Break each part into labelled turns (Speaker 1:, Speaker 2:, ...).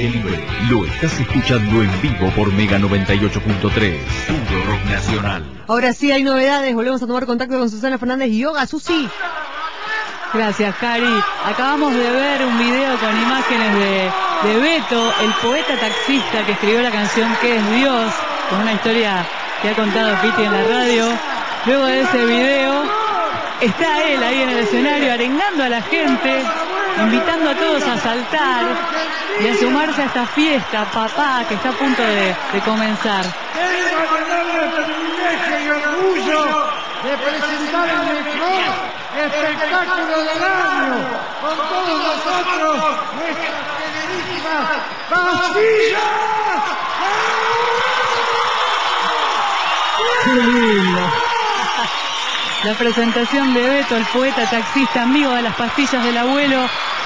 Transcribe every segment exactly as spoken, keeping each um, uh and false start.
Speaker 1: aire libre. Lo estás escuchando en vivo por Mega noventa y ocho punto tres, Puro Rock Nacional.
Speaker 2: Ahora sí hay novedades, volvemos a tomar contacto con Susana Fernández y Yoga. Susi.
Speaker 3: Gracias, Cari. Acabamos de ver un video con imágenes de, de Beto, el poeta taxista que escribió la canción ¿Qué es Dios?, con una historia que ha contado Piti en la radio. Luego de ese video, está él ahí en el escenario arengando a la gente, invitando a todos a saltar y a sumarse a esta fiesta, papá, que está a punto de, de comenzar.
Speaker 4: Vengo a darle el privilegio y orgullo de presentar el mejor espectáculo del año. Con todos nosotros, nuestras queridísimas pastillas.
Speaker 3: ¡Qué lindo! La presentación de Beto, el poeta taxista, amigo de las pastillas del abuelo.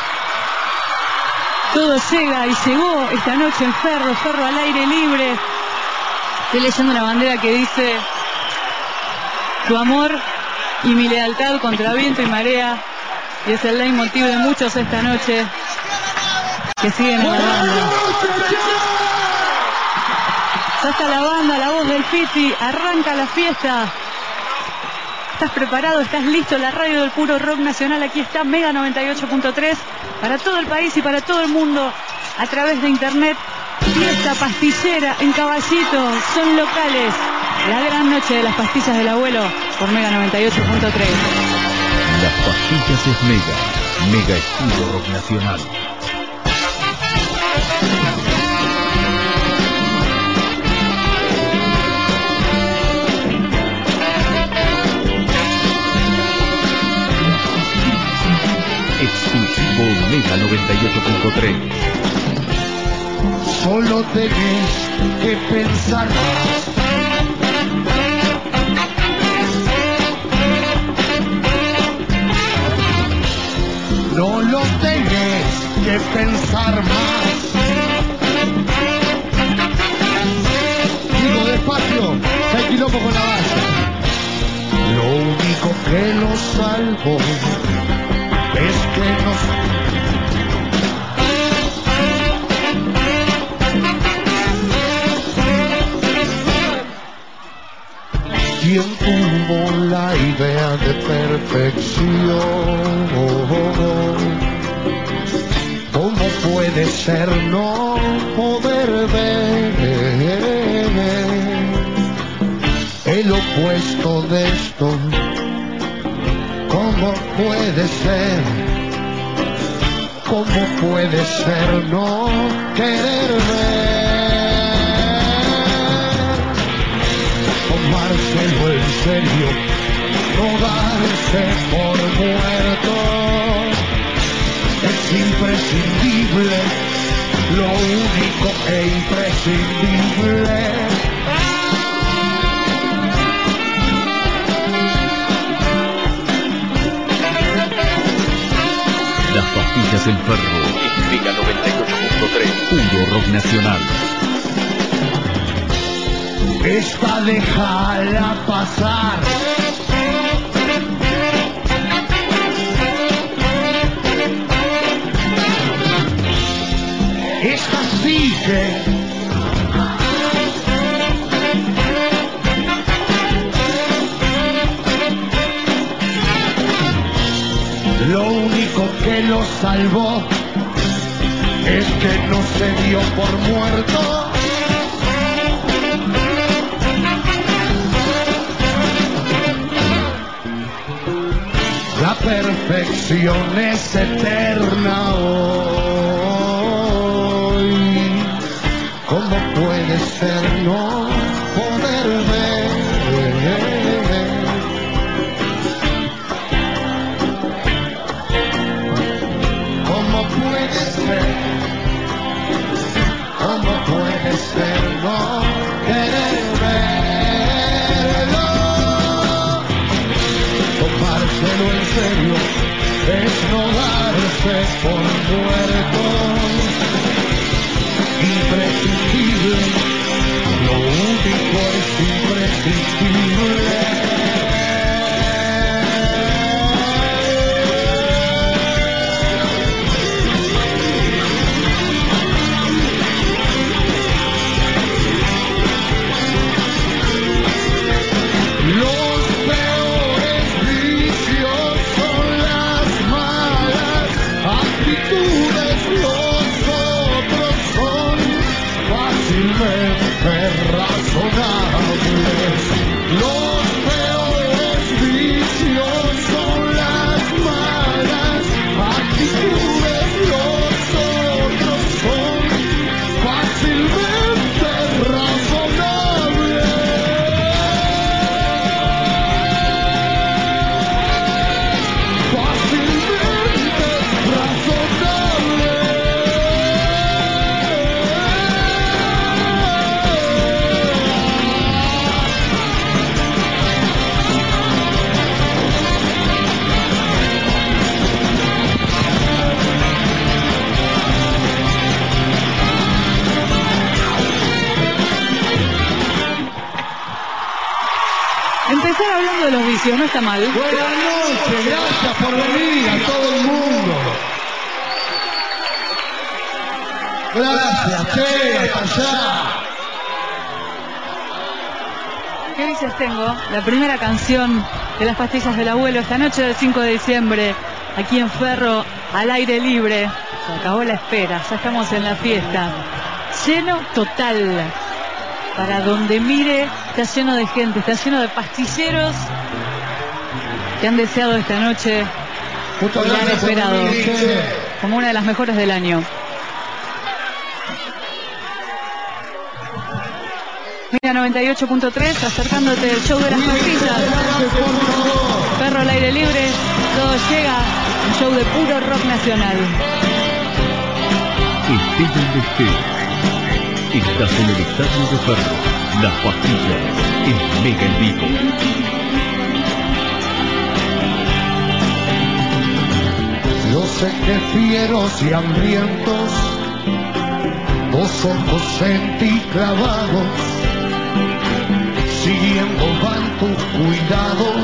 Speaker 3: Todo llega y llegó esta noche en Ferro, Ferro al aire libre. Estoy leyendo una bandera que dice: tu amor y mi lealtad contra viento y marea. Y es el leitmotiv de muchos esta noche que siguen en la banda. Ya está la banda, la voz del Piti, arranca la fiesta. ¿Estás preparado? ¿Estás listo? La radio del Puro Rock Nacional, aquí está Mega noventa y ocho punto tres para todo el país y para todo el mundo a través de internet. Fiesta pastillera en Caballito, son locales. La gran noche de las pastillas del abuelo por Mega noventa y ocho punto tres.
Speaker 1: Las pastillas es Mega, Mega estilo Rock Nacional. Exclusivo Mega noventa y ocho punto tres.
Speaker 4: Solo tenés que pensar más. No lo tenés que pensar más. Digo despacio, que hay quilombo con la base. Lo único que nos salvó es que nos... ¿Quién tuvo la idea de perfección? ¿Cómo puede ser no poder ver el opuesto de esto? ¿Cómo puede ser? ¿Cómo puede ser no querer ver? Tomárselo en serio, no darse por muerto. Es imprescindible, lo único e imprescindible.
Speaker 1: Las pastillas en Ferro, en Mega noventa y ocho punto tres, Puro Rock Nacional.
Speaker 4: Esta déjala pasar. Esta sigue. Lo único que lo salvó es que no se dio por muerto. La perfección es eterna hoy. ¿Cómo puede ser no poder ver? ¿Cómo puede ser? ¿Cómo puede ser no querer verlo? Tomárselo en serio es no darse por muerto. Imprescindible, lo único es imprescindible.
Speaker 3: estar hablando de los vicios, no está mal.
Speaker 5: Buenas noches, gracias por venir a todo el mundo. Gracias, che, hasta allá.
Speaker 3: ¿Qué vicios tengo? La primera canción de Las Pastillas del Abuelo, esta noche del cinco de diciembre, aquí en Ferro, al aire libre. Se acabó la espera, ya estamos en la fiesta. Lleno total. Para donde mire, está lleno de gente, está lleno de pastilleros que han deseado esta noche y la han esperado como una de las mejores del año. Mira, noventa y ocho punto tres, acercándote el show de las pastillas. Ferro al aire libre, todo llega, un show de puro rock nacional.
Speaker 1: Esté donde esté. Estás en el estadio de Ferro. Las Pastillas en Mega en Vivo.
Speaker 5: Yo sé que fieros y hambrientos, dos ojos en ti clavados, siguiendo van tus cuidados,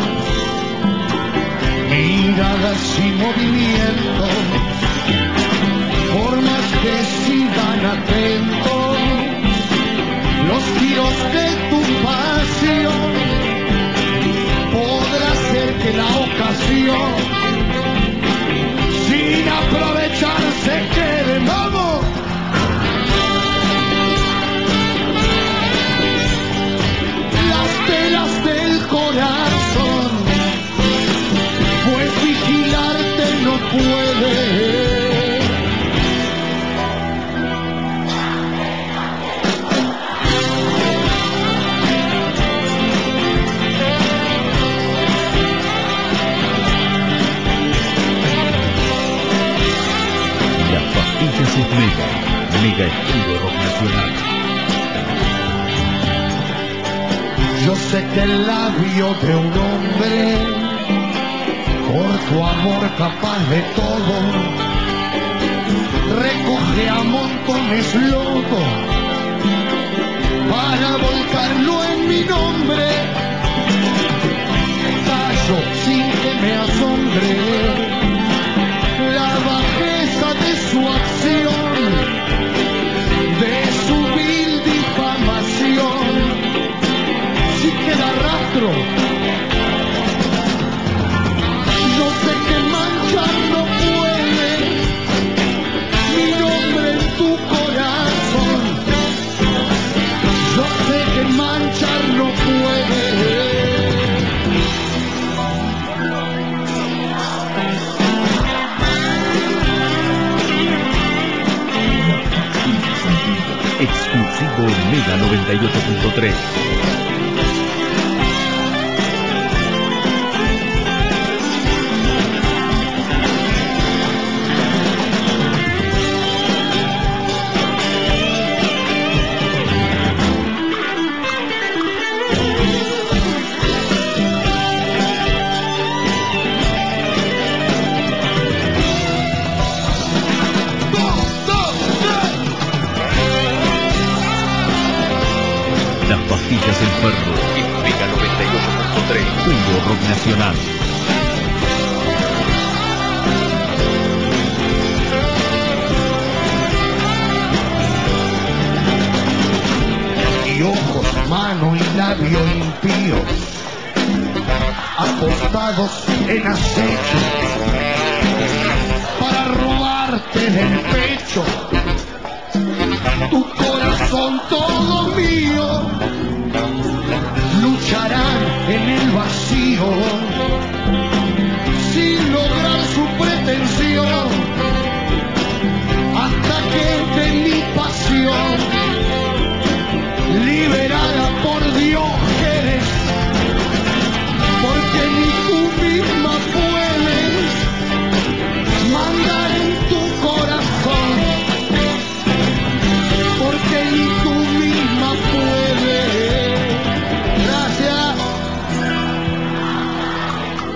Speaker 5: miradas y movimientos, por más que sigan atentos los tiros de tu pasión, podrá ser que la ocasión sin aprovechar se quede. ¡Vamos! Las telas del corazón, pues vigilarte no puede.
Speaker 1: Es Mega, Mega estilo rock nacional.
Speaker 5: Yo sé que el labio de un hombre, por tu amor capaz de todo, recoge a montones loco para volcarlo en mi nombre. Callo sin que me asombre la bajeza de su acción, de su vil difamación. Si queda rastro, yo sé que manchar no puede mi nombre en tu corazón. Yo sé que manchar no puede.
Speaker 1: Exclusivo Mega noventa y ocho punto tres. Las Pastillas en Ferro en Mega noventa y ocho punto tres. Puro rock nacional.
Speaker 5: Y ojos, mano y labio impíos, apostados en acecho, para robarte del pecho tu corazón todo mío. Lucharán en el vacío sin lograr su pretensión, hasta que de mi pasión, liberada por Diógenes, porque ni tú misma puedes mandar en tu corazón, porque ni tú misma puedes. Gracias.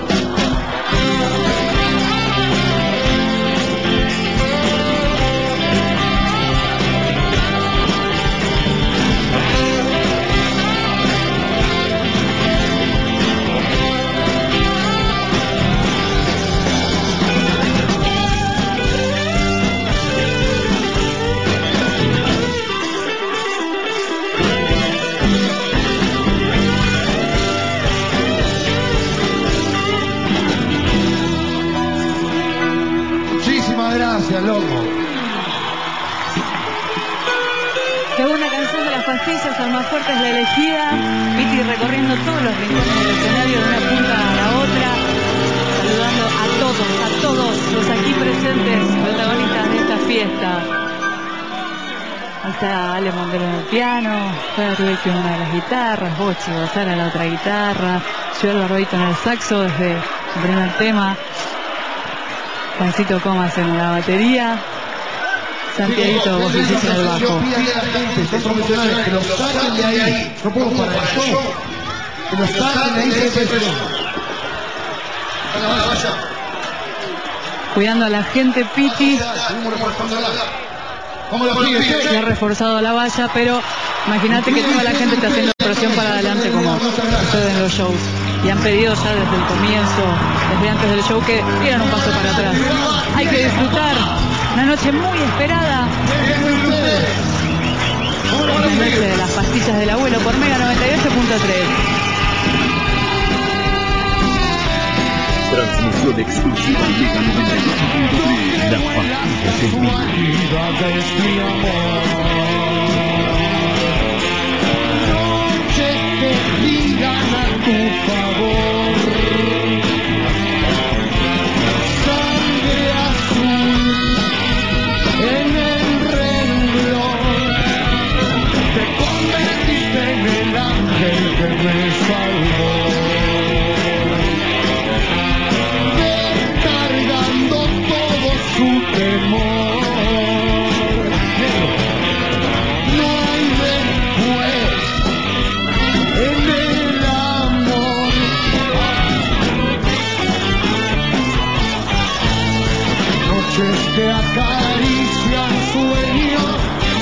Speaker 3: Segunda canción de Las Pastillas, Almafuerte es la elegida. Piti recorriendo todos los rincones del escenario de una punta a la otra, saludando a todos, a todos los aquí presentes, protagonistas de esta fiesta. Ahí está Ale Mondelo en el piano, Ferri en una de las guitarras, Bochi Bozara en la otra guitarra, Joel Barbito en el saxo desde el primer tema, Juancito Comas en la batería, Santiaguito vocecista en el bajo.
Speaker 5: Son profesionales, que los saquen de ahí, no puedo para el show, que los saquen de ahí se presión.
Speaker 3: Cuidando a la gente, Piti se ha reforzado la valla, pero imagínate que toda la gente está haciendo presión para adelante como sucede en los shows, y han pedido ya desde el comienzo, desde antes del show, que dieran un paso para atrás. Hay que disfrutar una noche muy esperada, la noche de Las Pastillas del Abuelo por Mega noventa y ocho punto tres.
Speaker 1: Transmisión exclusiva de Mega noventa y ocho punto tres. Las Pastillas en vivo.
Speaker 5: Noche que digan a tu favor, sangre azul en el renglón, te convertiste en el ángel que me salvó. Su temor, no hay después en el amor. Noches que acarician sueños,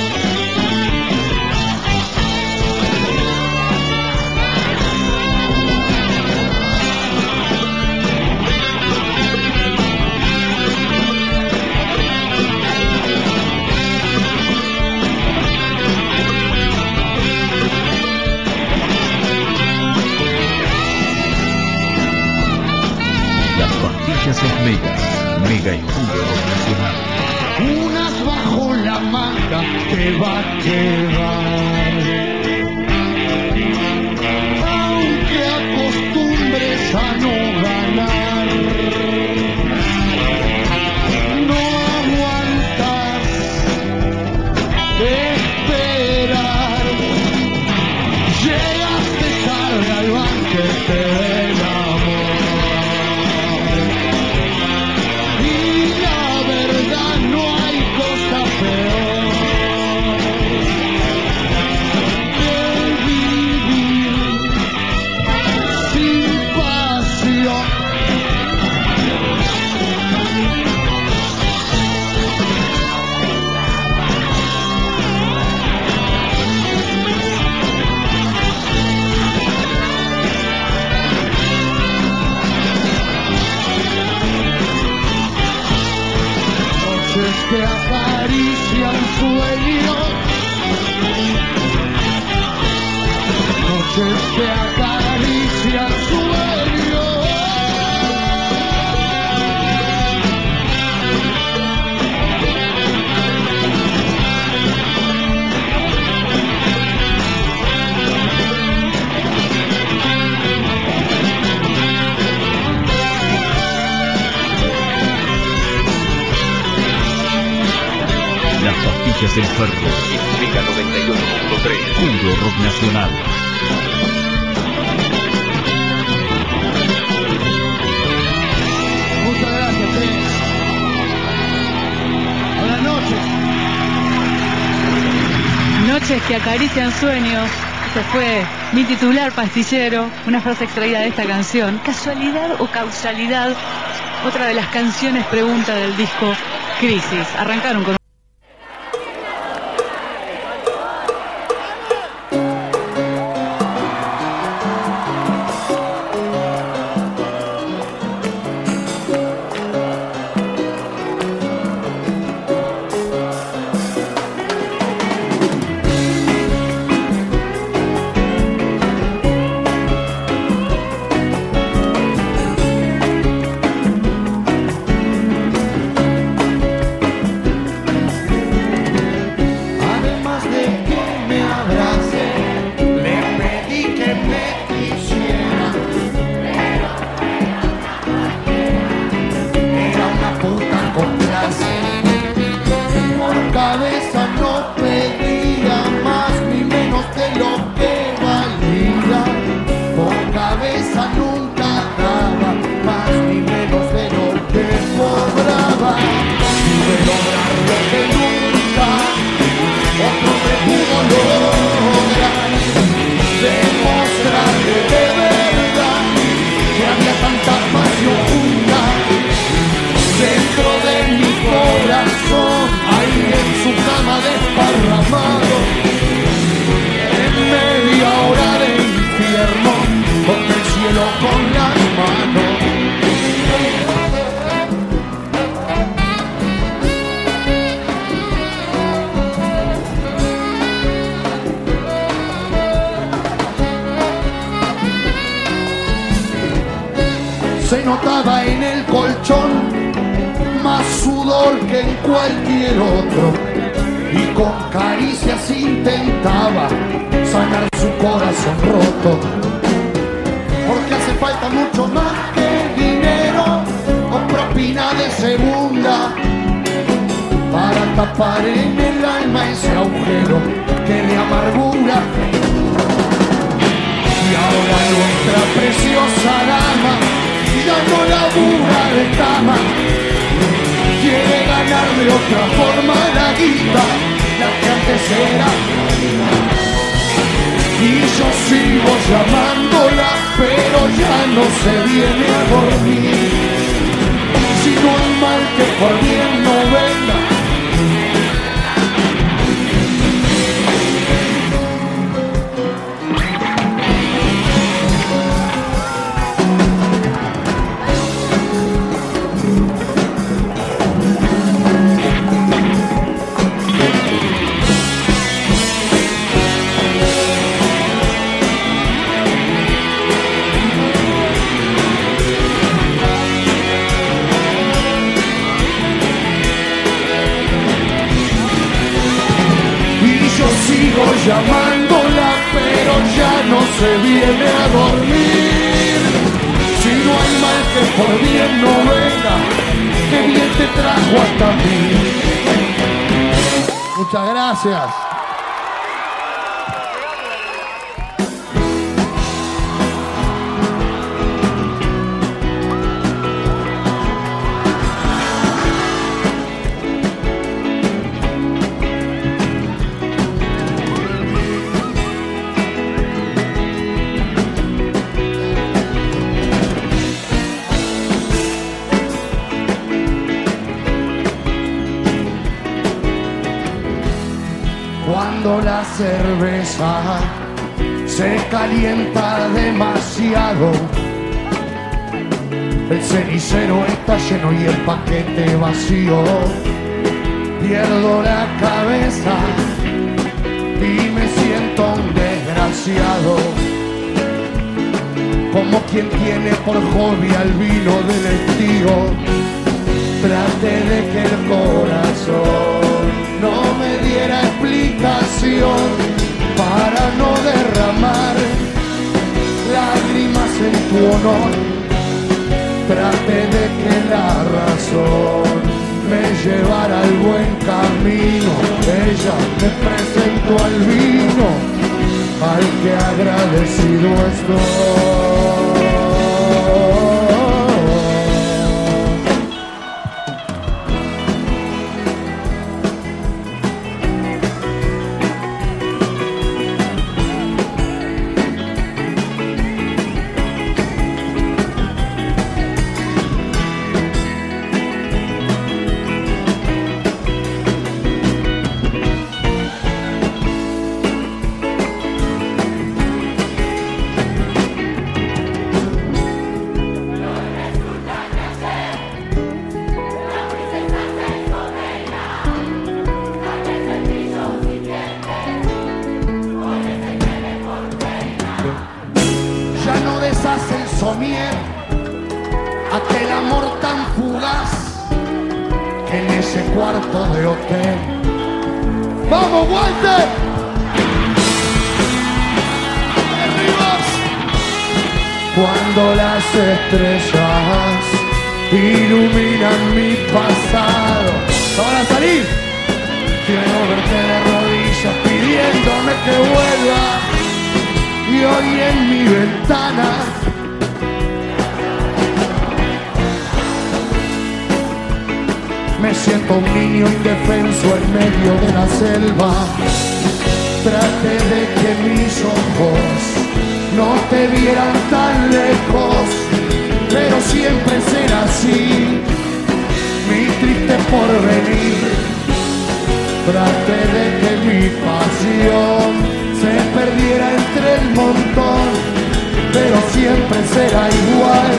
Speaker 1: en Mega, Mega y Julio Nacional.
Speaker 5: Unas bajo la manga te va a quedar, aunque acostumbres a no ganar, no aguantas de esperar, llegaste tarde al banquete del amor. No hay cosa peor que vivir sin pasión. Que acarician sueños, noches que acarician sueños.
Speaker 1: Las Pastillas del Ferro en Mega noventa y ocho punto tres. Puro rock nacional.
Speaker 5: Muchas gracias, eh. Buenas noches.
Speaker 3: Noches que acarician sueños. Ese fue mi titular pastillero, una frase extraída de esta canción. ¿Casualidad o causalidad? Otra de las canciones pregunta del disco Crisis. Arrancaron con
Speaker 5: lograr demostrarle de verdad que había tanta pasión junta dentro de mi corazón, ahí en su cama desparramado, en media hora de infierno, con el cielo con las manos. Se notaba en el colchón más sudor que en cualquier otro, y con caricias intentaba sanar su corazón roto, porque hace falta mucho más que dinero o propina de segunda para tapar en el alma ese agujero que de amargura. Y ahora nuestra preciosa dama ya no labura de cama, quiere ganar de otra forma la guita, la que antes era. Y yo sigo llamándola, pero ya no se viene a dormir. Si no hay mal que por bien no venga. Sigo llamándola, pero ya no se viene a dormir. Si no hay mal que por bien no venga, que bien te trajo hasta mí. Muchas gracias. Cuando la cerveza se calienta demasiado, el cenicero está lleno y el paquete vacío, pierdo la cabeza y me siento un desgraciado, como quien tiene por hobby al vino del estío. Trate de que el corazón no me diera explicación para no derramar lágrimas en tu honor. Trate de que la razón me llevara al buen camino. Ella me presentó al vino, al que agradecido estoy. Aquel amor tan fugaz que en ese cuarto de hotel. ¡Vamos, Walter! ¡Arribas! Cuando las estrellas iluminan mi pasado. ¿Van a salir? Quiero verte de rodillas pidiéndome que vuelva. Y hoy en mi ventana me siento un niño indefenso en medio de la selva. Traté de que mis ojos no te vieran tan lejos, pero siempre será así mi triste porvenir. Traté de que mi pasión se perdiera entre el montón, pero siempre será igual.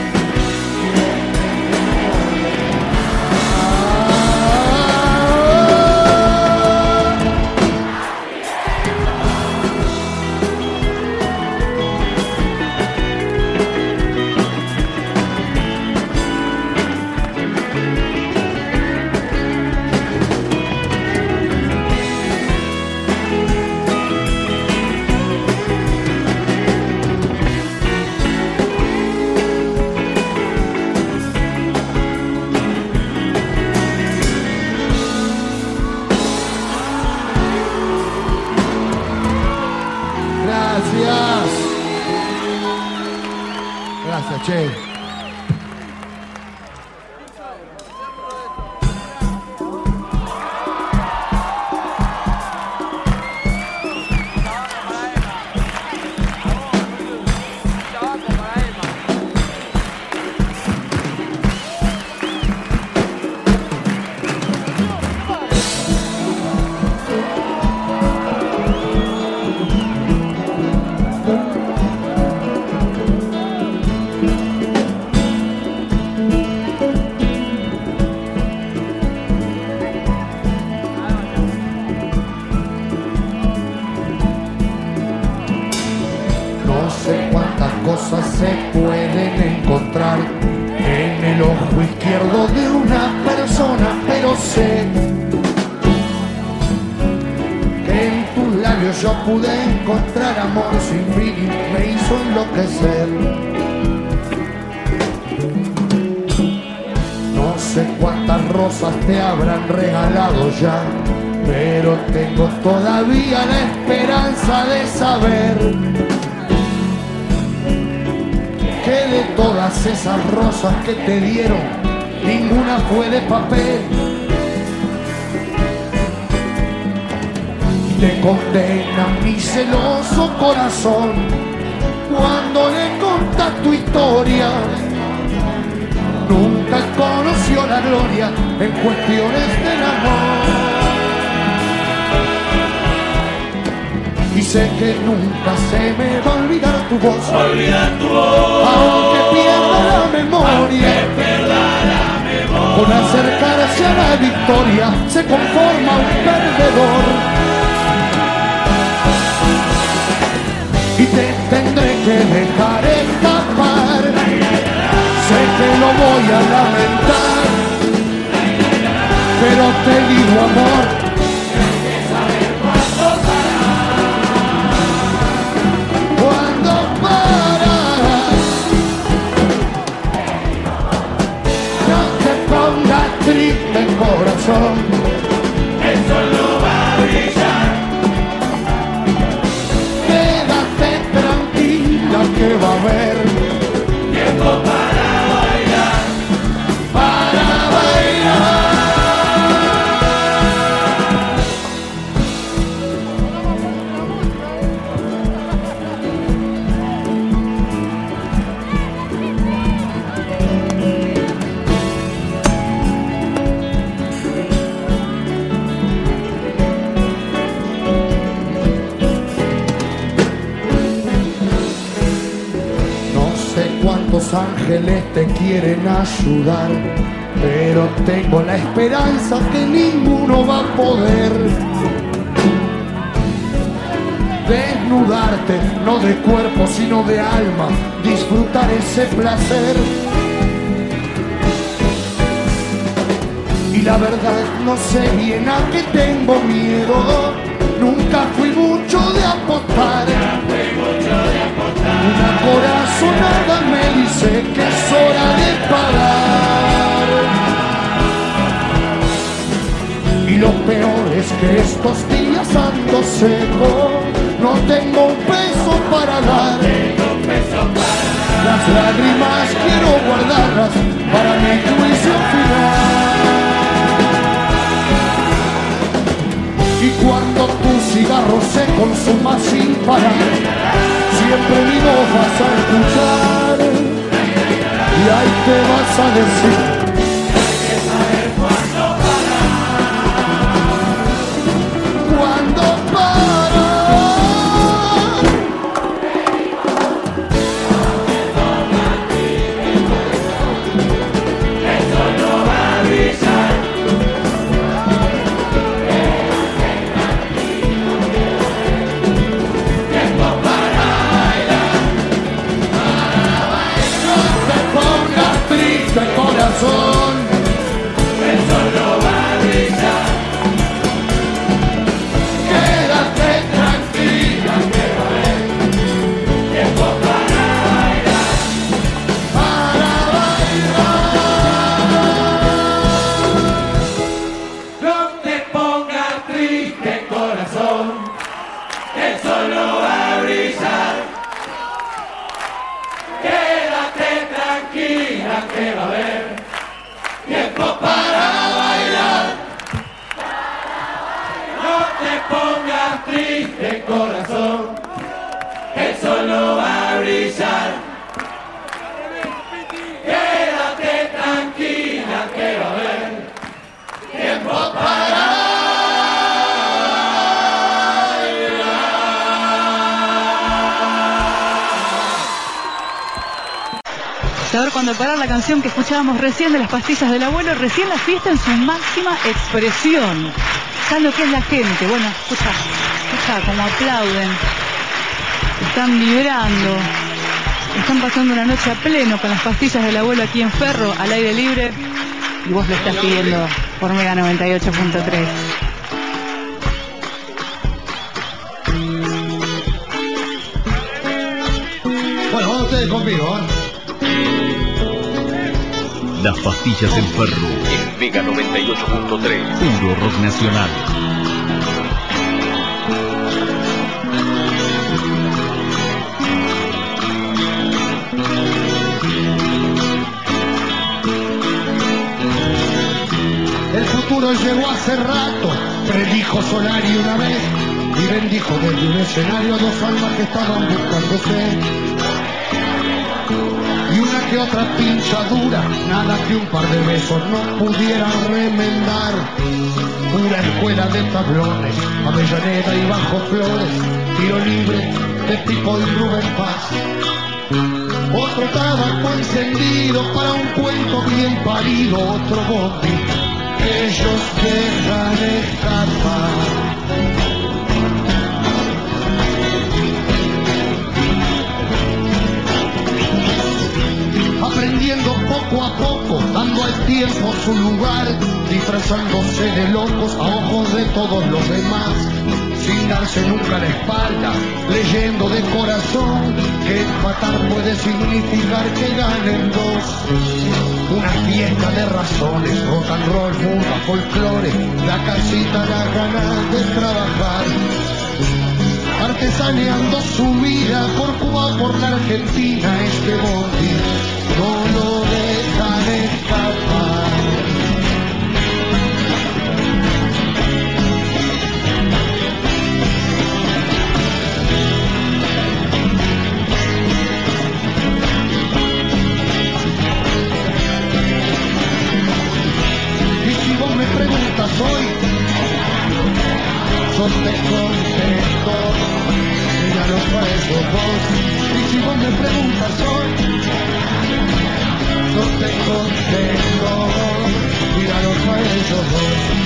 Speaker 5: Gracias. Gracias, che. No sé cuántas cosas se pueden encontrar en el ojo izquierdo de una persona, pero sé que en tus labios yo pude encontrar amor sin fin y me hizo enloquecer. No sé cuántas rosas te habrán regalado ya, pero tengo todavía la esperanza de saber que de todas esas rosas que te dieron, ninguna fue de papel. Y te condena mi celoso corazón cuando le contas tu historia. Nunca conoció la gloria en cuestiones del amor. Y sé que nunca se me va a olvidar tu voz,
Speaker 1: Olvidar tu voz,
Speaker 5: aunque pierda la memoria.
Speaker 1: que pierda la memoria.
Speaker 5: Con acercarse a la victoria se conforma un perdedor. Y te tendré que dejar escapar. Sé que lo voy a lamentar, pero te digo, amor, triste corazón,
Speaker 1: El sol no va a brillar,
Speaker 5: quédate tranquila que va a haber
Speaker 1: tiempo para bailar,
Speaker 5: para bailar. Cuántos ángeles te quieren ayudar, pero tengo la esperanza que ninguno va a poder desnudarte, no de cuerpo sino de alma, disfrutar ese placer. Y la verdad no sé bien a qué tengo miedo, nunca fui mucho de apostar. Una corazonada me dice que es hora de pagar. Y lo peor es que estos días ando seco, no tengo un peso para dar. Las lágrimas quiero guardarlas para mi juicio final. Y cuando tu cigarro se sumas sin parar. Siempre mi voz vas a escuchar y ahí te vas a decir. Cuando para,
Speaker 6: eso no va a brillar. Tiempo para bailar, para bailar.
Speaker 5: no te pongas triste, corazón.
Speaker 6: El sol no va a brillar.
Speaker 5: Quédate tranquila que va a haber
Speaker 6: Tiempo para bailar,
Speaker 5: para bailar.
Speaker 6: no te pongas triste, corazón. El sol no va a brillar. Quédate tranquila que va a haber tiempo para bailar. No te pongas triste, corazón. El sol no va a brillar. Quédate tranquila que va a haber tiempo para
Speaker 3: Saber cuándo parar, la canción que escuchábamos recién de las pastillas del abuelo, recién la fiesta en su máxima expresión. ¿Saben lo que es la gente? Bueno, escucha, escucha cómo aplauden, están vibrando, están pasando una noche a pleno con las pastillas del abuelo aquí en Ferro, al aire libre, y vos lo estás pidiendo por Mega noventa y ocho punto tres.
Speaker 5: Bueno, van ustedes conmigo, ¿eh?
Speaker 1: Las pastillas en Ferro, en Mega noventa y ocho punto tres, puro rock nacional.
Speaker 5: El futuro llegó hace rato, predijo Solari una vez y bendijo desde un escenario a dos almas que estaban buscándose. Y una que otra pinchadura, nada que un par de besos no pudieran remendar. Una escuela de tablones, Avellaneda y Bajo Flores, tiro libre de Pico y Rubén Paz. Otro tabaco encendido para un cuento bien parido, otro bondi que ellos dejan escapar. Aprendiendo poco a poco, dando al tiempo su lugar, disfrazándose de locos a ojos de todos los demás, sin darse nunca la espalda, leyendo de corazón que empatar puede significar que ganen dos. Una fiesta de razones, rock and roll, murga, folclore, la casita, la ganas de trabajar, artesaneando su vida por Cuba, por la Argentina, este bondi no lo dejan escapar. Y si vos me preguntas hoy, yo te contesto, ya lo sabes vos. Y si vos me preguntas hoy, yo te contesto, ya lo sabes vos.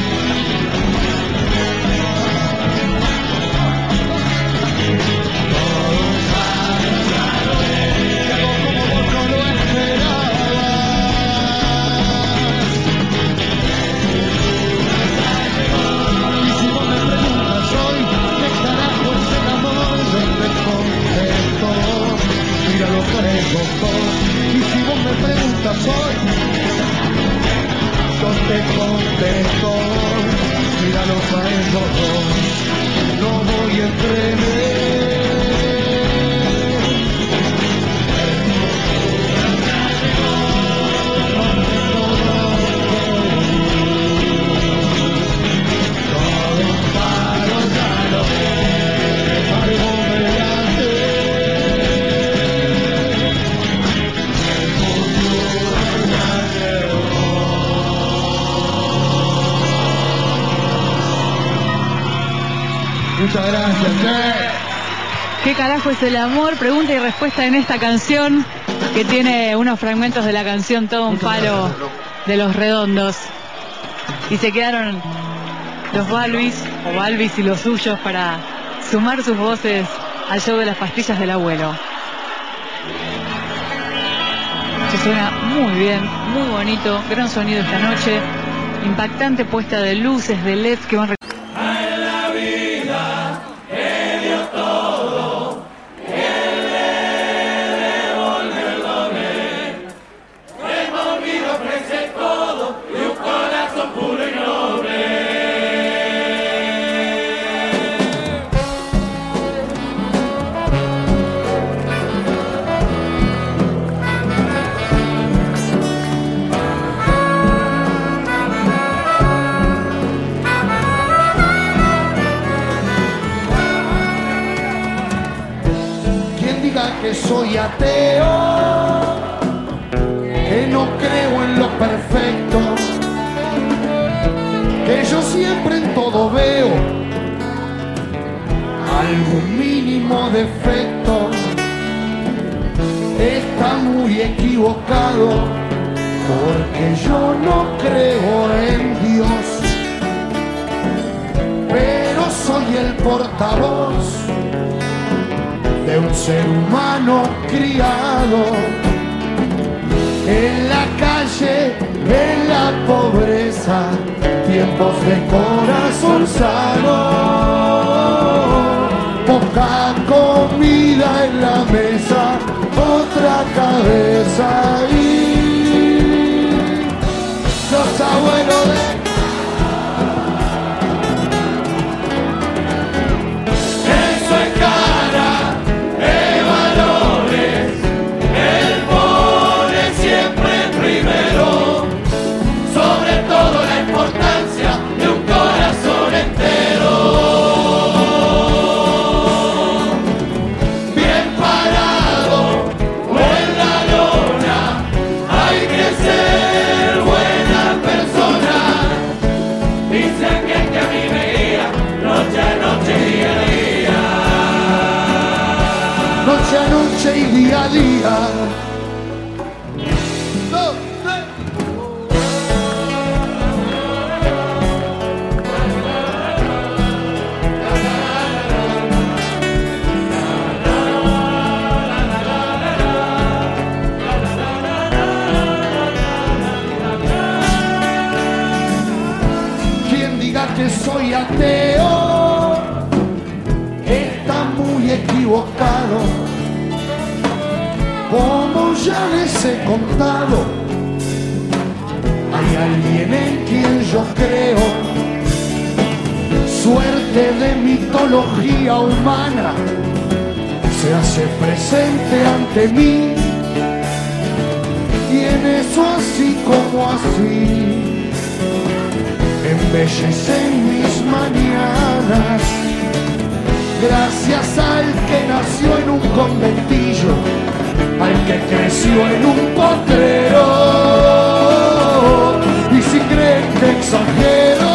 Speaker 5: Y si vos me preguntas hoy, yo te contesto, mira los Muchas gracias, che.
Speaker 3: ¿Qué carajo es el amor? Pregunta y respuesta en esta canción que tiene unos fragmentos de la canción Todo un palo de Los Redondos. Y se quedaron los Balvis o Balvis y los suyos para sumar sus voces al show de las pastillas del abuelo. Se suena muy bien, muy bonito, gran sonido esta noche, impactante puesta de luces, de L E D que van
Speaker 5: que soy ateo, que no creo en lo perfecto, que yo siempre en todo veo algún mínimo defecto, está muy equivocado, porque yo no creo en Dios, pero soy el portavoz de un ser humano criado en la calle, en la pobreza, tiempos de corazón sano, poca comida en la mesa, otra cabeza y los abuelos de noche y día a día. Dos, tres. Quien diga que soy ateo está muy equivocado. Como ya les he contado, hay alguien en quien yo creo, suerte de mitología humana, se hace presente ante mí, y en eso así como así, embellecen mis mañanas, gracias al que nació en un conventillo, al que creció en un potrero, y si creen que exagero,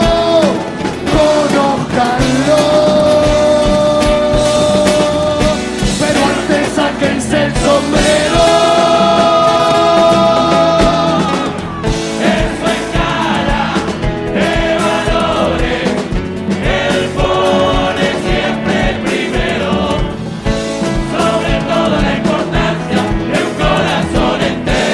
Speaker 5: conózcanlo, pero antes sáquense el sombrero.
Speaker 6: Sobre todo la importancia de un corazón entero.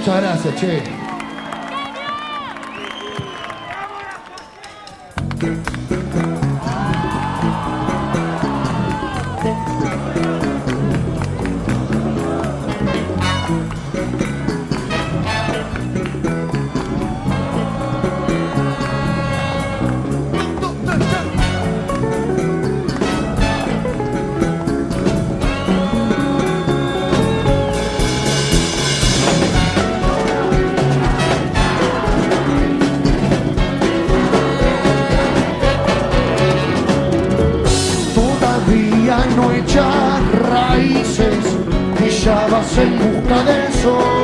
Speaker 5: Muchas gracias, che. No echar raíces y ya vas en busca del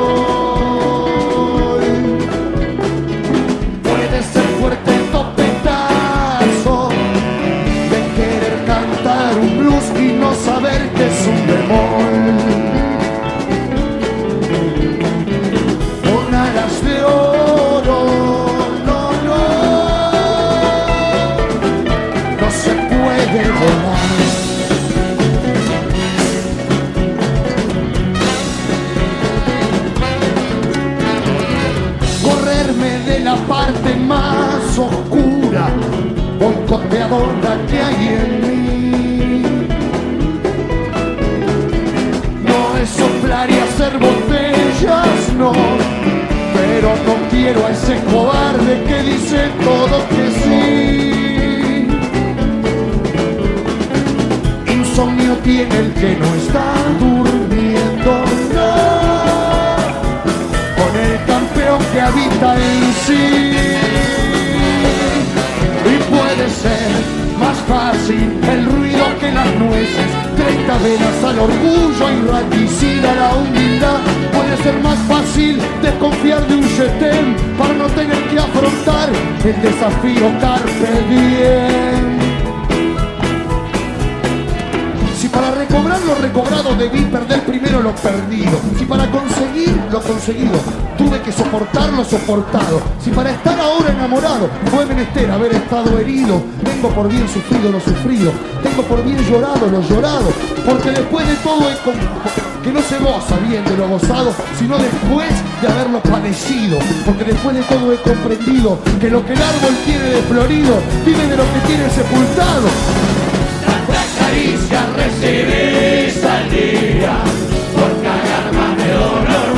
Speaker 5: sol. Puede ser fuerte el topetazo de querer cantar un blues y no saber que es un bemol. Con alas de oro, no, no, no se puede volar. De la parte más oscura, boicoteadora que hay en mí. No es soplar y hacer botellas, no, pero no quiero a ese cobarde que dice todo que sí. Insomnio tiene el que no está durmiendo, no, que habita en sí. Y puede ser más fácil el ruido que las nueces, treinta velas al orgullo y raticida la humildad. Puede ser más fácil desconfiar de un yetem para no tener que afrontar el desafío carpe diem. Si para recobrar lo recobrado debí perder primero lo perdido, si para conseguir lo conseguido tuve que soportar lo soportado, si para estar ahora enamorado fue menester haber estado herido, tengo por bien sufrido lo sufrido, tengo por bien llorado lo llorado, porque después de todo es como que no se goza bien de lo gozado, sino después de haberlo padecido, porque después de todo he comprendido que lo que el árbol tiene de florido vive de lo que tiene sepultado.
Speaker 6: Caricia recibís al día por cagar más de lo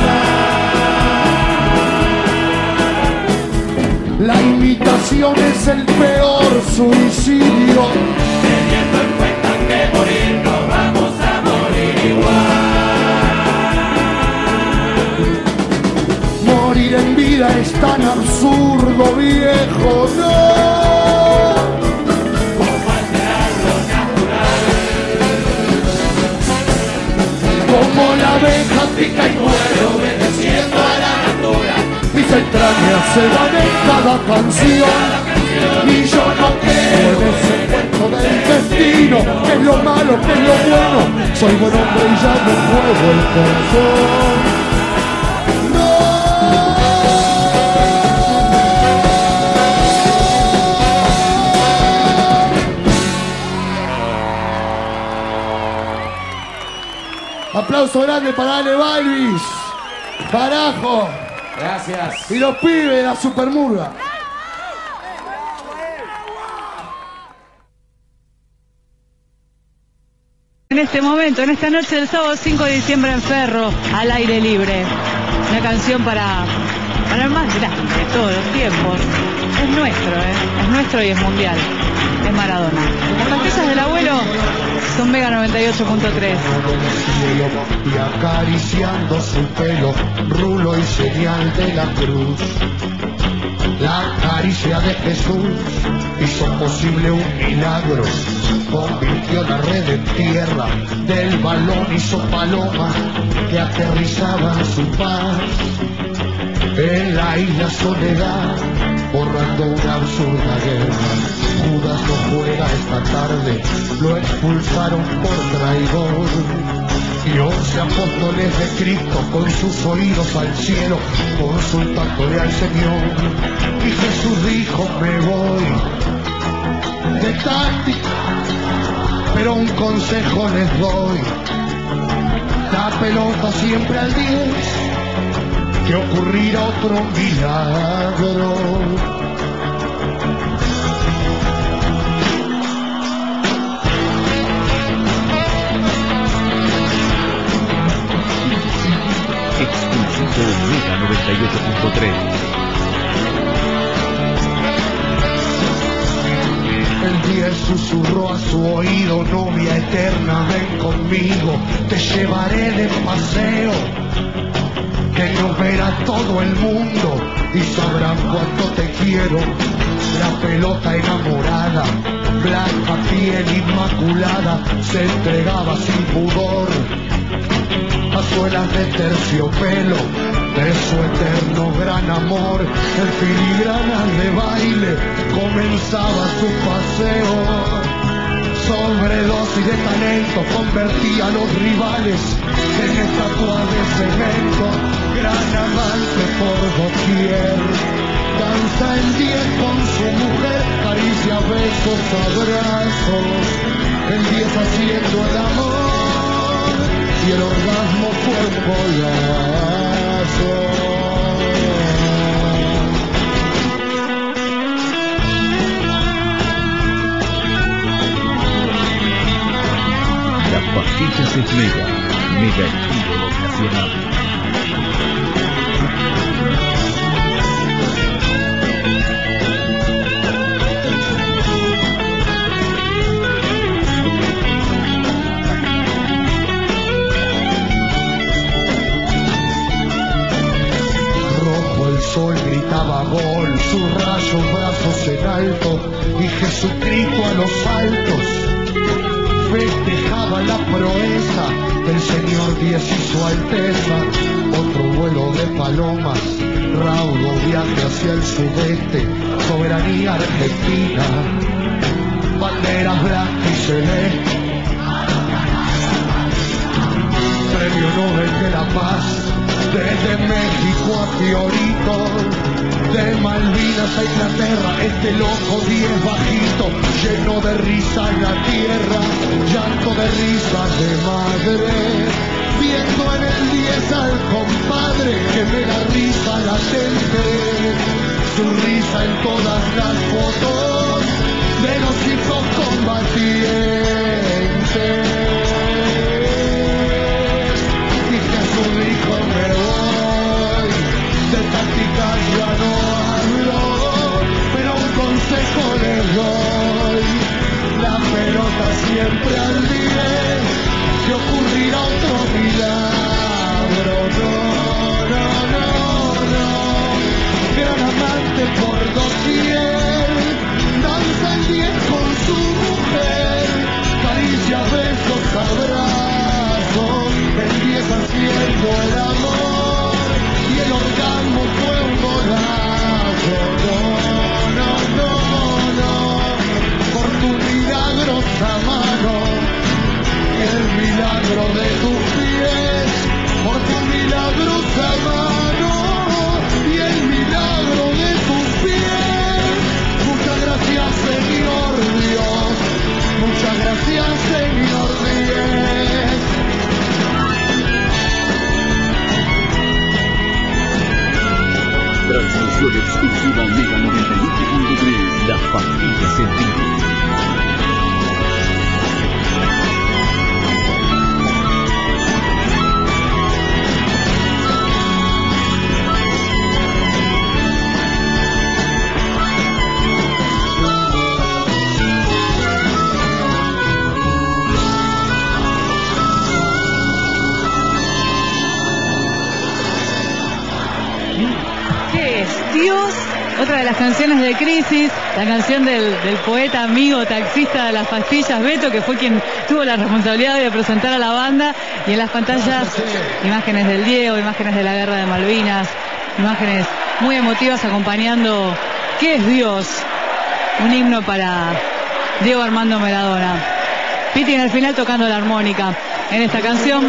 Speaker 6: normal.
Speaker 5: La imitación es el peor suicidio,
Speaker 6: teniendo en cuenta que morir nos vamos a morir igual.
Speaker 5: Morir en vida es tan absurdo, viejo, no. Como la abeja pica y muere obedeciendo a la natura, mis entrañas se van en cada canción, y yo no creo en ese cuento del destino, que es lo malo, que es lo bueno, soy buen hombre y ya no muevo el corazón. Aplauso grande para Ale Balvis, carajo.
Speaker 6: Gracias.
Speaker 5: Y los pibes de la Supermurga.
Speaker 3: En este momento, en esta noche del sábado cinco de diciembre en Ferro, al aire libre. Una canción para, para el más grande de todos los tiempos. Es nuestro, ¿eh? Es nuestro y es mundial. Es Maradona. Las pastillas del abuelo son Mega noventa y ocho punto tres.
Speaker 5: Y acariciando su pelo, rulo y señal de la cruz. La caricia de Jesús hizo posible un milagro, convirtió la red en tierra, del balón hizo paloma que aterrizaba en su paz. En la isla Soledad, borrando una absurda guerra, Judas no juega esta tarde, lo expulsaron por traidor. Y once apóstoles de Cristo con sus oídos al cielo, consultándole al Señor. Y Jesús dijo, me voy de táctica, pero un consejo les doy. La pelota siempre al diez, que ocurrirá otro milagro.
Speaker 1: Exclusivo Mega noventa y ocho punto tres.
Speaker 5: El día susurró a su oído, novia eterna, ven conmigo, te llevaré de paseo, que nos verá todo el mundo y sabrán cuánto te quiero. La pelota enamorada, blanca piel inmaculada, se entregaba sin pudor a suelas de terciopelo de su eterno gran amor. En filigranas de baile comenzaba su paseo. Sobredosis de talento convertía a los rivales en estatuas de cemento. Gran amante por doquier, danza en diez con su mujer, caricia, besos, abrazos, en diez haciendo el amor y el orgasmo fue un golazo.
Speaker 1: Las pastillas es Mega, Mega ídolo nacional.
Speaker 5: El sol gritaba gol, sus rayos brazos en alto, y Jesucristo a los altos festejaba la proeza del Señor Diez y su Alteza. Otro vuelo de palomas, raudo viaje hacia el sudeste, soberanía argentina, banderas blanca y celeste, premio Nobel de la Paz. Desde México a Fiorito, de Malvinas a Inglaterra, este loco diez bajito, lleno de risa en la tierra, llanto de risa de madre, viendo en el diez al compadre que me da risa latente, su risa en todas las fotos de los hijos combatientes. Dijo me voy, de tácticas ya no hablo, pero un consejo les doy, la pelota siempre al diez, que ocurrirá otro milagro. No, no, no, no, gran amante por doquier, danza el diez con su mujer, caricia, besos, abrazos, el diez haciendo el amor y el orgasmo fue un golazo. No, no, no, no, por tu milagrosa mano y el milagro de tus pies, por tu milagrosa mano y el milagro de tus pies. Muchas gracias, Señor Dios, muchas gracias, Señor Dios.
Speaker 1: Transmisión exclusiva Mega noventa y ocho punto tres. Las pastillas en vivo.
Speaker 3: Dios, otra de las canciones de Crisis, la canción del, del poeta, amigo, taxista de las pastillas, Beto, que fue quien tuvo la responsabilidad de presentar a la banda, y en las pantallas imágenes del Diego, imágenes de la guerra de Malvinas, imágenes muy emotivas acompañando ¿Qué es Dios? Un himno para Diego Armando Maradona. Piti en el final tocando la armónica en esta canción.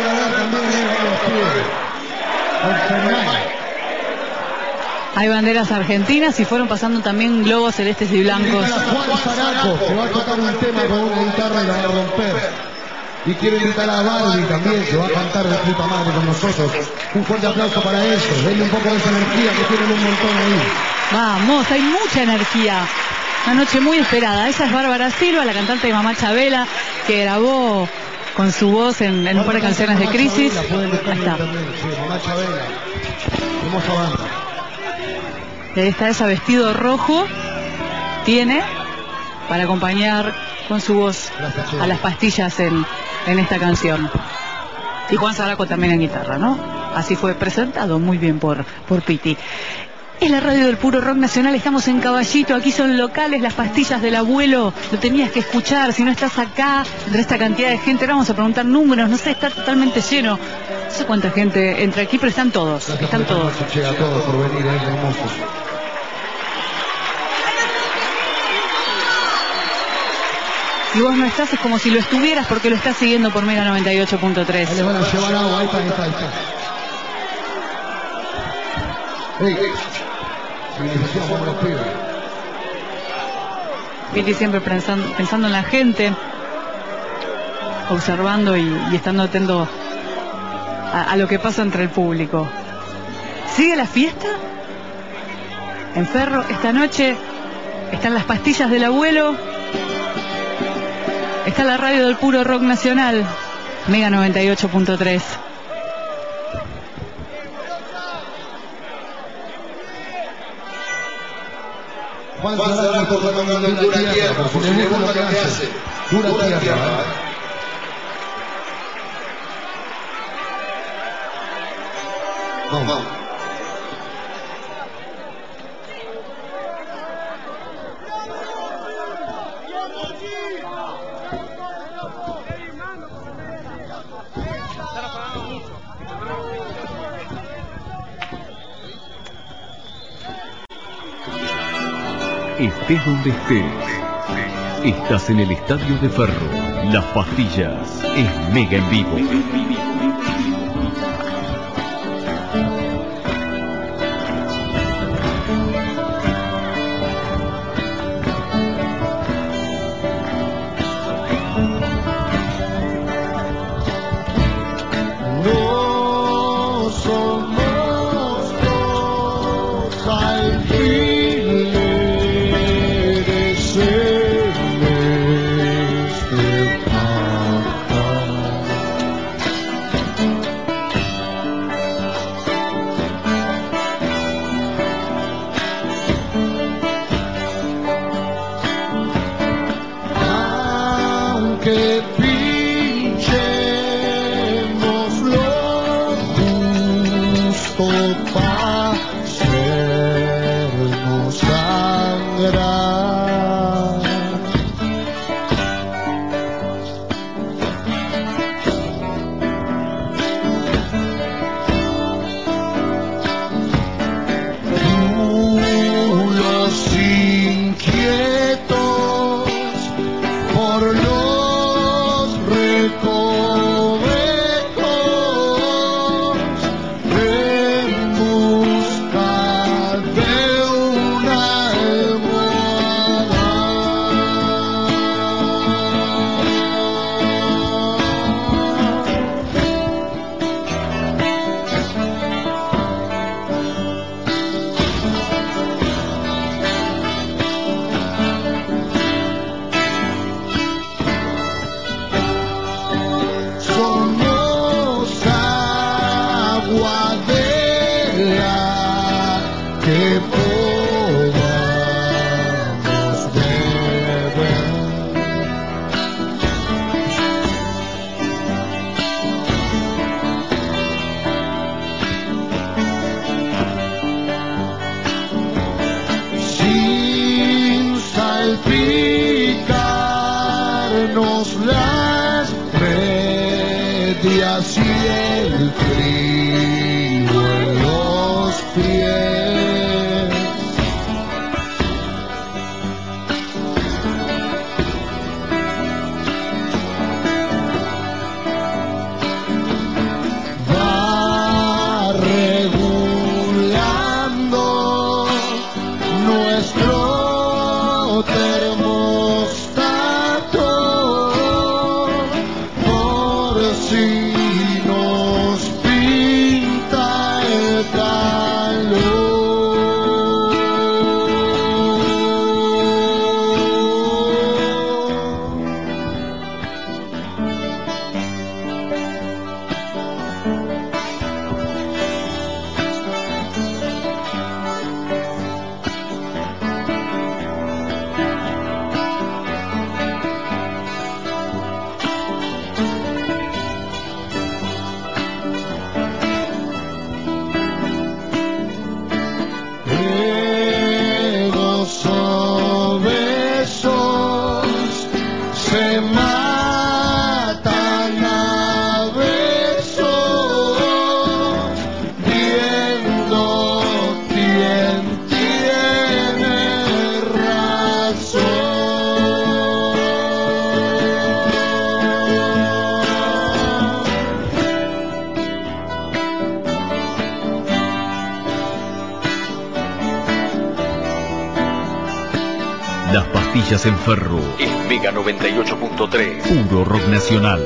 Speaker 3: Hay banderas argentinas y fueron pasando también globos celestes y blancos.
Speaker 5: Juan Zaraco, que va a tocar un tema con una guitarra y la va a romper. Y quiero invitar a Barbie también, que va a cantar de puta madre con nosotros. Un fuerte aplauso para ellos. Denle un poco de esa energía que tienen un montón ahí.
Speaker 3: Vamos, hay mucha energía. Una noche muy esperada. Ella es Bárbara Silva, la cantante de Mamá Chabela, que grabó con su voz en, en un par de canciones de Crisis. Ahí está.
Speaker 5: Mamá Chabela. Hermosa banda.
Speaker 3: Ahí está ese vestido rojo. Tiene para acompañar con su voz a las pastillas en, en esta canción. Y Juan Zaraco también en guitarra, ¿no? Así fue presentado muy bien por, por Piti. Es la radio del puro rock nacional, estamos en Caballito, aquí son locales, las pastillas del abuelo, lo tenías que escuchar, si no estás acá, entre esta cantidad de gente, ahora vamos a preguntar números, no sé, está totalmente lleno, no sé cuánta gente entra aquí, pero están todos,
Speaker 5: Gracias
Speaker 3: están todos.
Speaker 5: A todos por venir, eh, hermosos.
Speaker 3: Si vos no estás, es como si lo estuvieras porque lo estás siguiendo por Mega noventa y ocho punto tres.
Speaker 5: Ahí les van a llevar agua, ahí está, ahí está, ahí está. Hey, civilización, vamos los pibes.
Speaker 3: Piti siempre pensando, pensando en la gente, observando y, y estando atento a, a lo que pasa entre el público. ¿Sigue la fiesta? En Ferro, esta noche están las pastillas del abuelo. Está la radio del puro rock nacional, Mega noventa y ocho punto tres.
Speaker 5: Juan Zaraco tocando en Dura Tierra, por si les gusta lo que hace. Dura Tierra. Vamos.
Speaker 1: Estés donde estés, estás en el Estadio de Ferro. Las pastillas es Mega en vivo.
Speaker 5: No somos dos al fin. Que pinchemos lo justo para hacernos sangrar. Tú los inquietos por los que podamos beber. Sin salpicarnos las medias y el frío en los pies. Va regulando nuestro termostato.
Speaker 1: Las pastillas en Ferro es Mega noventa y ocho punto tres, puro rock nacional.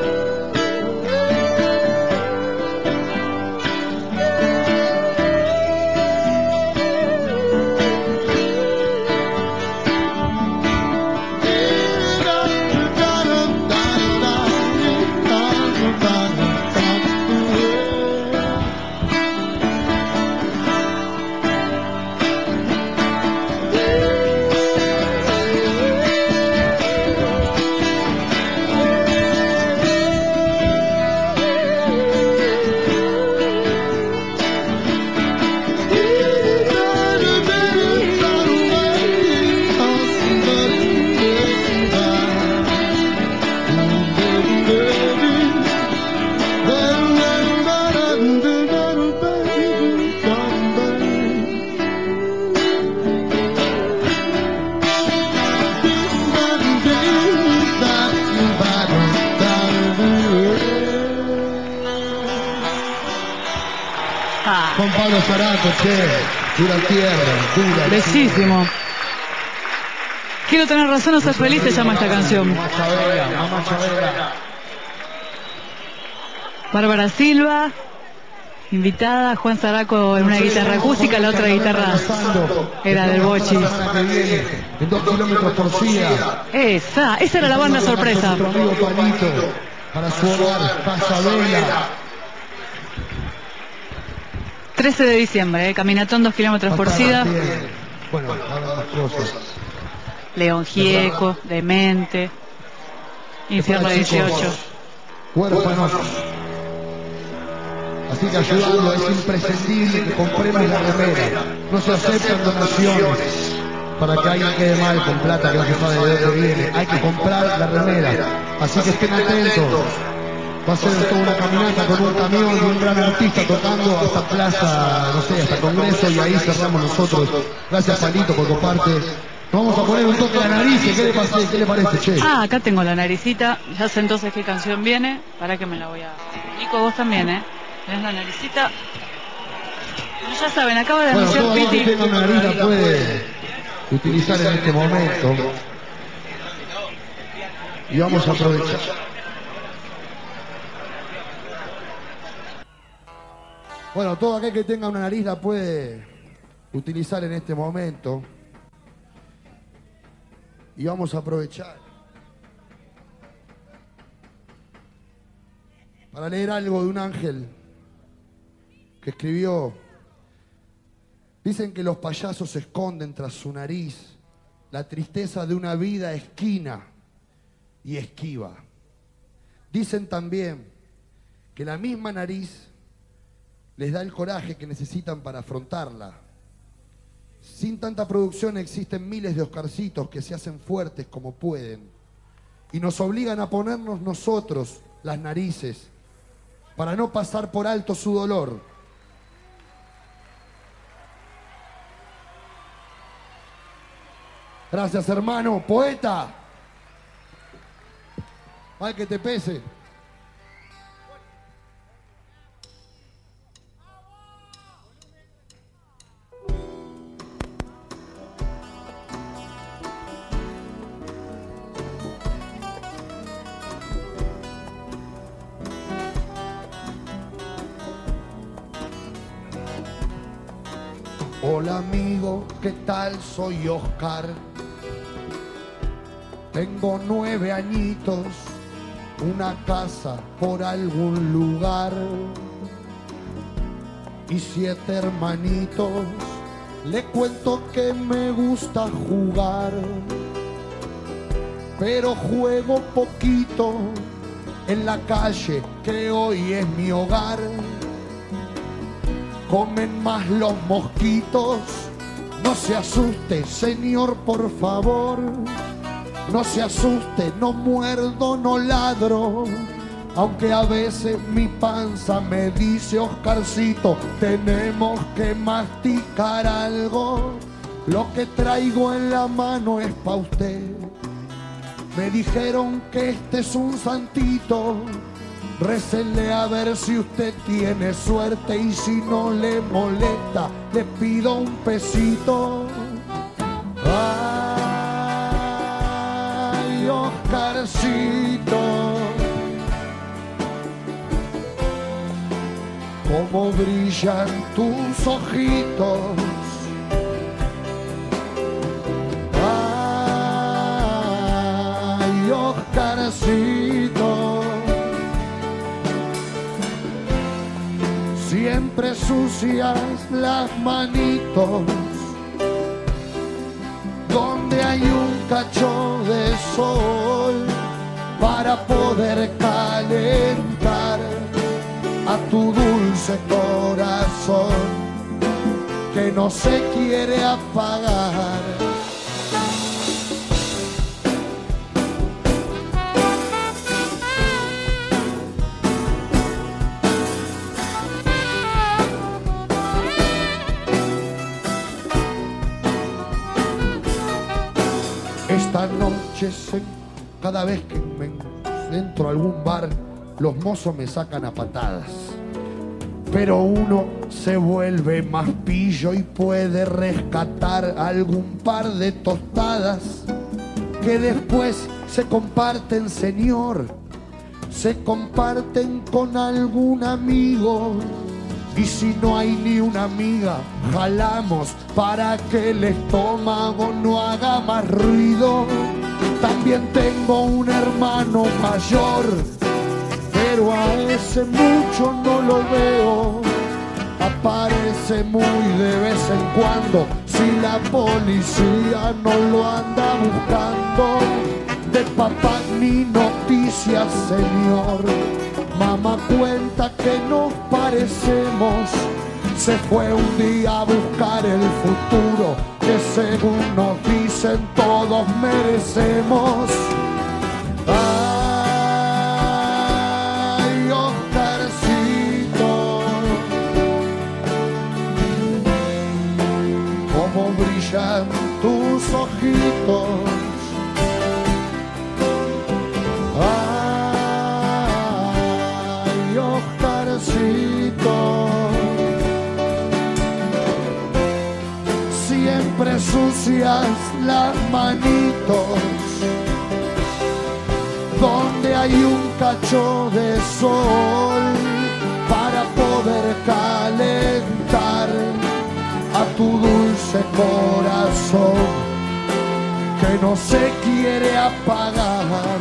Speaker 5: Con Pablo Zaraco, che, dura tierra, dura.
Speaker 3: Bellísimo. Quiero tener razón o ser feliz, se llama esta canción.
Speaker 5: Mamá Chabela, Mamá Chabela.
Speaker 3: Bárbara Silva, invitada, Juan Zaraco en una guitarra acústica, la otra guitarra era del Bochis.
Speaker 5: En dos kilómetros por día.
Speaker 3: Esa, esa era la banda sorpresa.
Speaker 5: Nuestro amigo Palito, para su hogar, Casa Vela.
Speaker 3: trece de diciembre, eh, caminatón dos kilómetros por SIDA.
Speaker 5: Bueno, habrá más cosas.
Speaker 3: León Gieco, Demente, Infierno dieciocho.
Speaker 5: Huérfanos. Así que ayudando, es imprescindible que compremos la remera. No se aceptan donaciones para que alguien quede mal con plata que no se sabe de dónde viene. Hay que comprar la remera. Así que estén atentos. Va a ser toda una caminata con un camión y un gran artista tocando hasta Plaza, no sé, hasta Congreso, y ahí cerramos nosotros. Gracias, Palito, por coparte. Nos vamos a poner un toque de la nariz. ¿Qué le, pase, ¿Qué le parece, che?
Speaker 3: Ah, acá tengo la naricita. Ya sé entonces qué canción viene. Para que me la voy a... Nico, vos también, ¿eh? ¿Tenés la naricita? Bueno, ya saben, acaba de
Speaker 5: Bueno,
Speaker 3: anunciar
Speaker 5: todo aquel
Speaker 3: Piti.
Speaker 5: que tenga una nariz la puede utilizar en este momento. Y vamos a aprovechar. Bueno, todo aquel que tenga una nariz la puede utilizar en este momento. Y vamos a aprovechar para leer algo de un ángel que escribió. Dicen que los payasos esconden tras su nariz la tristeza de una vida esquina y esquiva. Dicen también que la misma nariz les da el coraje que necesitan para afrontarla. Sin tanta producción existen miles de Oscarcitos que se hacen fuertes como pueden y nos obligan a ponernos nosotros las narices para no pasar por alto su dolor. Gracias, hermano. Poeta. Ay, que te pese. Hola amigo, ¿qué tal? Soy Oscar. Tengo nueve añitos, una casa por algún lugar y siete hermanitos. Le cuento que me gusta jugar, pero juego poquito en la calle que hoy es mi hogar. Comen más los mosquitos. No se asuste, señor, por favor. No se asuste, no muerdo, no ladro. Aunque a veces mi panza me dice, Oscarcito, tenemos que masticar algo. Lo que traigo en la mano es pa' usted. Me dijeron que este es un santito. Récenle a ver si usted tiene suerte y si no le molesta, le pido un pesito. Ah, cómo brillan tus ojitos. Ay, Oscarcito, siempre sucias las manitos donde hay un cacho de sol para poder calentar a tu dulce corazón que no se quiere apagar. Esta noche, cada vez que me entro a algún bar, los mozos me sacan a patadas. Pero uno se vuelve más pillo y puede rescatar algún par de tostadas que después se comparten, señor, se comparten con algún amigo. Y si no hay ni una amiga, jalamos para que el estómago no haga más ruido. También tengo un hermano mayor, pero a ese mucho no lo veo. Aparece muy de vez en cuando, si la policía no lo anda buscando. De papá ni noticias, señor. Mamá cuenta que nos parecemos. Se fue un día a buscar el futuro que según nos dicen todos merecemos. Ay, Oscarcito, cómo brillan tus ojitos. Ay, Oscarcito, siempre sucias las manitos donde hay un cacho de sol para poder calentar a tu dulce corazón que no se quiere apagar.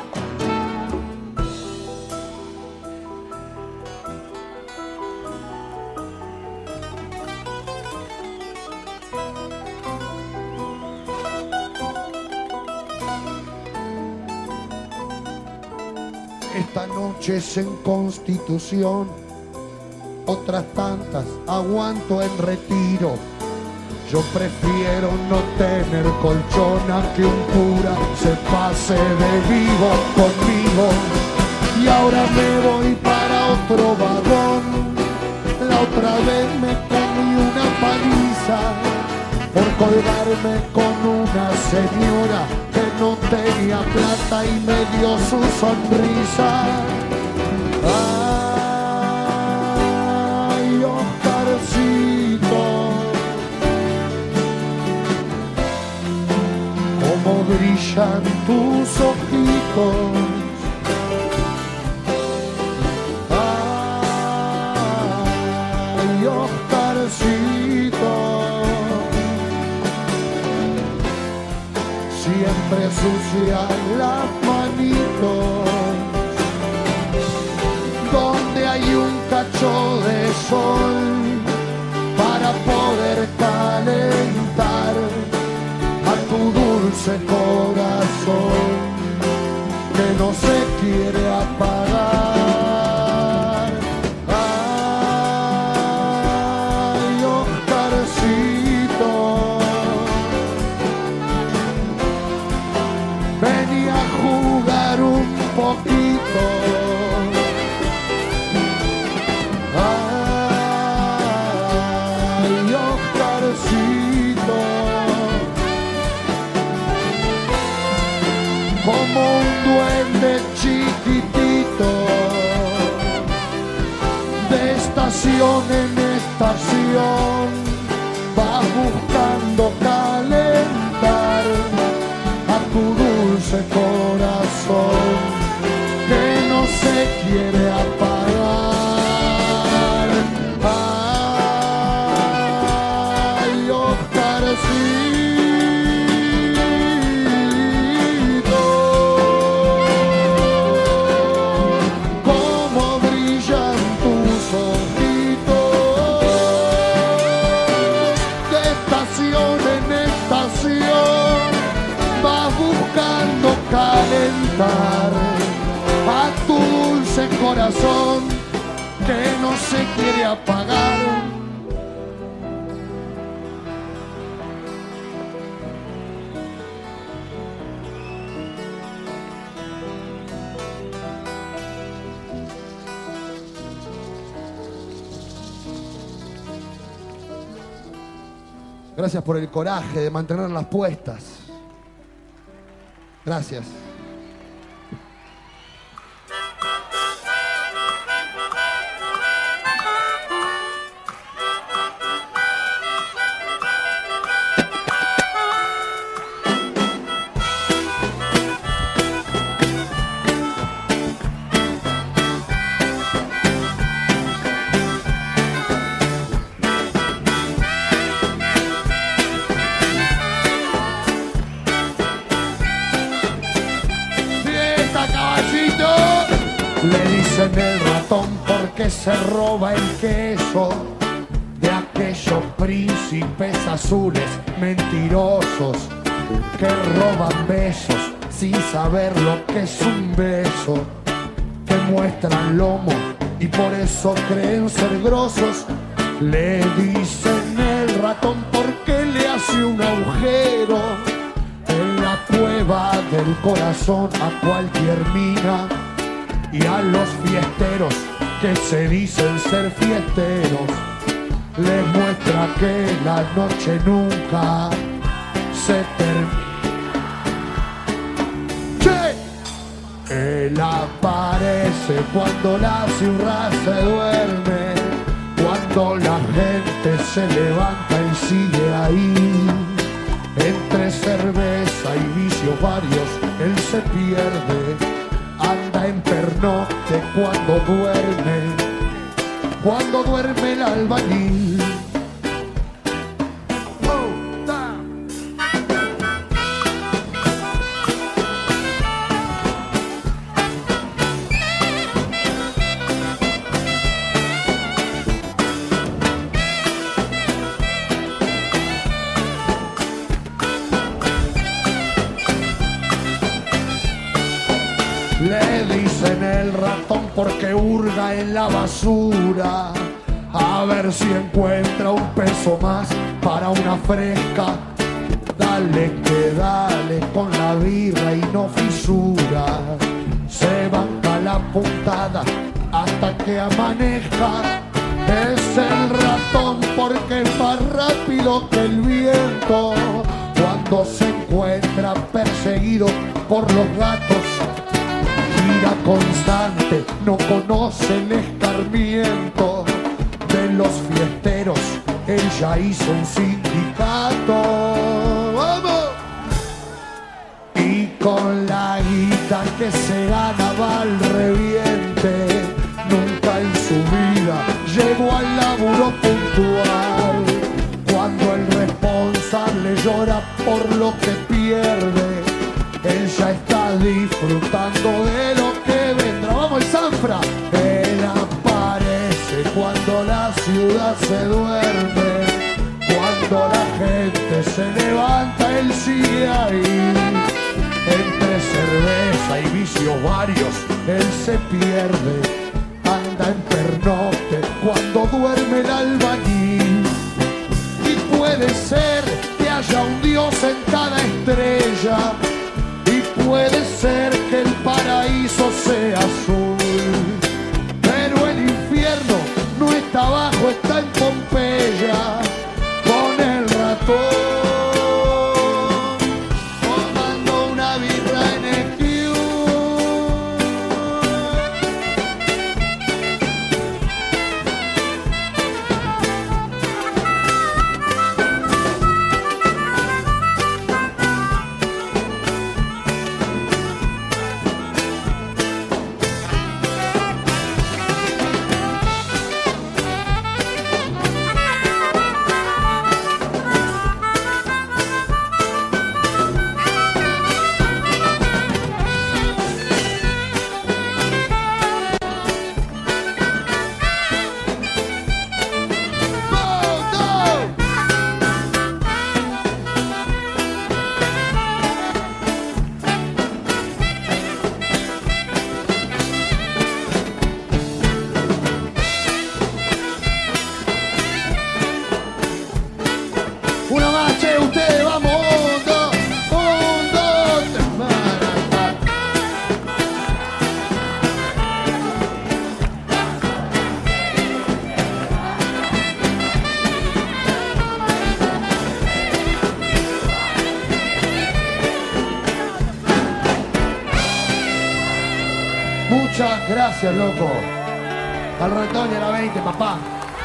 Speaker 5: Esta noche es en Constitución, otras tantas aguanto en retiro. Yo prefiero no tener colchón a que un cura se pase de vivo conmigo. Y ahora me voy para otro vagón. La otra vez me comí una paliza por colgarme con una señora que no tenía plata y me dio su sonrisa. Ay, Oscarcito, cómo brillan tus ojitos. Ay, Oscarcito, siempre sucian las manitos donde hay un cacho de sol para poder calentar a tu dulce corazón que no se quiere apagar. Ay, Oscarcito, vení a jugar un poquito. Ay, Oscarcito, como un duende chiquitito, de estación en estación, va buscando calentar a tu dulce corazón que no se quiere apagar. despertar a tu dulce corazón que no se quiere apagar. Gracias por el coraje de mantenerlas puestas. Gracias. Le dicen el ratón porque se roba el queso de aquellos príncipes azules mentirosos que roban besos sin saber lo que es un beso, que muestran lomo y por eso creen ser grosos. Le dicen el ratón porque le hace un agujero en la cueva del corazón a cualquier mina. Y a los fiesteros que se dicen ser fiesteros les muestra que la noche nunca se termina. ¡Sí! Él aparece cuando la ciudad se duerme, cuando la gente se levanta y sigue ahí. Entre cerveza y vicios varios él se pierde. Anda en pernocte cuando duerme, cuando duerme el albañil. Oh, da. Le dicen el ratón porque hurga en la basura a ver si encuentra un peso más para una fresca. Dale que dale con la birra y no fisura. Se banca la puntada hasta que amanezca. Es el ratón porque es más rápido que el viento. Cuando se encuentra perseguido por los gatos, gira constante, no conoce el escarmiento de los fiesteros. Ella hizo un sindicato. ¡Vamos! Y con la guita que se ganaba al reviente, nunca en su vida llegó al laburo puntual. Cuando el responsable llora por lo que pierde, ella está disfrutando de lo que vendrá. ¡Vamos, el Sanfra! Él aparece cuando la ciudad se duerme, cuando la gente se levanta, él sigue ahí. Entre cerveza y vicios varios, él se pierde. Anda en pernocte cuando duerme el albañil. Y puede ser que haya un Dios en cada estrella, puede ser que el paraíso sea azul, pero el infierno no está abajo, está en Pompeya, con el ratón, tomando una birra en el Muchas gracias, loco. Al ratón y a la veinte, papá.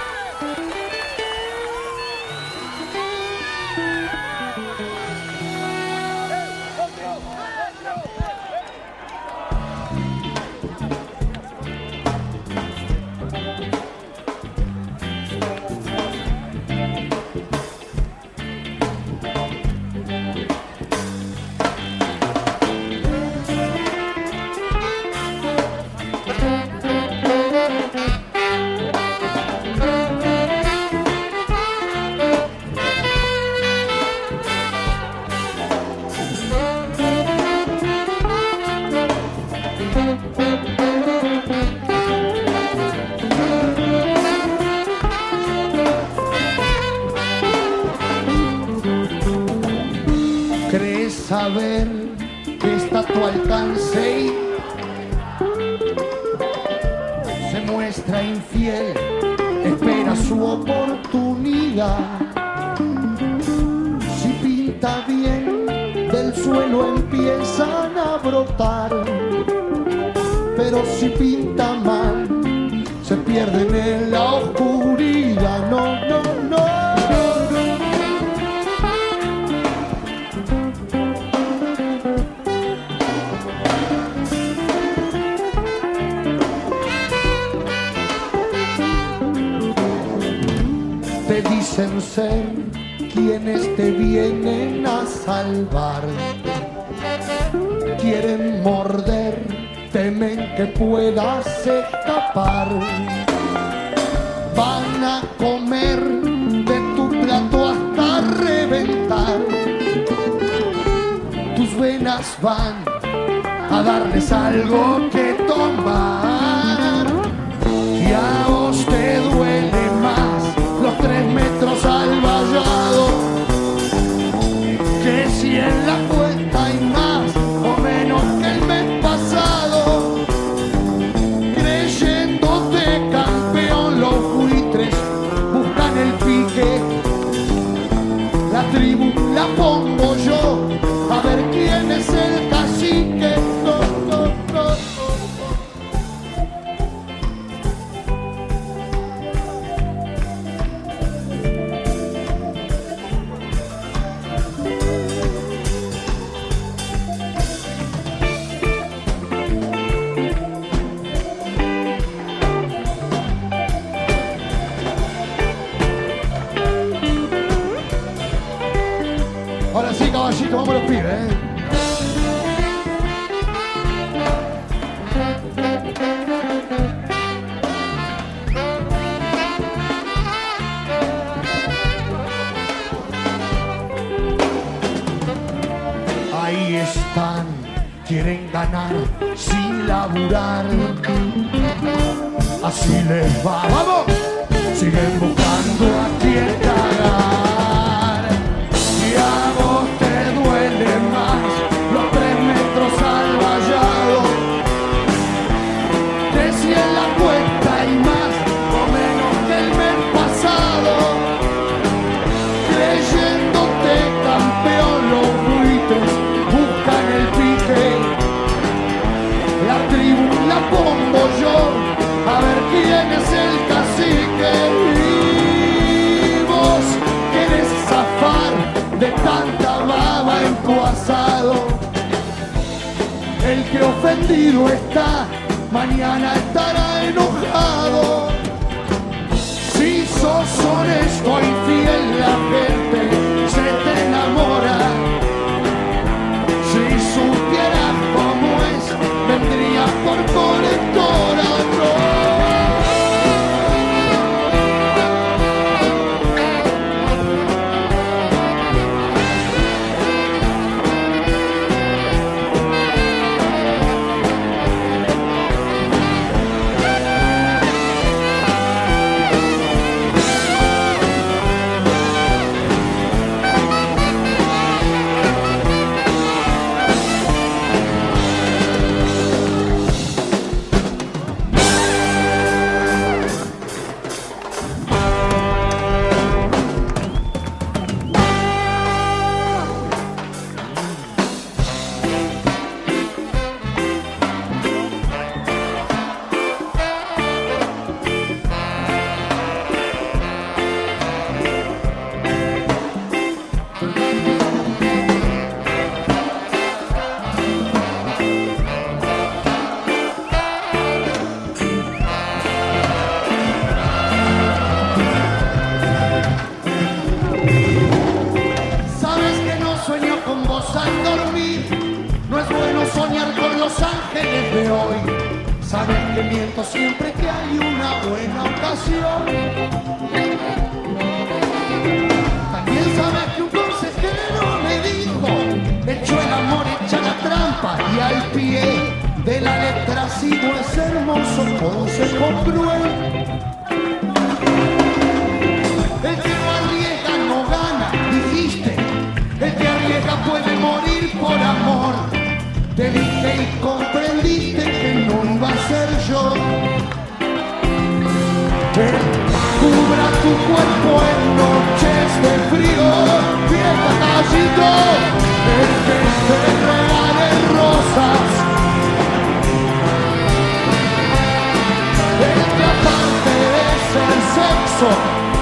Speaker 5: ¿Crees saber que está a tu alcance y se muestra infiel? Espera su oportunidad. Si pinta bien, del suelo empiezan a brotar. Pero si pinta mal, se pierden en la oscuridad. No, no, no. Te dicen ser quienes te vienen a salvar. Quieren morder, temen que puedas escapar. Van a comer de tu plato hasta reventar. Tus venas van a darles algo que tomar. Y a vos te duele más los tres metros al vallado, que si en la cuenta hay más o menos que el mes pasado. Creyéndote campeón, los buitres buscan el pique. La tribu la pongo yo, a ver quién es el cacique. No, no, no, no. Ahora sí, caballito, vamos a los pibes, ¿eh? Ahí están, quieren ganar sin laburar. Así les va, ¡vamos! Siguen buscando a quien cagar. Y a vos te duele más los tres metros al vallado, que si en la cuenta hay más o menos que el mes pasado. Creyéndote campeón, los buitres buscan el pique. La tribu la pongo yo, a ver quién es el cacique. Y vos querés zafar de tanta baba en tu asado. El que ofendido está, mañana estará enojado. Si sos honesto y fiel, la gente se te enamora. Si supieras cómo es, vendrías por colectora. No. le miento siempre que hay una buena ocasión. También sabes que un consejero me dijo, hecho el amor, echa la trampa, y al pie de la letra sigo ese hermoso consejo cruel. El que no arriesga no gana, dijiste. El que arriesga puede morir por amor. Te dije y comprendiste que no iba a ser yo. Que cubra tu cuerpo en noches de frío, fiesta gallito. El que te regale rosas. El que aparte es el sexo.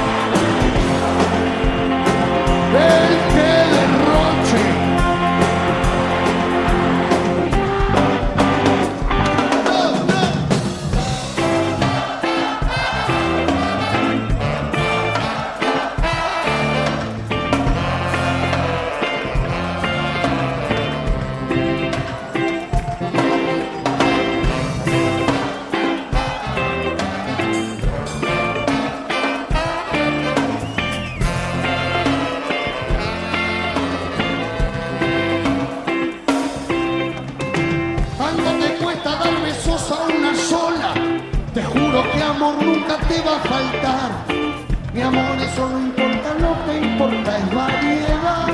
Speaker 5: El que derroche. No, no. Te juro que amor nunca te va a faltar. Mi amor, eso no importa, lo que importa es variedad.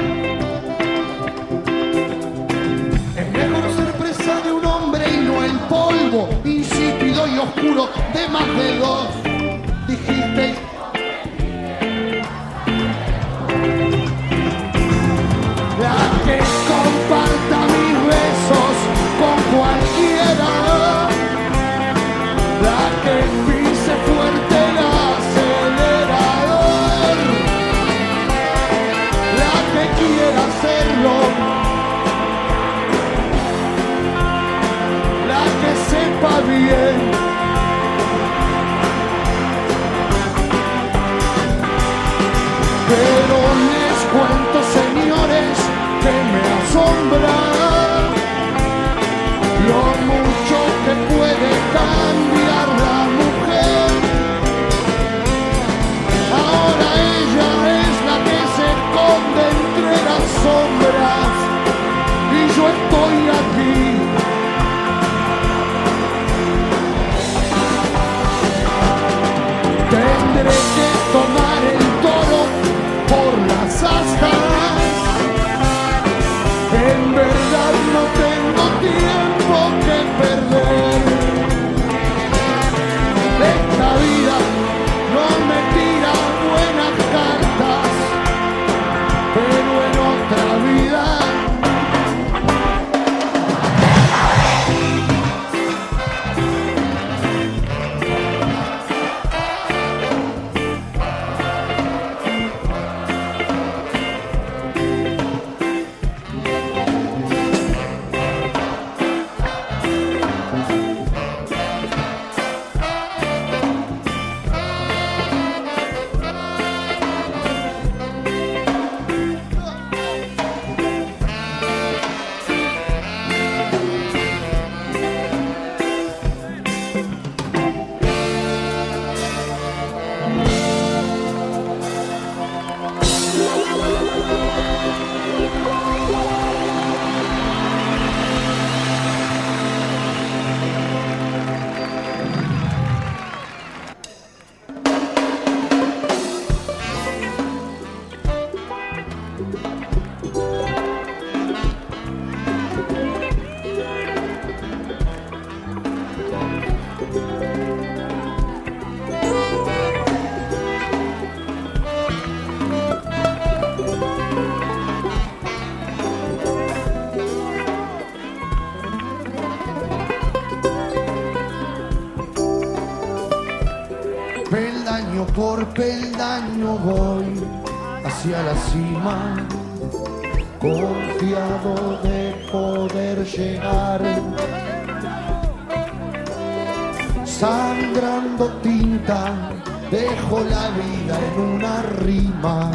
Speaker 5: Es mejor ser presa de un hombre y no el polvo insípido y oscuro de más de dos. Dijiste. La que comparta mis besos con cualquiera. La que pise fuerte el acelerador. La que quiera hacerlo. La que sepa bien. Pero les cuento, señores, que me asombra lo mucho que puede cambiar la mujer. Ahora ella es la que se esconde entre las sombras y yo estoy aquí. Tendré que tomar el toro por las astas. En verdad no tengo tiempo que perder. Esta vida no me tira buenas cartas, pero en otra vida peldaño por peldaño voy hacia la cima, confiado de poder llegar. Sangrando tinta, dejo la vida en una rima,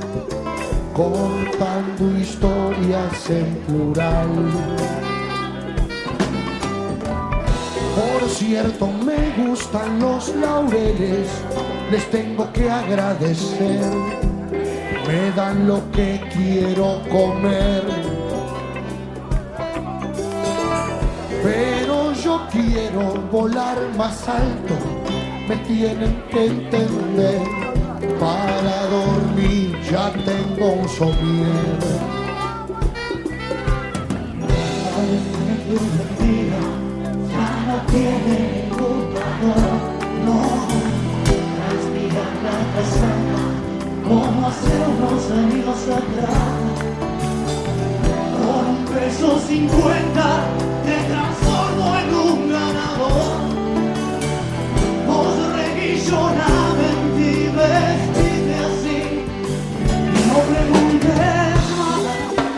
Speaker 5: contando historias en plural. Por cierto, me gustan los laureles, les tengo que agradecer. Me dan lo que quiero comer, pero yo quiero volar más alto, me tienen que entender. Para dormir ya tengo un somier.
Speaker 6: Ya no tiene ningún valor, no. Respirar la casada como hace unos años atrás. Por un peso cincuenta te transformo en un ganador. Vos reguillo la mentí, vestite así y no preguntes nada.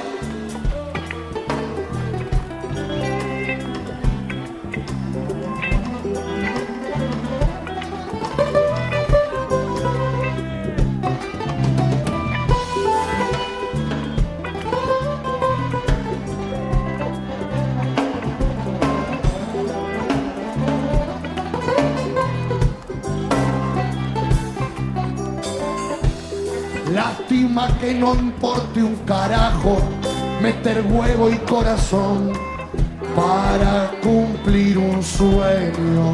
Speaker 5: Lástima que no importe un carajo meter huevo y corazón para cumplir un sueño.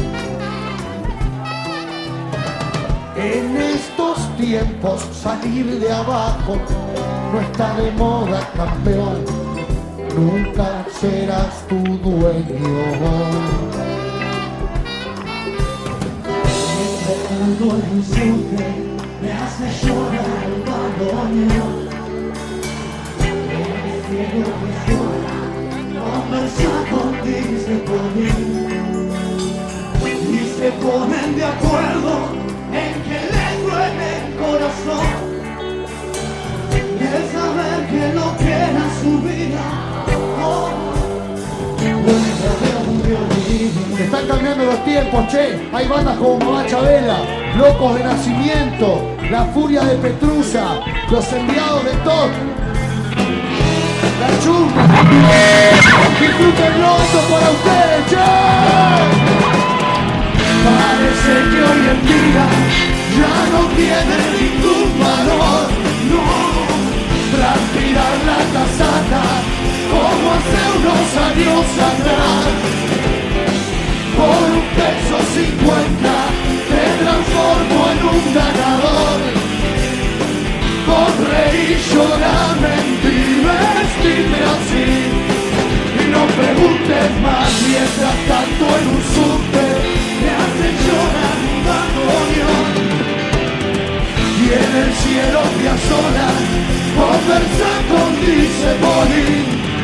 Speaker 5: En estos tiempos salir de abajo no está de moda, campeón. Nunca serás tu dueño.
Speaker 6: Cuando el insulte me hace llorar el bandoneón, el cielo que llora conversa contigo se pone, y se ponen de acuerdo en que le duele el corazón, y el saber que no queda su vida. Oh,
Speaker 5: Están cambiando los tiempos, che. Hay bandas como Mamá Chabela, Locos de Nacimiento, La Furia de Petrusa, Los Enviados de Todd, La Chusma. Disfrútenlo, esto para ustedes, che.
Speaker 6: Parece que hoy en día ya no tiene ningún valor, no. Transpirar la casaca como hace unos años atrás. Por un peso cincuenta te transformo en un ganador. Con reír, llorar, mentir, vestirme así. Y no preguntes más, mientras tanto en un subte me hace llorar un bandoneón. Y en el cielo te asola, conversa con Dice Bolín.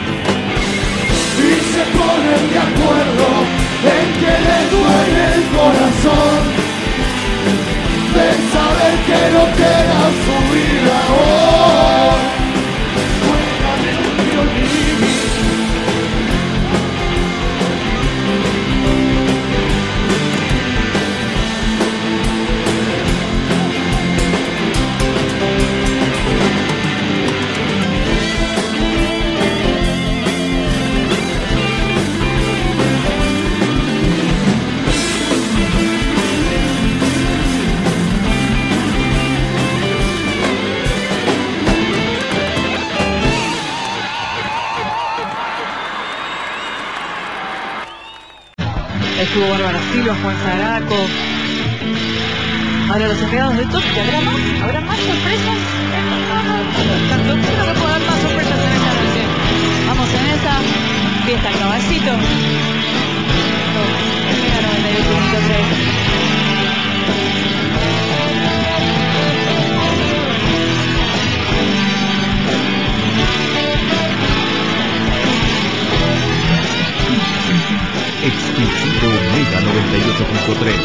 Speaker 6: Y se ponen de acuerdo en que le duele el corazón de saber que no queda su vida hoy. Juégame un violín.
Speaker 3: Estuvo Bárbara Silva, Juan Zaraco. Ahora los empleados de Top, ¿que habrá más? ¿Habrá más sorpresas? Tanto creo que puedo dar más sorpresas en esta noche. Vamos en esa fiesta caballito. Mega noventa y ocho punto tres.
Speaker 1: Exclusivo Mega noventa y ocho punto tres.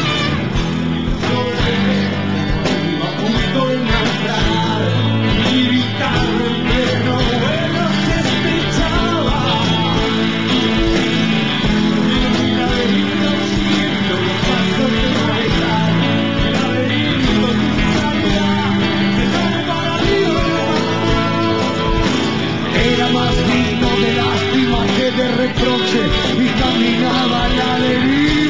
Speaker 6: Era más digno de lástima que de reproche y caminaba la alegría.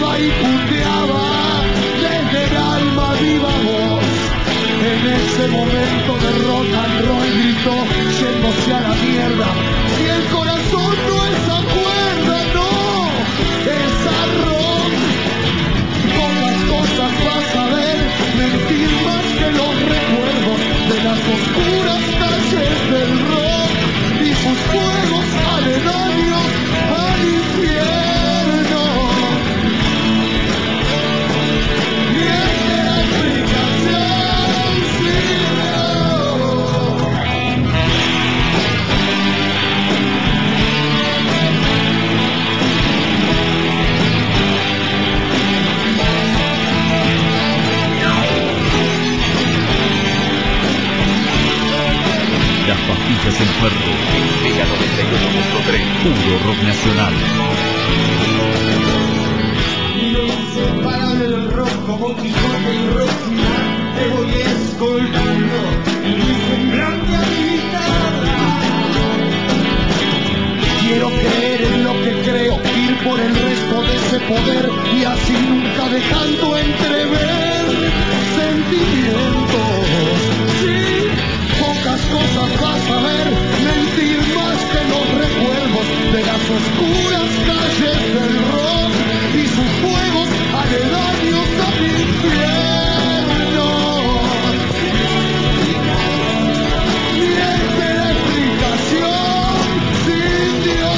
Speaker 5: ese momento de rock and roll gritó yéndose a la mierda. Si el corazón no es a cuerda, no, es a rock. Pocas cosas vas a ver, mentir más que los recuerdos de las oscuras calles del rock y sus fuegos aledaños al infierno. Miente la explicación, sí,
Speaker 1: Las pastillas en Ferro, en Mega noventa y ocho punto tres, puro rock nacional.
Speaker 6: Inseparable del rock como Quijote y Rocinante, voy escoltando mi semblante a mi guitarra.
Speaker 5: quiero creer en lo que creo, ir por el resto de ese poder y así nunca dejando entrever sentimientos. Sí, pocas cosas vas a ver, mentir más que los recuerdos de las oscuras calles del rock y sus fuegos aledaños al infierno. Miente la explicación sin Dios.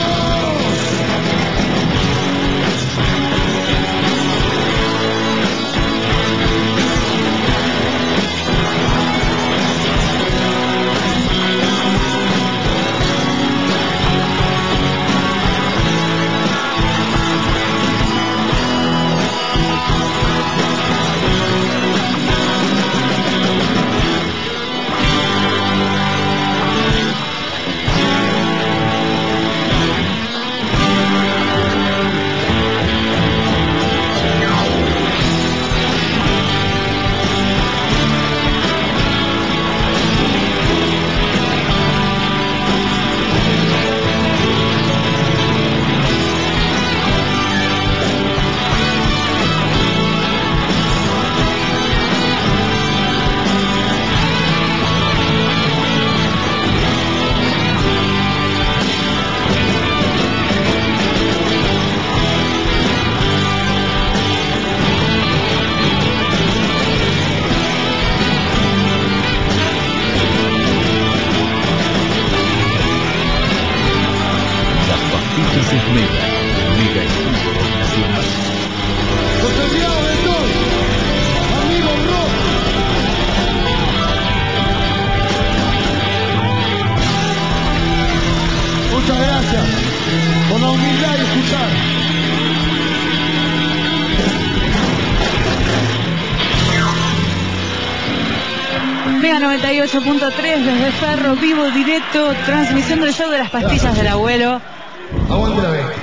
Speaker 3: Mega noventa y ocho punto tres desde Ferro, vivo, directo, transmisión del show de las pastillas del abuelo.
Speaker 5: Aguante la veinte.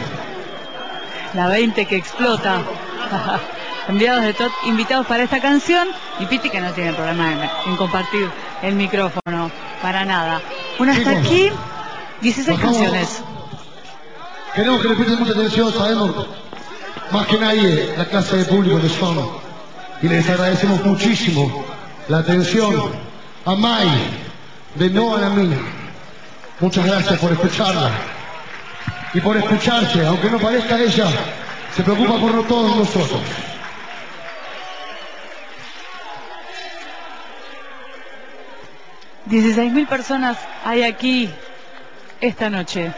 Speaker 3: La veinte que explota. Enviados de T O T, invitados para esta canción. Y Piti que no tiene problema en, en compartir el micrófono, para nada. Una hasta
Speaker 5: Chicos,
Speaker 3: aquí, dieciséis
Speaker 5: bajamos.
Speaker 3: canciones.
Speaker 5: Queremos que le presten mucha atención, sabemos más que nadie la clase de público que son. Y les agradecemos muchísimo la atención a Mai de No a la Mina. Muchas gracias por escucharla y por escucharse, aunque no parezca, ella se preocupa por todos nosotros.
Speaker 3: dieciséis mil personas hay aquí esta noche.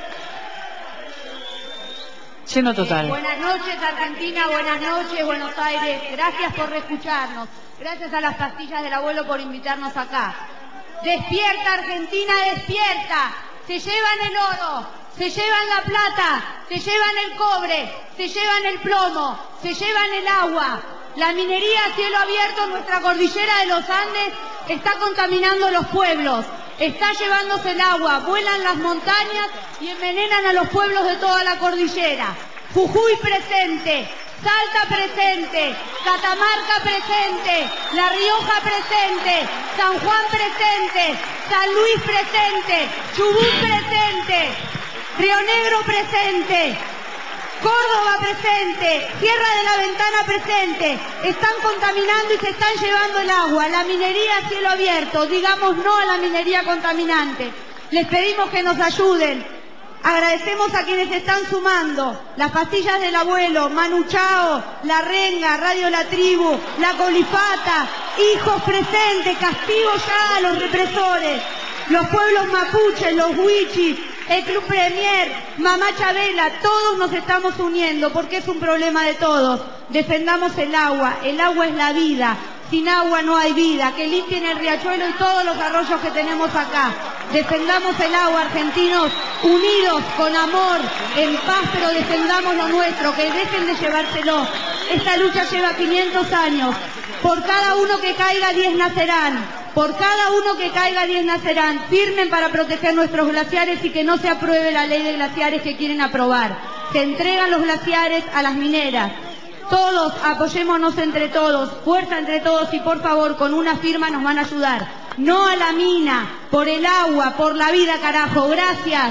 Speaker 3: Lleno total.
Speaker 7: Buenas noches Argentina, buenas noches Buenos Aires, gracias por escucharnos, gracias a las pastillas del abuelo por invitarnos acá. Despierta Argentina, despierta, se llevan el oro, se llevan la plata, se llevan el cobre, se llevan el plomo, se llevan el agua. La minería a cielo abierto en nuestra cordillera de los Andes está contaminando los pueblos, está llevándose el agua, vuelan las montañas y envenenan a los pueblos de toda la cordillera. Jujuy presente, Salta presente, Catamarca presente, La Rioja presente, San Juan presente, San Luis presente, Chubut presente, Río Negro presente. Córdoba presente, Sierra de la Ventana presente, están contaminando y se están llevando el agua, la minería a cielo abierto, digamos no a la minería contaminante. Les pedimos que nos ayuden. Agradecemos a quienes están sumando, las pastillas del abuelo, Manu Chao, La Renga, Radio La Tribu, La Colifata, hijos presentes, castigo ya a los represores, los pueblos mapuches, los huichis, el Club Premier, Mamá Chabela, todos nos estamos uniendo porque es un problema de todos. Defendamos el agua, el agua es la vida, sin agua no hay vida, que limpien el riachuelo y todos los arroyos que tenemos acá. Defendamos el agua, argentinos, unidos, con amor, en paz, pero defendamos lo nuestro, que dejen de llevárselo. Esta lucha lleva quinientos años. Por cada uno que caiga, diez nacerán. Por cada uno que caiga, diez nacerán. Firmen para proteger nuestros glaciares y que no se apruebe la ley de glaciares que quieren aprobar. Se entregan los glaciares a las mineras. Todos apoyémonos entre todos, fuerza entre todos y por favor con una firma nos van a ayudar. No a la mina, por el agua, por la vida, carajo. Gracias.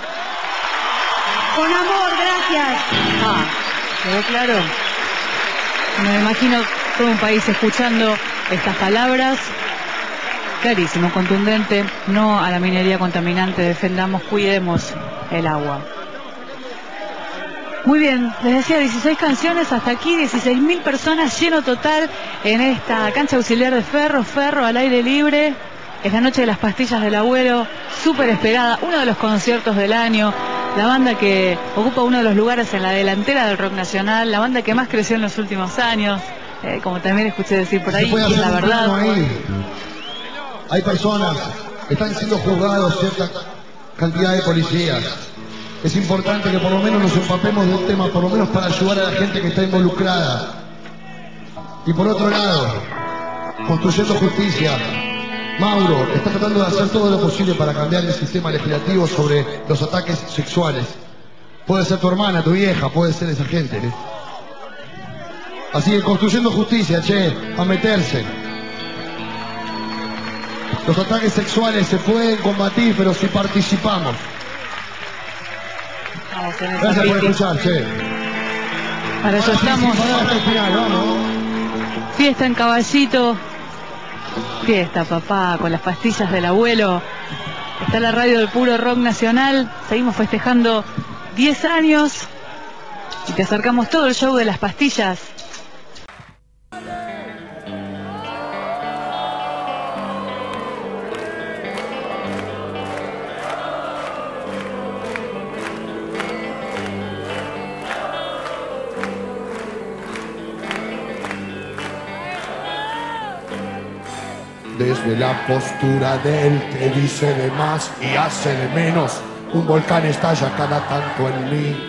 Speaker 7: Con amor, gracias.
Speaker 3: Ah, ¿quedó claro? Me imagino todo un país escuchando estas palabras. Clarísimo, contundente. No a la minería contaminante. Defendamos, cuidemos el agua. Muy bien, les decía dieciséis canciones, hasta aquí dieciséis mil personas, lleno total en esta cancha auxiliar de Ferro, Ferro al aire libre. Es la noche de las pastillas del abuelo, súper esperada, uno de los conciertos del año, la banda que ocupa uno de los lugares en la delantera del rock nacional, la banda que más creció en los últimos años, eh, como también escuché decir por ahí, y la verdad.
Speaker 5: Ahí. Hay personas que están siendo juzgados, cierta cantidad de policías. Es importante que por lo menos nos empapemos del tema, por lo menos para ayudar a la gente que está involucrada. Y por otro lado, construyendo justicia, Mauro está tratando de hacer todo lo posible para cambiar el sistema legislativo sobre los ataques sexuales. Puede ser tu hermana, tu vieja, puede ser esa gente, ¿eh? Así que construyendo justicia, che, a meterse. Los ataques sexuales se pueden combatir, pero si participamos. Gracias por escuchar, che.
Speaker 3: Para eso estamos. Fiesta en Caballito. Fiesta, papá, con las pastillas del abuelo. Está la radio del puro rock nacional. Seguimos festejando diez años. Y te acercamos todo el show de las pastillas.
Speaker 5: Desde la postura del que dice de más y hace de menos, un volcán estalla cada tanto en mí.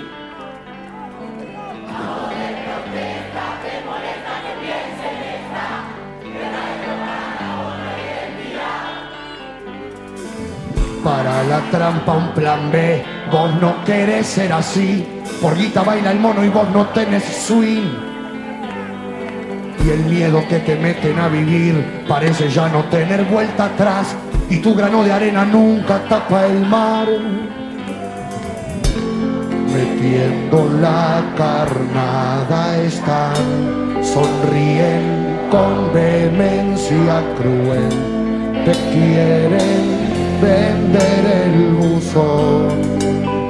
Speaker 5: Para la trampa un plan B, vos no querés ser así. Por guita baila el mono y vos no tenés swing. Y el miedo que te meten a vivir parece ya no tener vuelta atrás. Y tu grano de arena nunca tapa el mar. Metiendo la carnada están, sonríen con vehemencia cruel. Te quieren vender el buzón.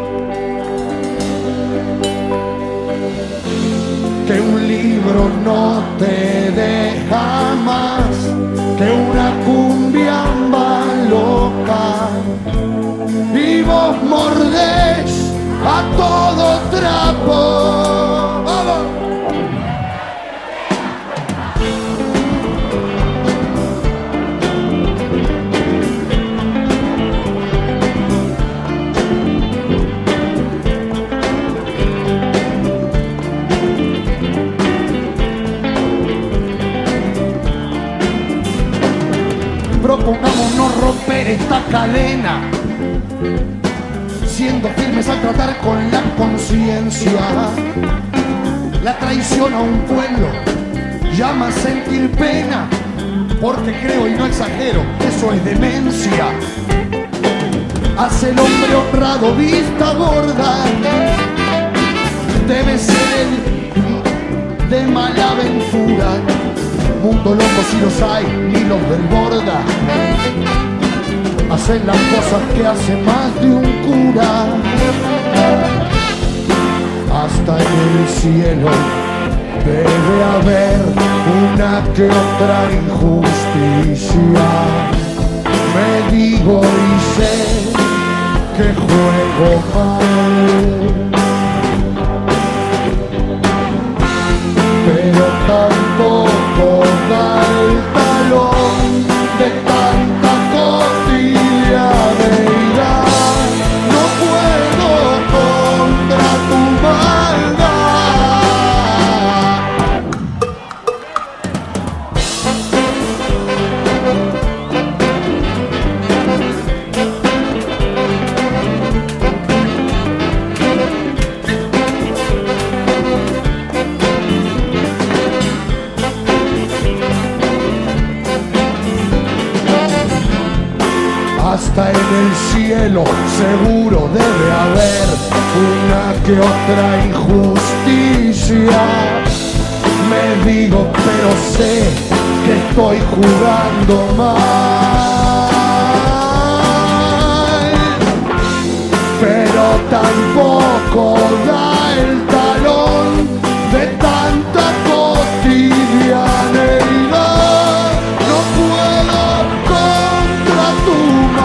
Speaker 5: Que un libro no te deja más que una cumbia loca. Y vos mordés a todo trapo. ¡Vamos! Propongamos no romper esta cadena, siendo firmes al tratar con la conciencia. La traición a un pueblo llama a sentir pena, porque creo y no exagero, eso es demencia. Hace el hombre honrado vista gorda, debe ser de mala aventura. Mundo loco si los hay, ni los desborda. Hacen las cosas que hace más de un cura. Hasta en el cielo debe haber una que otra injusticia. Me digo y sé que juego mal, pero tampoco da el talón de tanta cotidianeidad. No puedo contra tu maldad. Hasta en el cielo seguro debe haber una que otra injusticia. Me digo, pero sé que estoy jugando mal, pero tampoco da el talón de tanta cotidianeidad. No puedo contra tu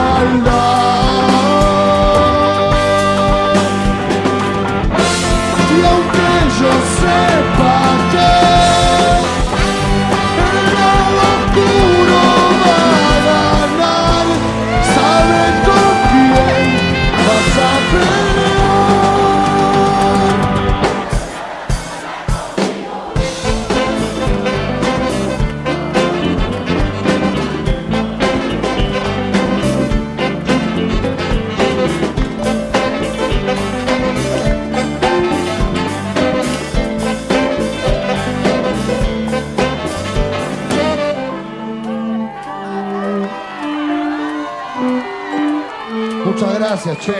Speaker 5: y aunque yo sepa que el lado oscuro va a ganar, sabe con quién vas a Muchas gracias, che.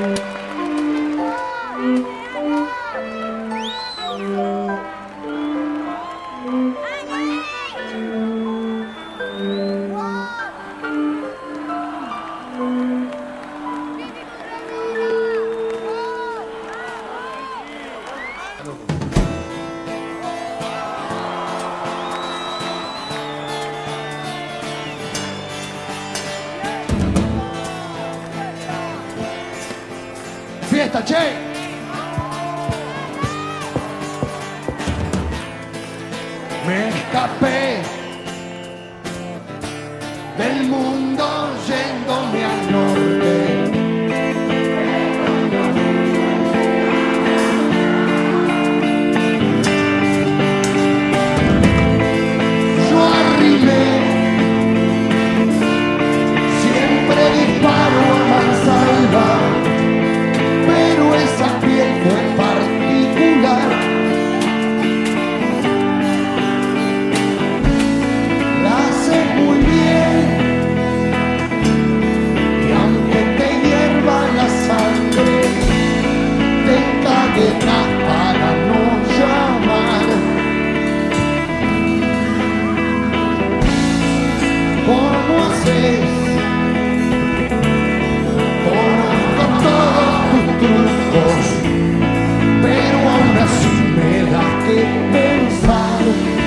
Speaker 5: Fiesta, che. Me escapé del mundo yéndome al norte. Yo arrimé, siempre disparo a mansalva, pero esa piel fue particular. La sé muy bien, y aunque te hierva la sangre, te encadenas para no llamar. ¿Cómo haces? Conozco todos tus trucos, pero aún así me da que pensar.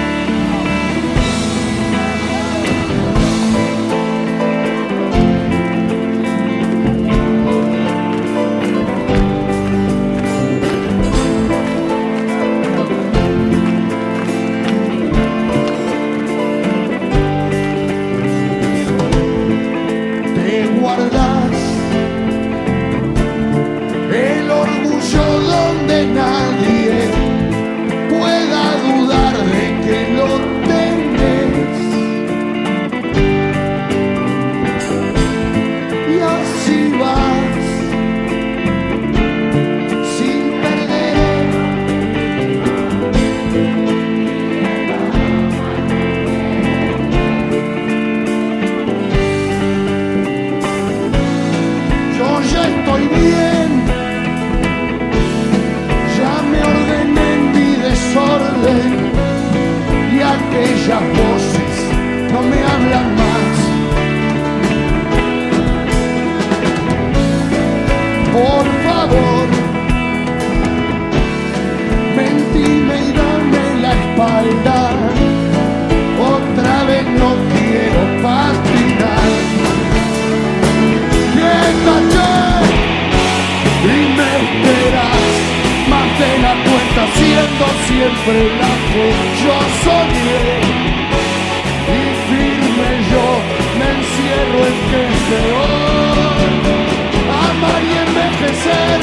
Speaker 5: Te guardas el orgullo donde nadie pueda dudar de que lo tenés. Y así vas, sin perder. Yo ya estoy bien, ya me ordené. siempre la que yo soñé. Y firme yo me encierro en que es peor amar y envejecer.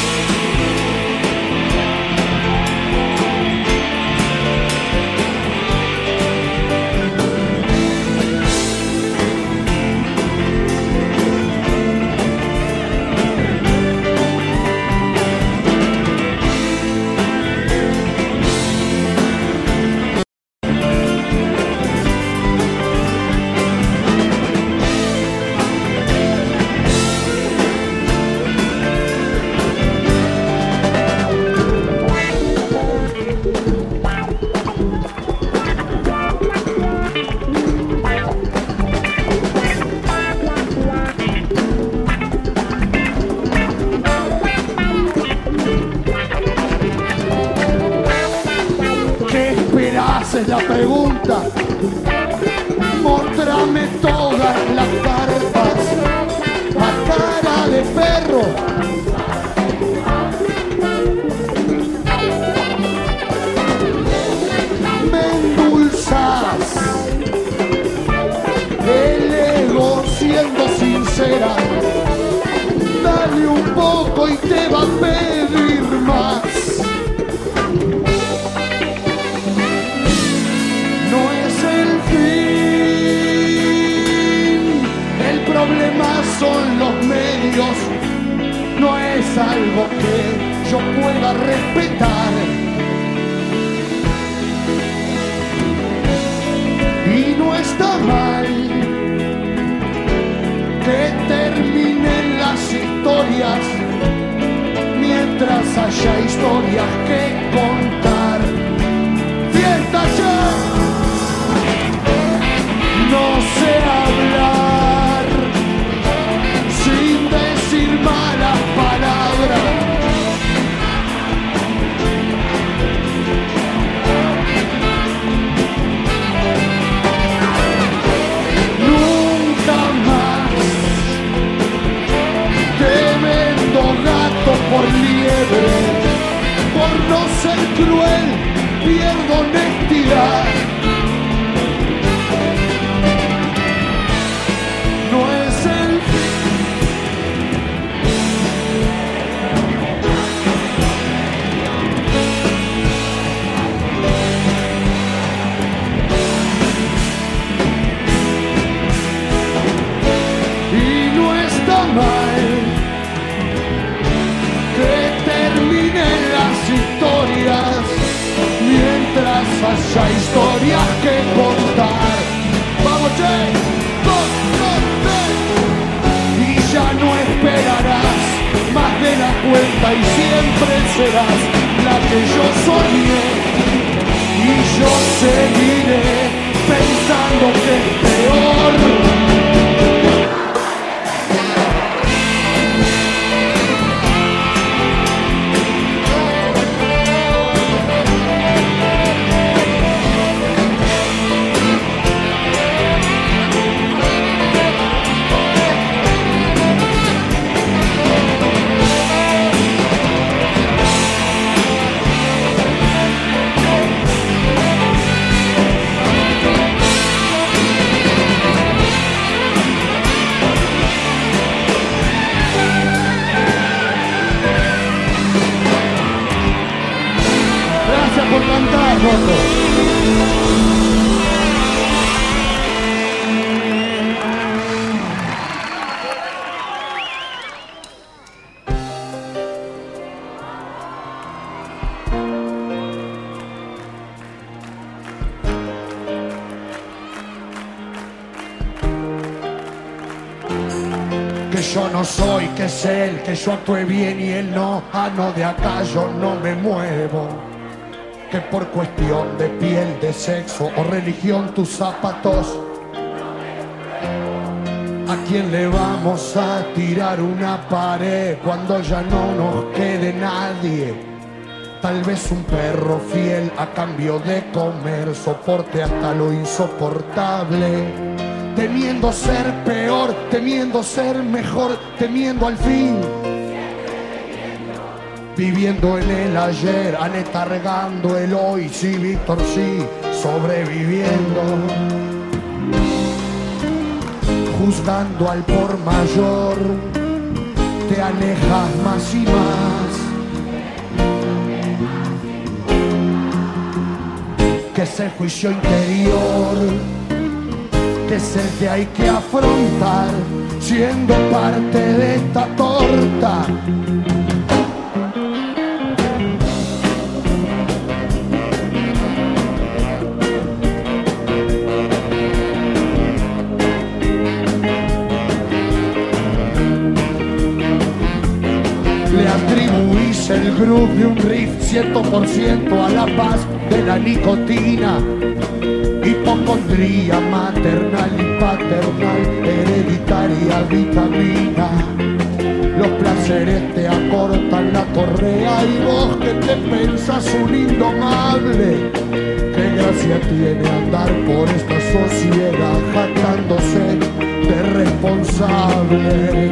Speaker 5: Es la pregunta, mostrame todas las cartas a cara de perro. Me endulzas el ego siendo sincera, dale un poco y te va a pedir más. Son los medios, no es algo que yo pueda respetar. Y no está mal que terminen las historias mientras haya historias que contar. ¡Fiesta ya! No sé hablar sin decir malas palabras. Nunca más te vendo gato por liebre. Por no ser cruel pierdo honestidad. No es el mal que terminen las historias mientras haya historias que contar. Vamos, che, dos, dos, tres. Y ya no esperarás más de la cuenta y siempre serás la que yo soñé. Y yo seguiré pensando que es peor. Que yo no soy, que es él, que yo actúe bien y él no. Ah, no, de acá yo no me muevo. Que por cuestión de piel, de sexo o religión tus zapatos. ¿A quién le vamos a tirar una pared cuando ya no nos quede nadie? Tal vez un perro fiel a cambio de comer soporte hasta lo insoportable. Temiendo ser peor, temiendo ser mejor, temiendo al fin viviendo en el ayer, aletargando el hoy, sí, Víctor, sí, sobreviviendo, juzgando al por mayor, te alejas más y más, que es el juicio interior, que es el que hay que afrontar, siendo parte de esta torta. Le atribuís el groove de un riff cien por ciento a la paz de la nicotina, hipocondría maternal y paternal, hereditaria vitamina. Los placeres te acortan la correa y vos que te pensás un indomable. Qué gracia tiene andar por esta sociedad jactándose de responsable.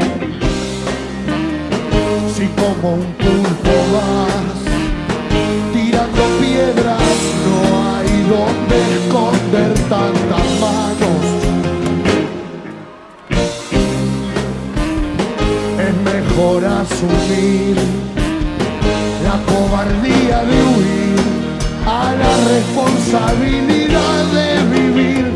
Speaker 5: Si como un pulpo vas tirando piedras, no hay donde esconder tantas manos. Es mejor asumir la cobardía de huir a la responsabilidad de vivir.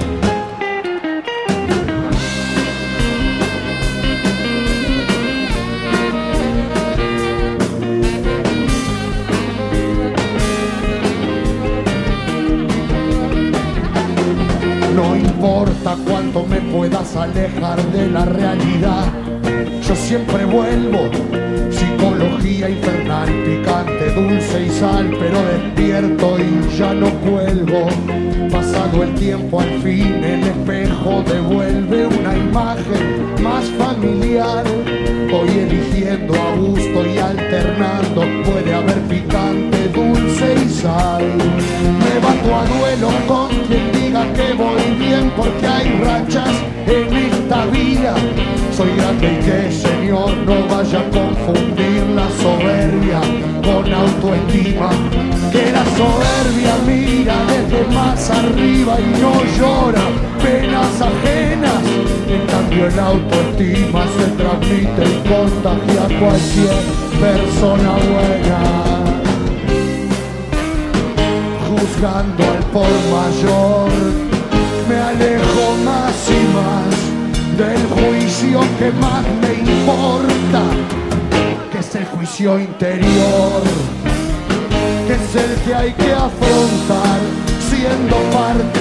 Speaker 5: No importa cuánto me puedas alejar de la realidad, yo siempre vuelvo. Psicología infernal, picante, dulce y sal, pero despierto y ya no cuelgo. Pasado el tiempo, al fin el espejo devuelve una imagen más familiar. Voy eligiendo a gusto y alternando, puede haber picante, dulce y sal. Me bato a duelo con quien diga que voy bien, porque hay rachas en esta vida. Soy grande y que señor no vaya a confundir la soberbia con autoestima. Que la soberbia mira desde más arriba y no llora penas ajenas. En cambio el autoestima se transmite y contagia a cualquier persona buena. Juzgando al por mayor, me alejo más y más del juicio que más me importa, que es el juicio interior, que es el que hay que afrontar siendo parte.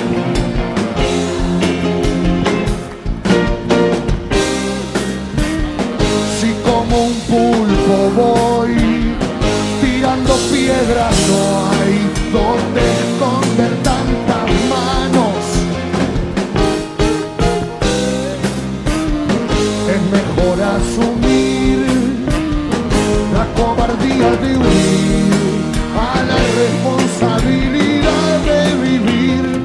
Speaker 5: Si como un pulpo voy tirando piedras, no hay donde esconder tantas manos. Es mejor asumir la cobardía de huir a la responsabilidad de vivir.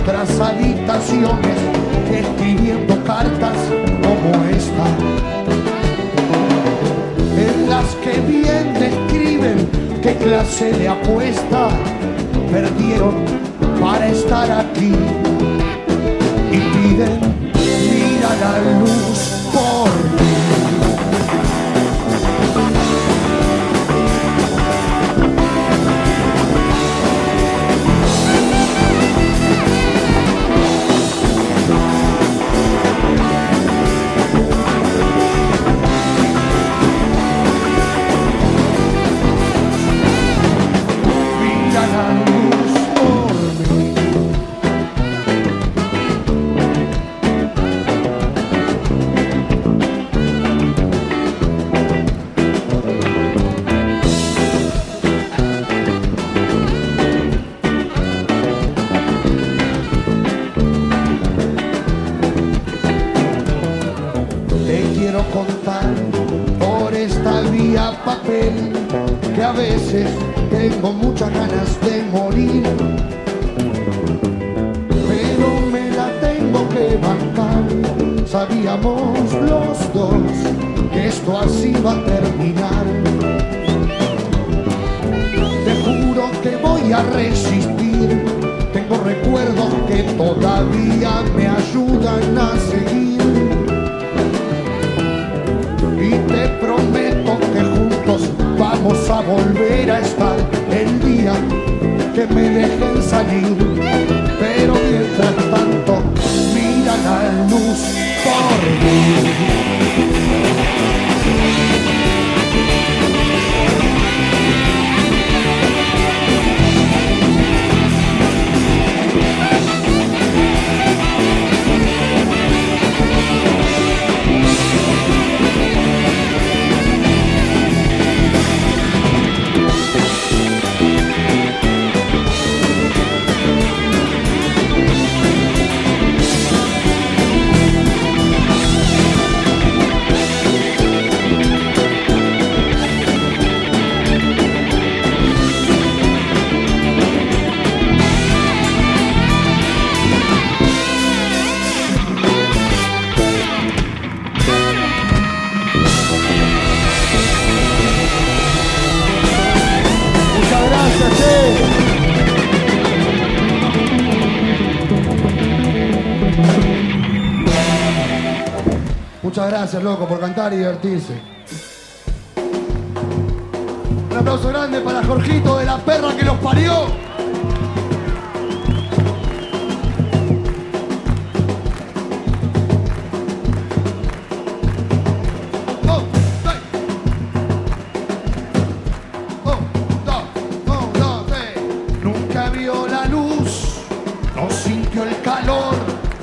Speaker 5: otras habitaciones, escribiendo cartas como esta, en las que bien describen qué clase de apuesta perdieron para estar aquí, y piden, mira la luz por mí. Papel, que a veces tengo muchas ganas de morir, pero me la tengo que bancar. Sabíamos los dos que esto así va a terminar. Te juro que voy a resistir. Tengo recuerdos que todavía me ayudan a seguir, y te prometo que juntos vamos a volver a estar el día que me dejen salir. Pero mientras tanto, mira la luz por mí. Muchas gracias, loco, por cantar y divertirse. Un aplauso grande para Jorgito de la perra que los parió. Nunca vio la luz, no sintió el calor,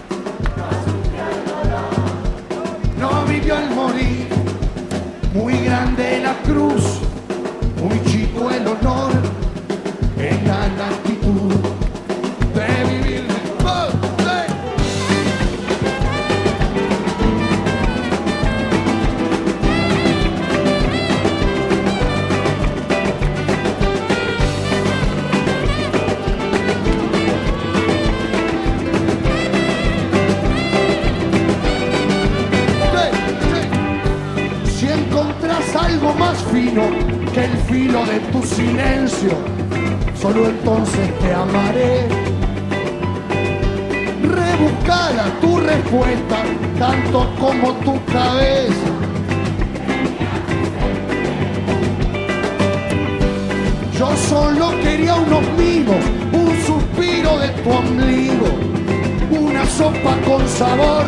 Speaker 5: no vivió el morir. Muy grande la cruz, muy chico el honor, en la actitud de vivir. Algo más fino que el filo de tu silencio, solo entonces te amaré. Rebuscada tu respuesta, tanto como tu cabeza. Yo solo quería unos mimos, un suspiro de tu ombligo, una sopa con sabor.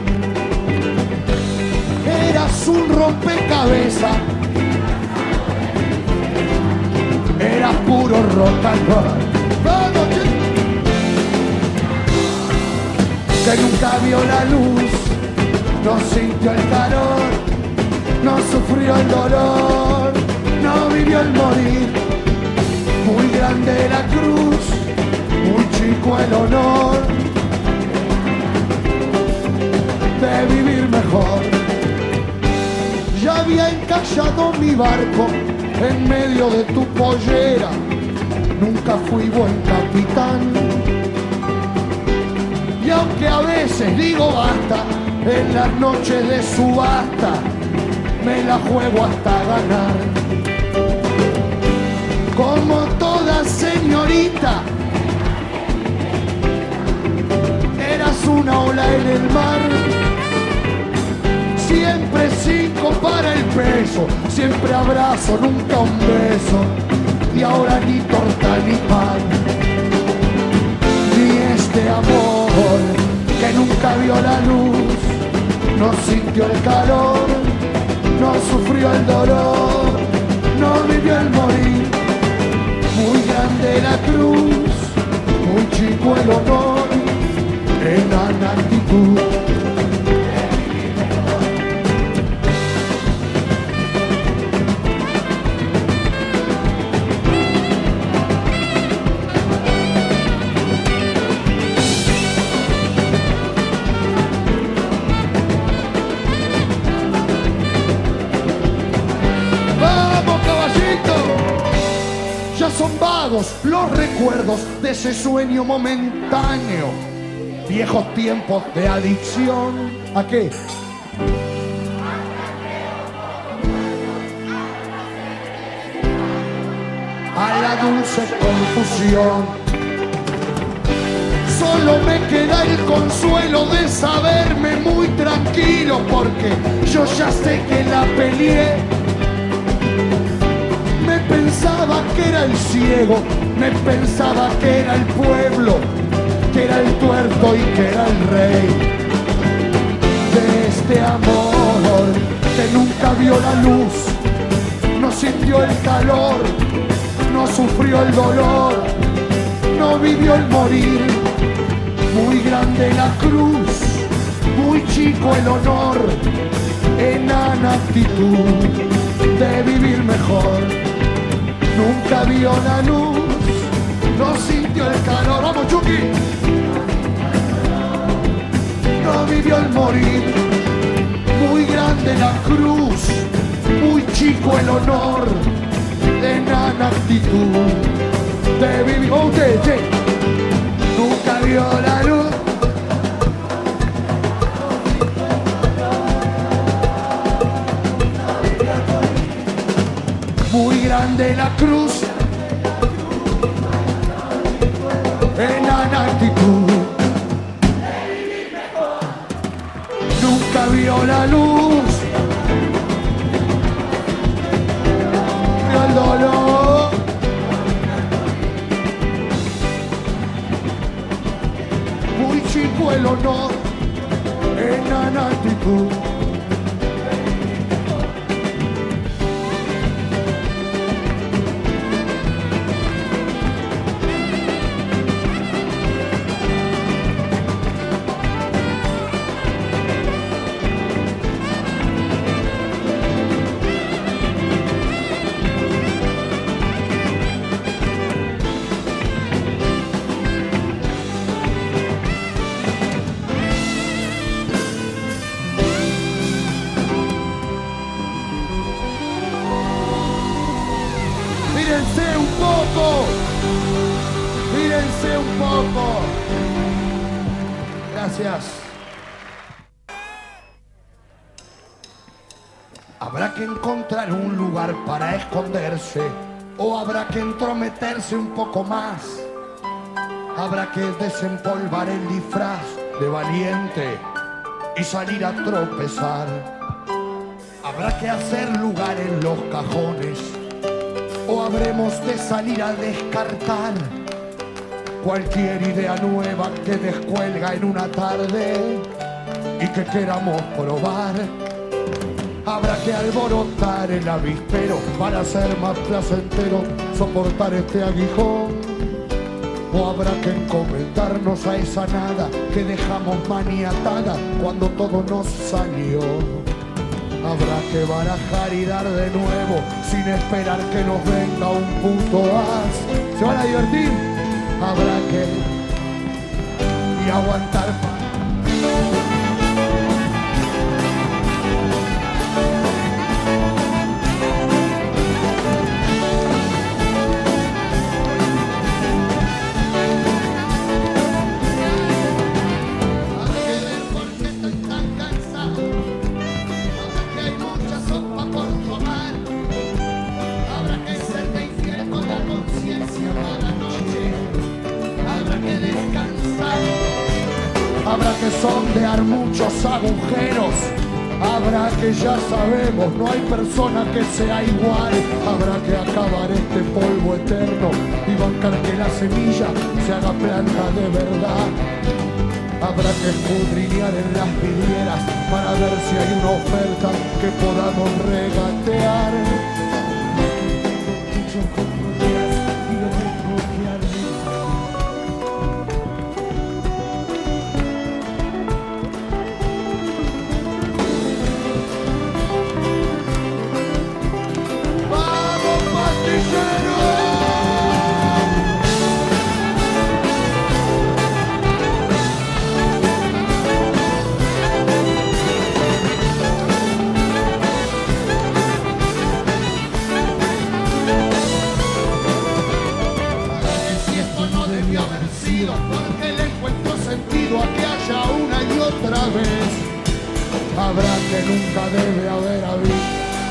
Speaker 5: Eras un rompecabezas, eras puro rock and roll. Que nunca vio la luz, no sintió el calor, no sufrió el dolor, no vivió el morir. Muy grande la cruz, muy chico el honor de vivir mejor. Ya había encallado mi barco en medio de tu pollera, nunca fui buen capitán. Y aunque a veces digo basta, en las noches de subasta me la juego hasta ganar. Como toda señorita, eras una ola en el mar. Siempre cinco para el peso, siempre abrazo, nunca un beso. Y ahora ni torta ni pan, ni este amor que nunca vio la luz, no sintió el calor, no sufrió el dolor, no vivió el morir. Muy grande la cruz, muy chico el honor, en la actitud. Son vagos los recuerdos de ese sueño momentáneo, viejos tiempos de adicción. ¿A qué? A la dulce confusión. Solo me queda el consuelo de saberme muy tranquilo, porque yo ya sé que la peleé. Me pensaba que era el ciego, me pensaba que era el pueblo, que era el tuerto y que era el rey de este amor que nunca vio la luz, no sintió el calor, no sufrió el dolor, no vivió el morir. Muy grande la cruz, muy chico el honor, enana actitud de vivir mejor. Nunca vio la luz, no sintió el calor. ¡Vamos, Chucky! No vivió el morir. Muy grande la cruz, muy chico el honor, enana actitud de vivir. ¡Oh, usted, che! Nunca vio la luz. Muy grande la cruz, enana actitud. Nunca vio la luz, vio el dolor. Muy chico el honor, enana actitud. Mírense un poco, mírense un poco. Gracias. Habrá que encontrar un lugar para esconderse, o habrá que entrometerse un poco más. Habrá que desempolvar el disfraz de valiente y salir a tropezar. Habrá que hacer lugar en los cajones, o habremos de salir a descartar cualquier idea nueva que descuelga en una tarde y que queramos probar. Habrá que alborotar el avispero para hacer más placentero soportar este aguijón, o habrá que encomendarnos a esa nada que dejamos maniatada cuando todo nos salió. Habrá que barajar y dar de nuevo sin esperar que nos venga un puto as. ¿Se van a divertir? Habrá que y aguantar. habrá que sondear muchos agujeros, habrá que ya sabemos, no hay persona que sea igual, habrá que acabar este polvo eterno y bancar que la semilla se haga planta de verdad. Habrá que escudriñar en las vidrieras para ver si hay una oferta que podamos regatear. Porque le encuentro sentido a que haya una y otra vez. Habrá que nunca debe haber habido.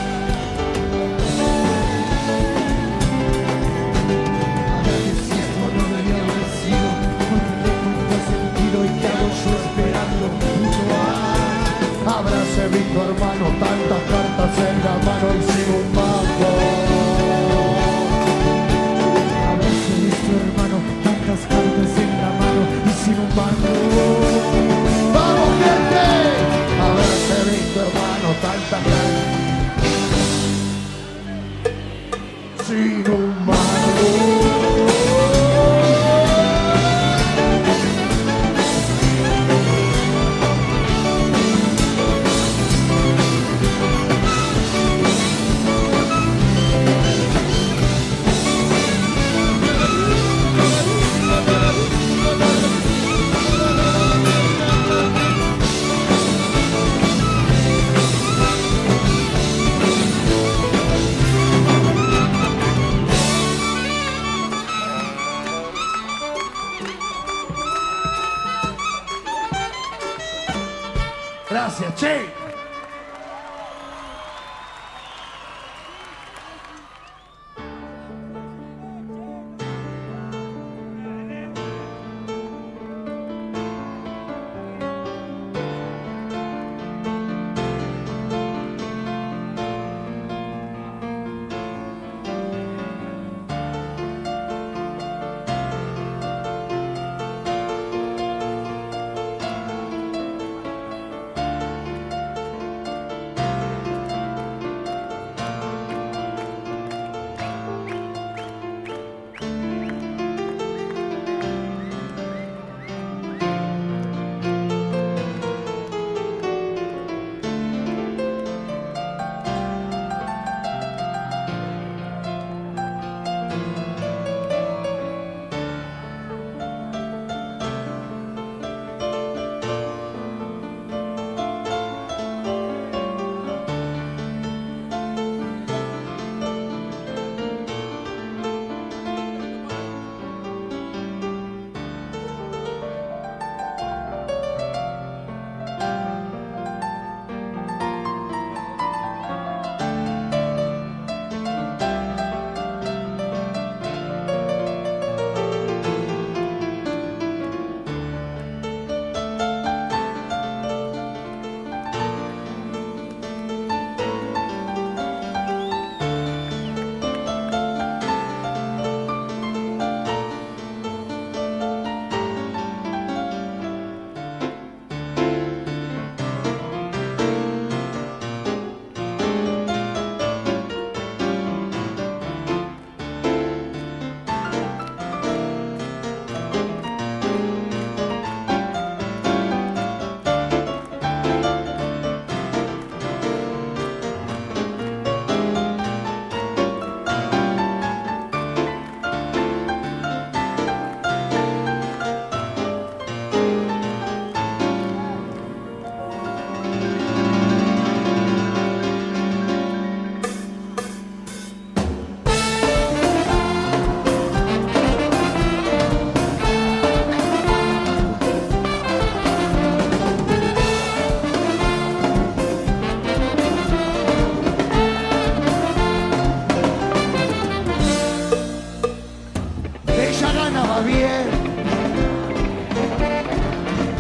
Speaker 5: Habrá que si esto no debía haber sido, porque le encuentro sentido y que hago yo esperando mucho más. Habráse visto, hermano, tantas cartas en la mano y sin un banco. Habráse visto, hermano, tantas cartas en la mano y sin un banco. ¡Vamos, gente! Haberse visto, hermano, tantas cartas sin un banco. Gracias, che.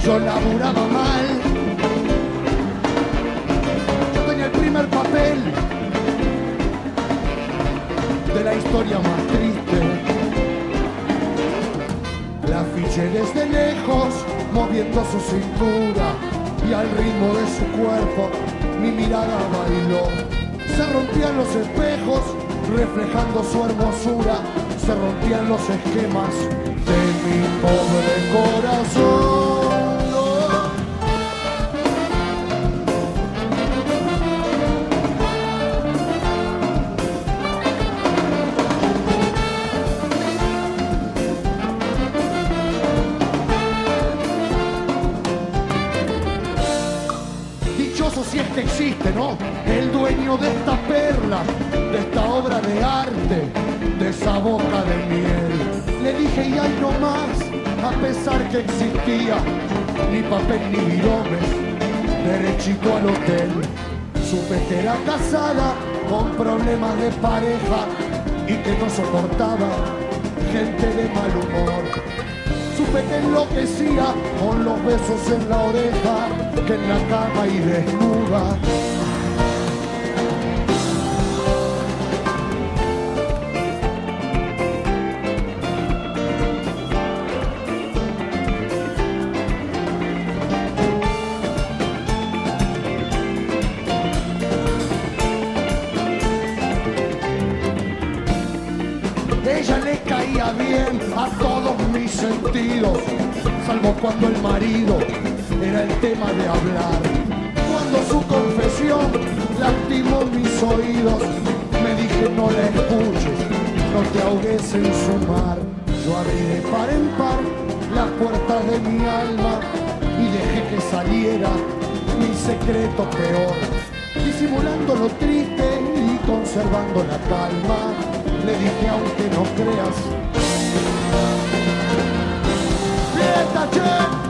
Speaker 5: yo laburaba mal. Yo tenía el primer papel de la historia más triste. La afiché desde lejos, moviendo su cintura, y al ritmo de su cuerpo mi mirada bailó. Se rompían los espejos, reflejando su hermosura, se rompían los esquemas de mi pobre corazón. Dichoso si es que existe, ¿no? El dueño de esta perla, de esta obra de arte, de esa boca de miel. Le dije y ahí no más, a pesar que existía ni papel ni viromes, derechito al hotel. Supe que era casada con problemas de pareja y que no soportaba gente de mal humor. Supe que enloquecía con los besos en la oreja, que en la cama y desnuda. Ella le caía bien a todos mis sentidos, salvo cuando el marido era el tema de hablar. Cuando su confesión lastimó mis oídos, me dije no la escuches, no te ahogues en su mar. Yo abrí de par en par las puertas de mi alma y dejé que saliera mi secreto peor. Disimulando lo triste y conservando la calma, le dije aunque no creas, ¡fiesta, che!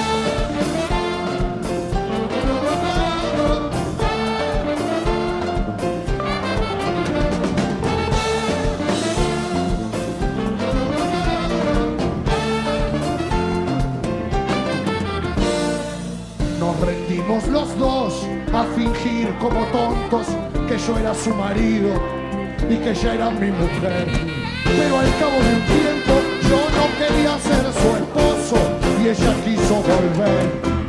Speaker 5: Nos rendimos los dos a fingir como tontos que yo era su marido y que ella era mi mujer. Pero al cabo de un tiempo yo no quería ser su esposo y ella quiso volver.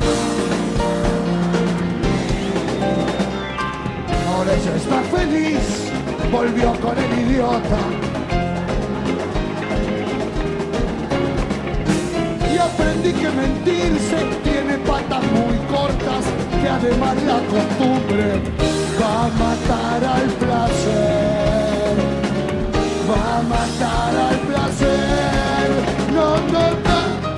Speaker 5: Ahora ella está feliz, volvió con el idiota. Y aprendí que mentirse tiene patas muy cortas, que además la costumbre va a matar al placer, va a matar al placer. No, no, no.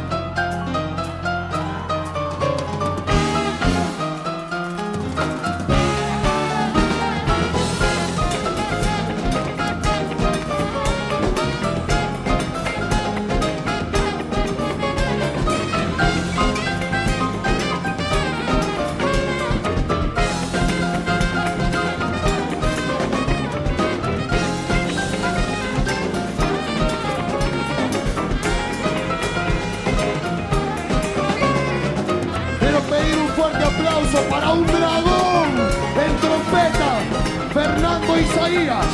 Speaker 5: Para un dragón en trompeta, Fernando Isaías.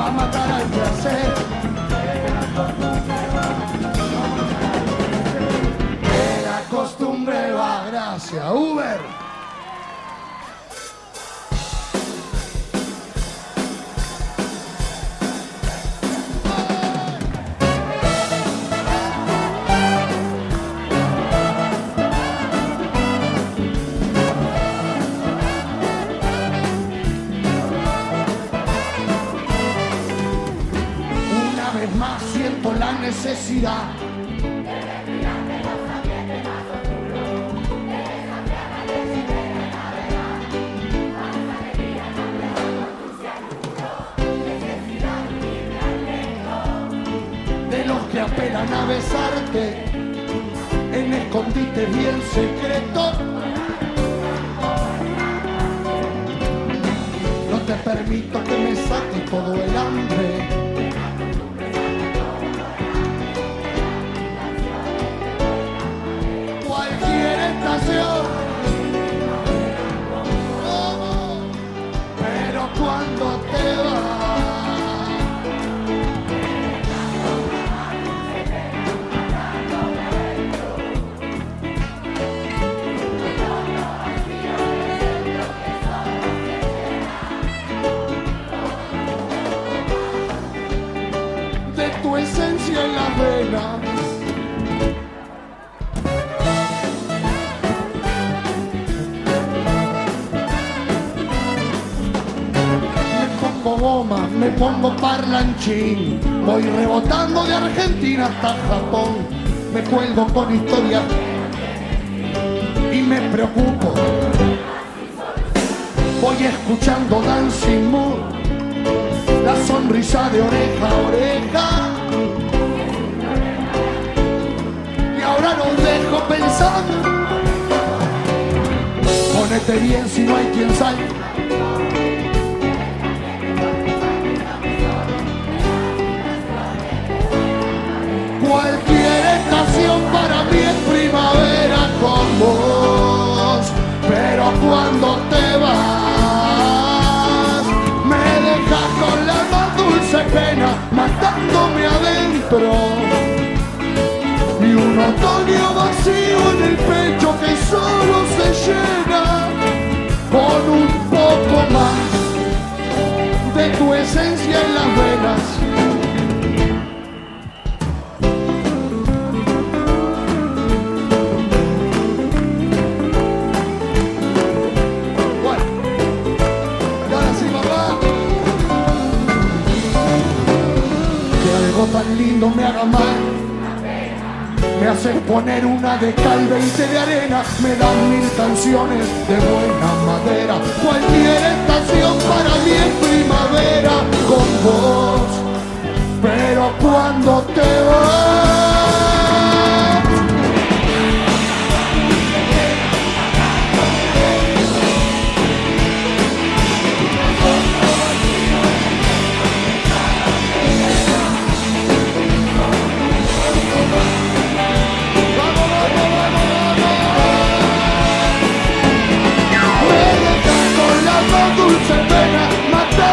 Speaker 5: va a matar al placer. Que la costumbre va. Gracias, Uber. La necesidad de los que apelan a besarte en escondite bien secreto. No te permito que me saque todo el hambre. Pero cuando te vas, de tu esencia en las venas. Goma, me pongo parlanchín, voy rebotando de Argentina hasta Japón, me cuelgo con historias y me preocupo, voy escuchando Dancing Moon, la sonrisa de oreja a oreja, y ahora los dejo pensando, ponete bien si no hay quien salga. Cualquier estación para mí es primavera con vos, pero cuando te vas, me dejas con la más dulce pena, matándome adentro, y un otoño vacío en el pecho que solo se llena con un poco más de tu esencia en las venas. Tan lindo me haga mal, me haces poner una de cal, veinte de arena, me dan mil canciones de buena madera. Cualquier estación para mí es primavera con vos, pero cuando te vas, dulce pena, matar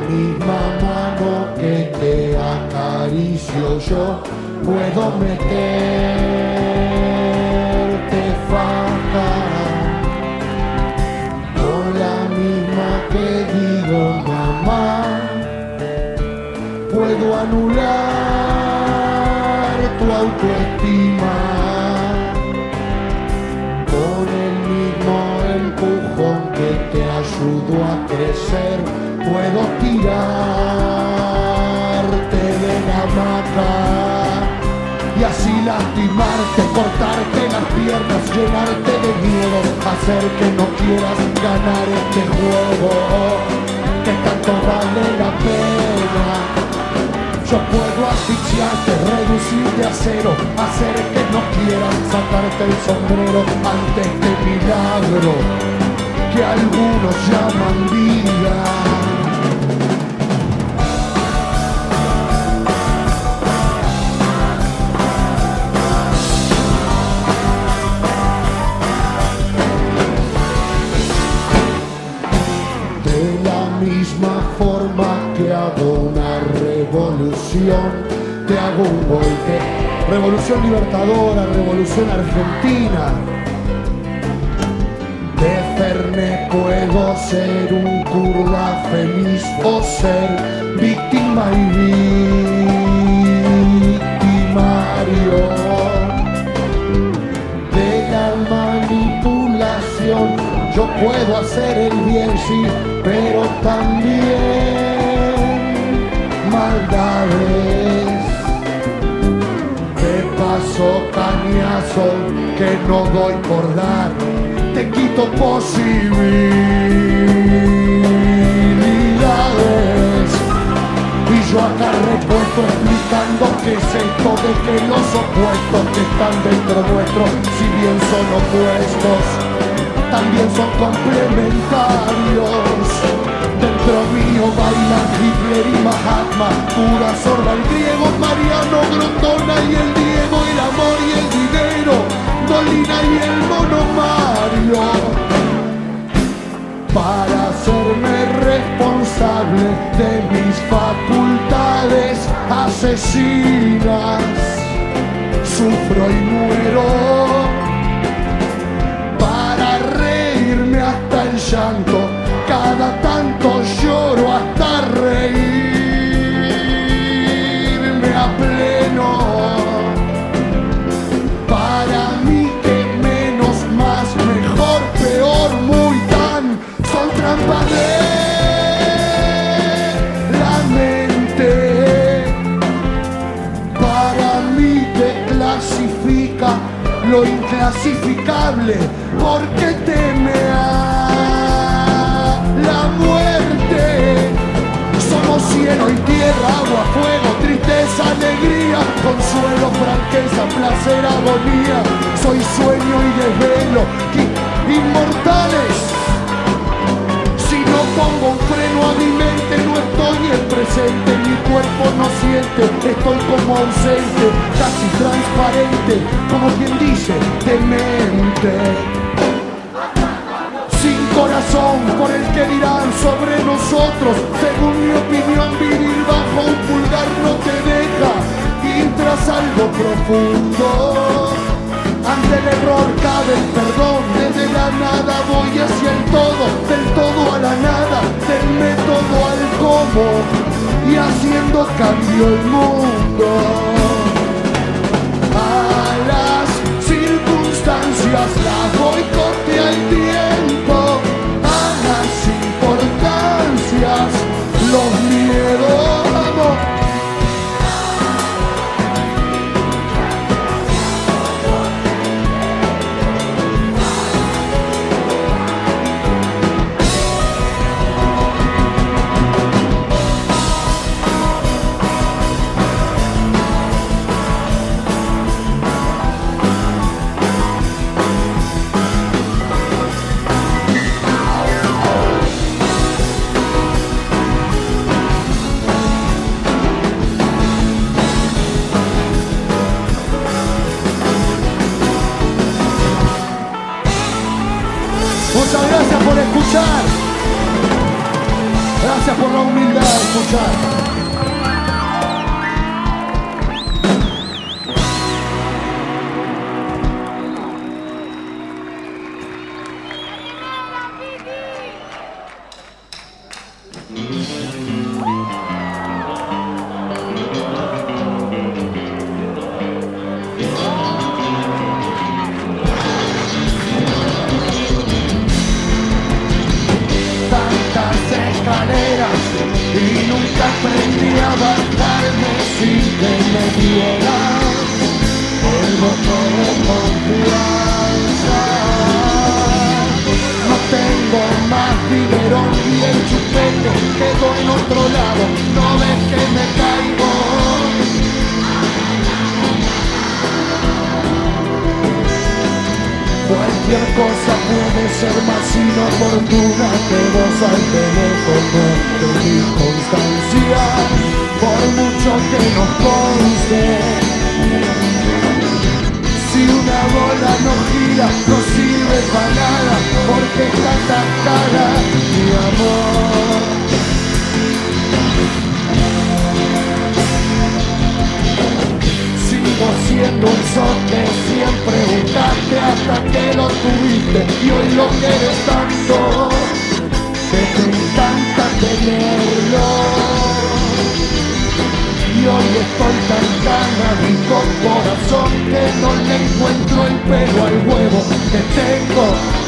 Speaker 5: misma mano que te acaricio yo, puedo meterte faja. Con la misma que digo mamá, puedo anular tu autoestima. Con el mismo empujón que te ayudo a crecer, puedo tirarte de la hamaca y así lastimarte, cortarte las piernas, llenarte de miedo, hacer que no quieras ganar este juego que tanto vale la pena. Yo puedo asfixiarte, reducirte a cero, hacer que no quieras sacarte el sombrero ante este milagro que algunos llaman vida. De la misma forma que hago una revolución, te hago un golpe. Revolución libertadora, revolución argentina. De Fernet puedo ser un kurda feliz o ser víctima y victimario. De la manipulación yo puedo hacer el bien, sí, pero también maldades. Te paso cañazo que no doy por dar, te quito posibilidades. Y yo acá repuesto explicando qué es esto de que los opuestos que están dentro nuestro, si bien son opuestos, también son complementarios. Dentro mío bailan Hitler y Mahatma, pura sorda el griego, Mariano Grondona y el Diego, el amor y el dinero, Dolina y el Mono Mario. Para hacerme responsable de mis facultades asesinas, sufro y muero. Para reírme hasta el llanto, cada tanto lloro hasta reírme a pleno. Para mí que menos, más, mejor, peor, muy tan, son trampas de la mente. Para mí que clasifica lo inclasificable, porque teme a la muerte. Somos cielo y tierra, agua, fuego, tristeza, alegría, consuelo, franqueza, placer, agonía. Soy sueño y desvelo, inmortales. Si no pongo un freno a mi mente, no estoy en presente, mi cuerpo no siente, estoy como ausente, casi transparente, como quien dice, demente. Sin corazón por el que dirán sobre nosotros, según mi opinión vivir bajo un pulgar no te deja ir tras algo profundo. Ante el error cabe el perdón, desde la nada voy hacia el todo, del todo a la nada, del método al cómo, y haciendo cambio el mundo. A las circunstancias las boicotea el tiempo, a las importancias los miedos. escuchar. Y nunca aprendí a bajarme sin que me dieras el voto de confianza. No tengo más biberón y el chupete quedó en otro lado. No ves que me caigo. Cualquier cosa puede ser más inoportuna que vos al teléfono de mi constancia, por mucho que nos conste. Si una bola no gira, no sirve para nada, porque está tan cara, mi amor. Sigo siendo un sol que siempre buscaste hasta que lo tuviste y hoy lo quieres tanto que te encanta tenerlo. Y hoy estoy tan canábico corazón que no le encuentro el pelo al huevo que tengo.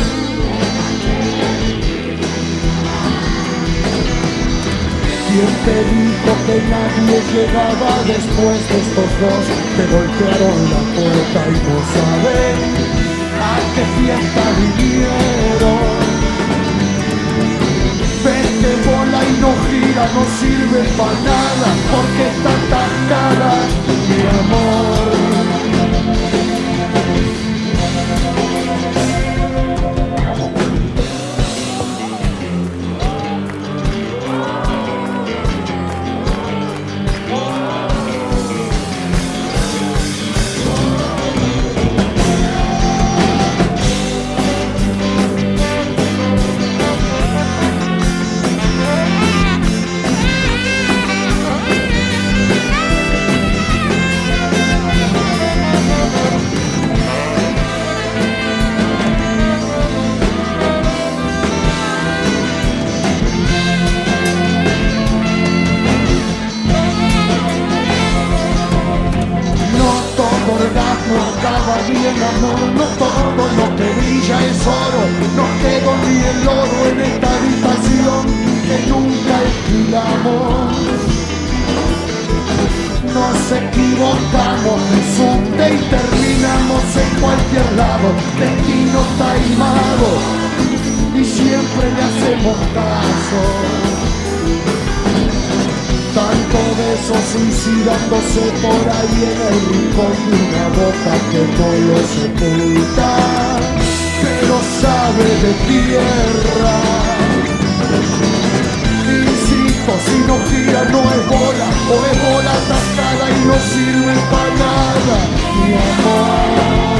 Speaker 5: ¿Quién te dijo que nadie llegaba después de estos dos? Te golpearon la puerta y no saben a qué fiesta vinieron. Ven que bola y no gira, no sirve para nada, porque está tan cara, mi amor. Bien amor, no todo lo que brilla es oro, no quedó ni el oro en esta habitación que nunca alquilamos. Nos equivocamos de subte y terminamos en cualquier lado, destino taimado y siempre le hacemos caso. Tanto beso suicidándose por ahí en el rincón de una boca que no lo sepulta, pero sabe de tierra. Insisto, si no gira no es bola, o es bola atascada y no sirve para nada, mi amor.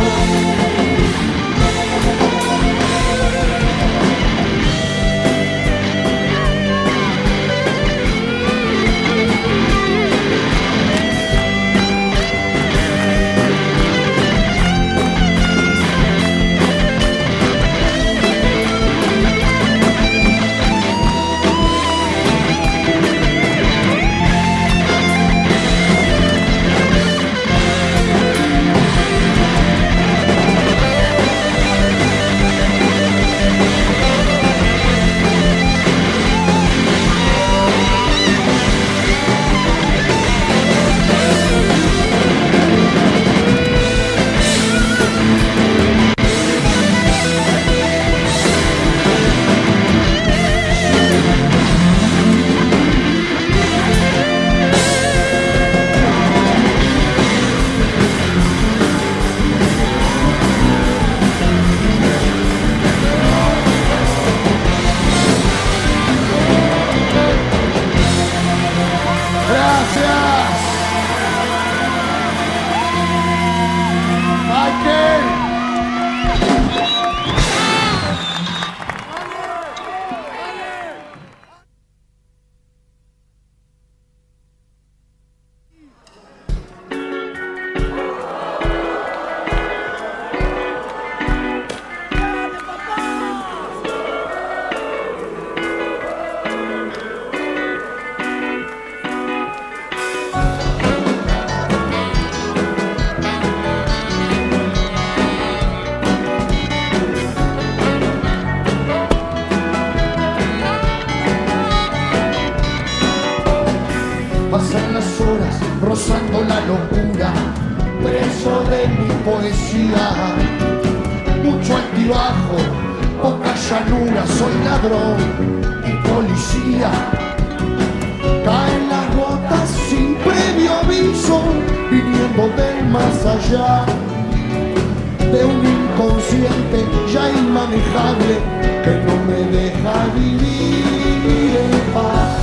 Speaker 5: rozando la locura, preso de mi poesía. Mucho altibajo, poca llanura, soy ladrón y policía. Caen las gotas sin previo aviso, viniendo del más allá, de un inconsciente ya inmanejable que no me deja vivir en paz.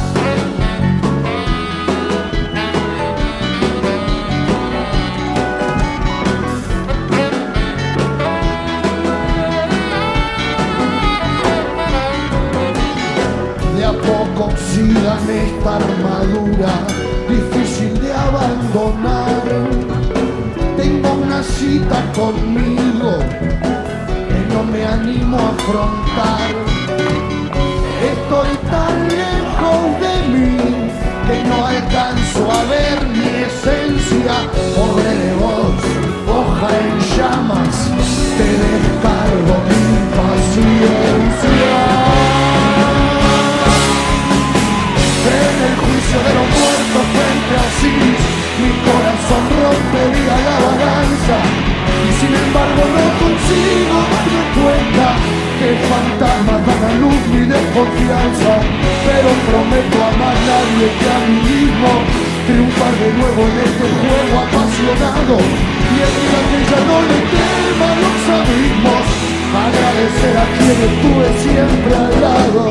Speaker 5: De a poco oxidan esta armadura, difícil de abandonar. Tengo una cita conmigo que no me animo a afrontar. Estoy tan lejos de mí que no alcanzo a ver mi esencia. Pobre de vos, hoja en llamas, te descargo mi paciencia. En el juicio de los muertos frente a Asís, mi corazón rompería la balanza, y sin embargo no consigo darme cuenta que fantasmas dan a luz mi desconfianza. Pero prometo a más nadie que a mí mismo triunfar de nuevo en este juego apasionado, y el día que ya no le tema a los abismos, agradecer a quien estuve siempre al lado.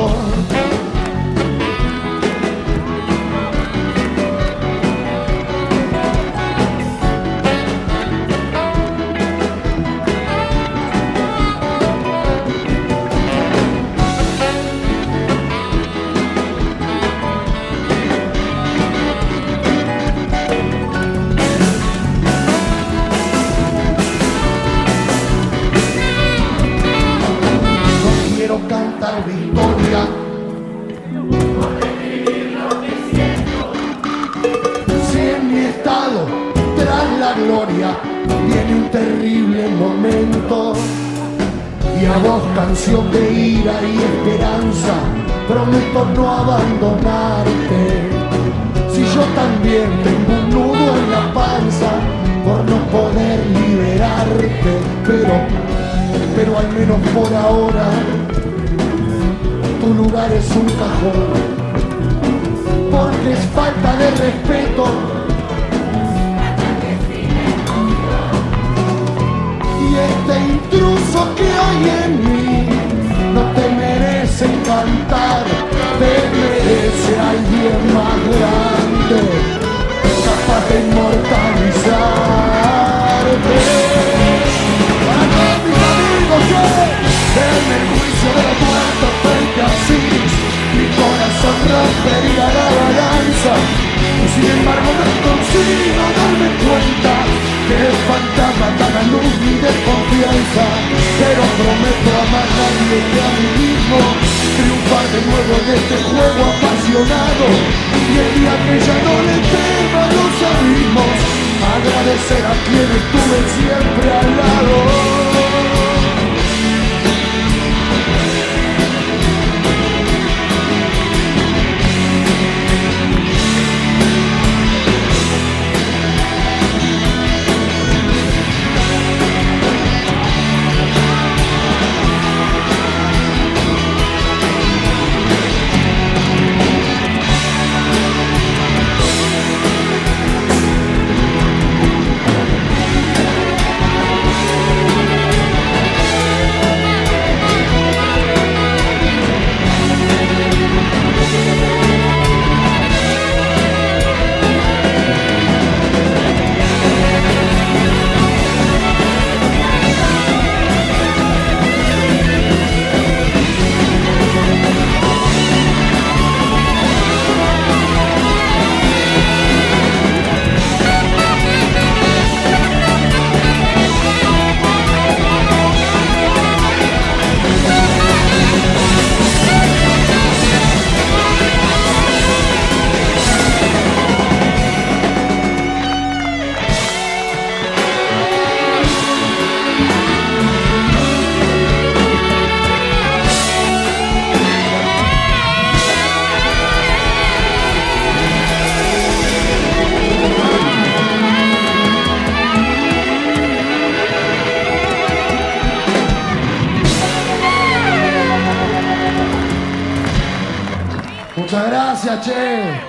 Speaker 5: Canción de ira y esperanza, prometo no abandonarte. Si yo también tengo un nudo en la panza por no poder liberarte, pero, pero al menos por ahora tu lugar es un cajón, porque es falta de respeto. Y este intruso que hay en mí no te merece cantar, te merece alguien más grande, capaz de inmortalizarte. Para todos mis amigos, yo, en el juicio de los muertos frente a Asís, mi corazón rompería la balanza, y sin embargo no consigo darme cuenta que el fantasma da a luz mi desconfianza. Pero prometo a más nadie que a mí mismo triunfar de nuevo en este juego apasionado, y el día que ya no le tema a los abismos, agradecer a quien estuve siempre al lado. Gracias, che.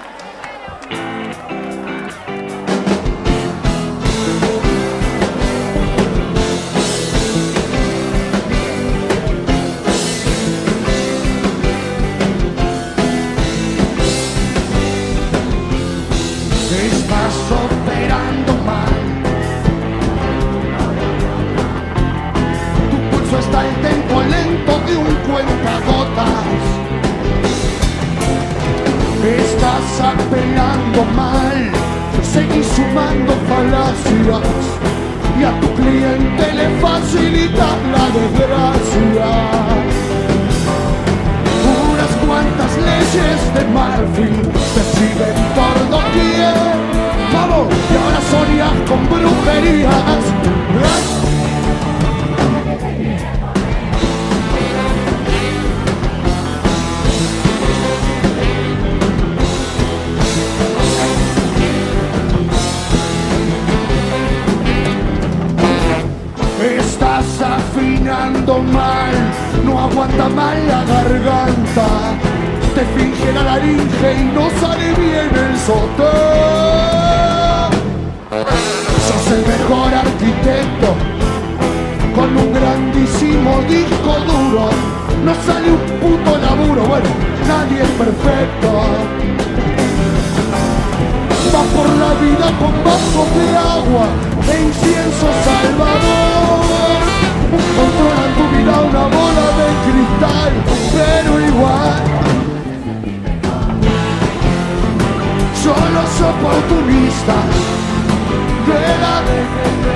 Speaker 5: Estás operando mal. Tu pulso está al tempo lento de un cuentagotas. Estás apelando mal. Seguís sumando falacias y a tu cliente le facilitas la desgracia. Unas cuantas leyes de Marfil te siguen por doquier. Vamos, y ahora soñas con brujerías. Estás afinando mal, no aguanta mal la garganta. Te finge la laringe y no sale bien el sotén. Sos el mejor arquitecto con un grandísimo disco duro. No sale un puto laburo, bueno, nadie es perfecto. Vas por la vida con vasos de agua e incienso salvador. Controla en tu vida una bola de cristal, pero igual son los oportunistas de la D G T.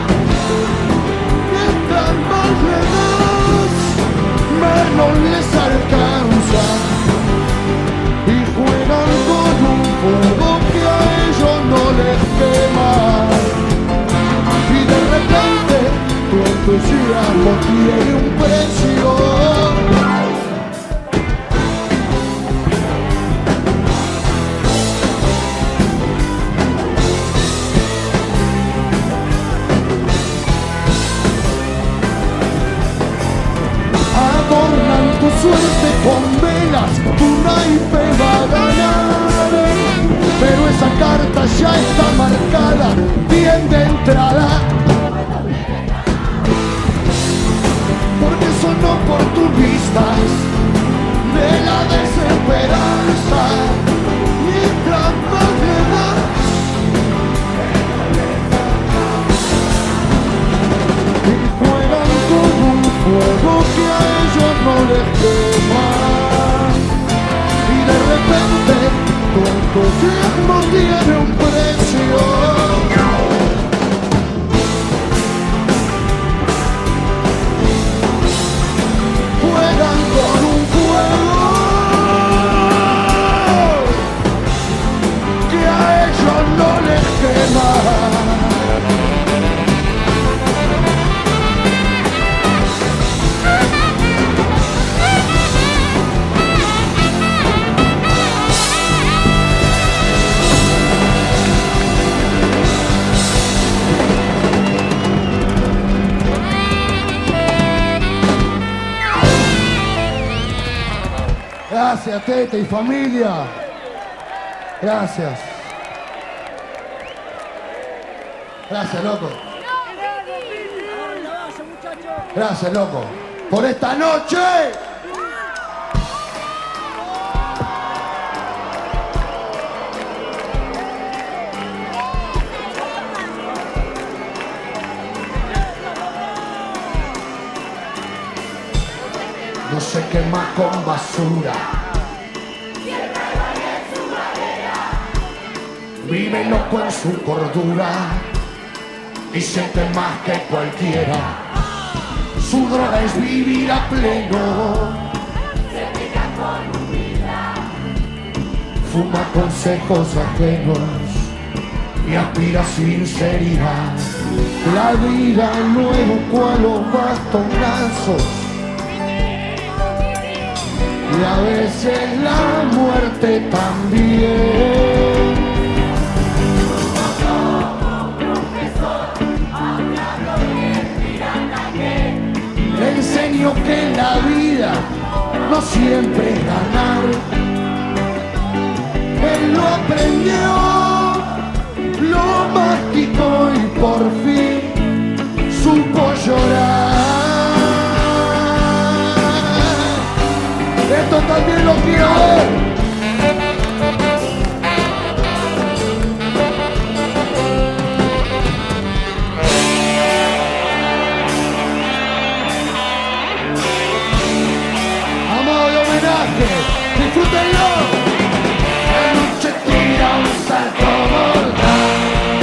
Speaker 5: Mientras más le das, menos les alcanza. Y juegan con un fuego que a ellos no les quema. Y de repente tu entusiasmo tiene un precio. Adornan tu suerte con velas, tu naipe va a ganar. Pero esa carta ya está marcada, bien de entrada. Porque son oportunistas de la desesperanza. Mientras más le das, y juegan con un fuego que a ellos no les quema. Y de repente tu entusiasmo tiene un precio. Juegan con un fuego que a ellos no les quema. Gracias, Tete y familia. Gracias. Gracias, loco. Gracias, loco. Por esta noche. No se quema con basura. Vive loco en su cordura y siente más que cualquiera. Su droga es vivir a pleno. Fuma consejos ajenos y aspira sinceridad. La vida no educó a los bastonazos. Y a veces la muerte también. Le enseño que en la vida no siempre es ganar. aprendió, lo masticó y por fin supo llorar. Esto también lo quiero ver. Disfrútenlo. La noche tira un salto mortal.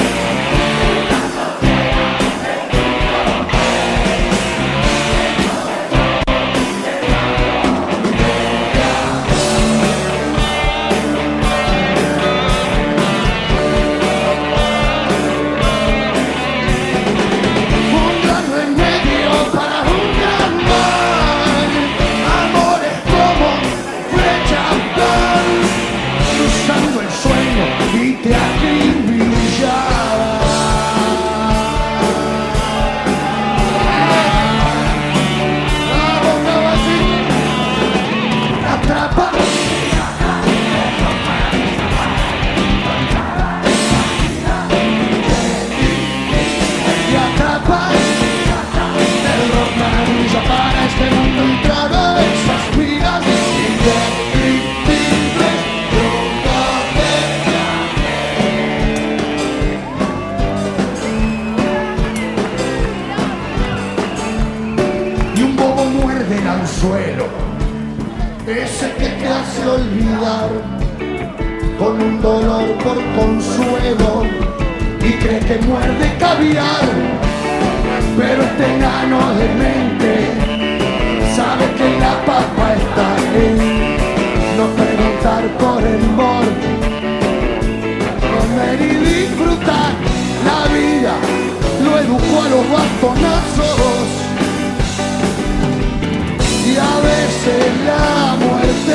Speaker 5: Un gran remedio para un gran mal. Amores como cruzando el sueño y te acribillaba. La boca vacía, atrapa. Y atrapa el rock maravilla para este mundo y travesas vidas y de del anzuelo, ese que te hace olvidar con un dolor por consuelo y cree que muerde caviar, pero este enano de mente sabe que la papa está en no preguntar por el amor, comer y disfrutar la vida, lo educó a los bastonazos. Y a veces la muerte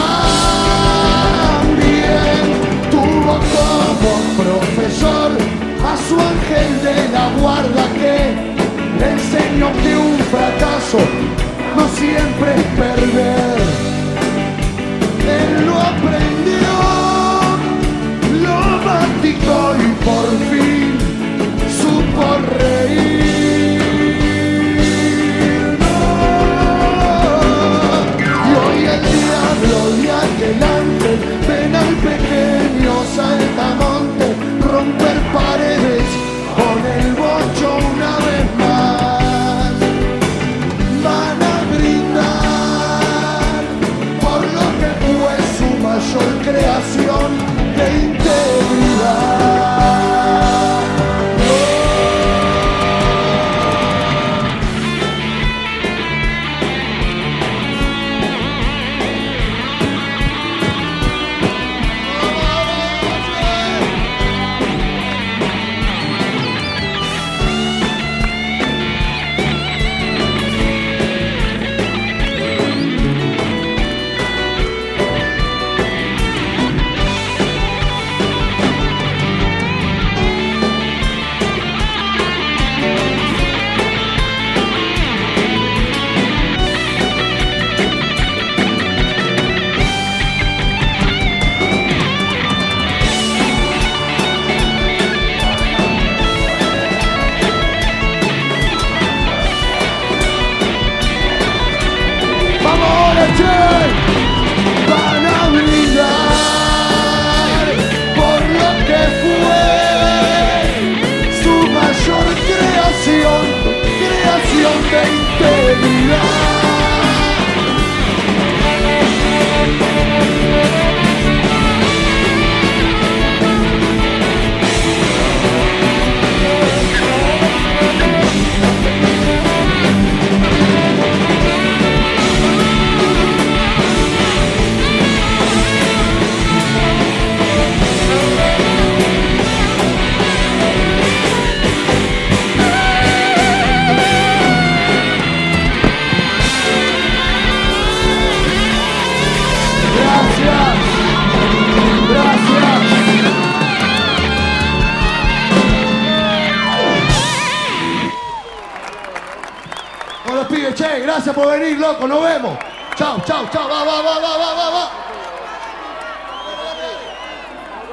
Speaker 5: también tuvo como profesor a su ángel de la guarda que le enseñó que un fracaso no siempre es perder. Él lo aprendió, lo masticó y por fin supo reír. Delante, ven al pequeño saltamonte, romper paredes con el bocho una vez más. Van a brindar por lo que fue su mayor creación de integridad. Van a brindar por lo que fue su mayor creación, creación de integridad. Che, gracias por venir, loco, nos vemos. Chao, chao, chao, va, va, va, va, va, va, va.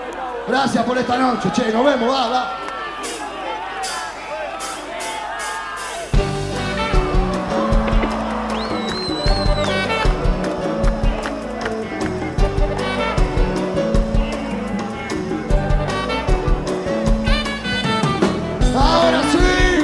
Speaker 5: Gracias por esta noche, che, nos vemos, va, va. Ahora sí.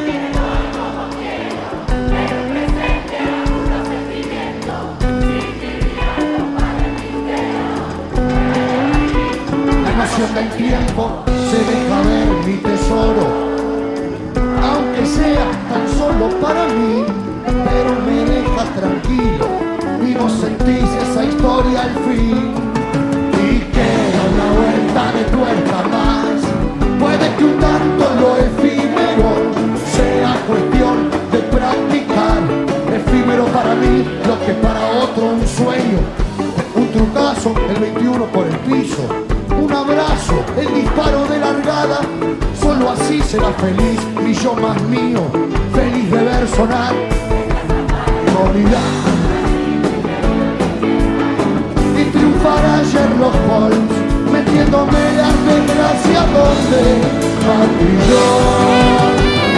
Speaker 5: La emoción del tiempo se deja ver, mi tesoro, aunque sea tan solo para mí, pero me dejas tranquilo y vos sentís esa historia al fin. Y queda una vuelta de tuerca más, puede que un tanto lo efímero sea cuestión de practicar. Efímero para mí, lo que para otro un sueño, un trucazo, el veintiuno por el piso, un abrazo, el disparo de largada. Solo así será feliz mi yo más mío, feliz de ver sonar realidad y triunfar a Sherlock Holmes, metiéndome las desgracias donde martilló.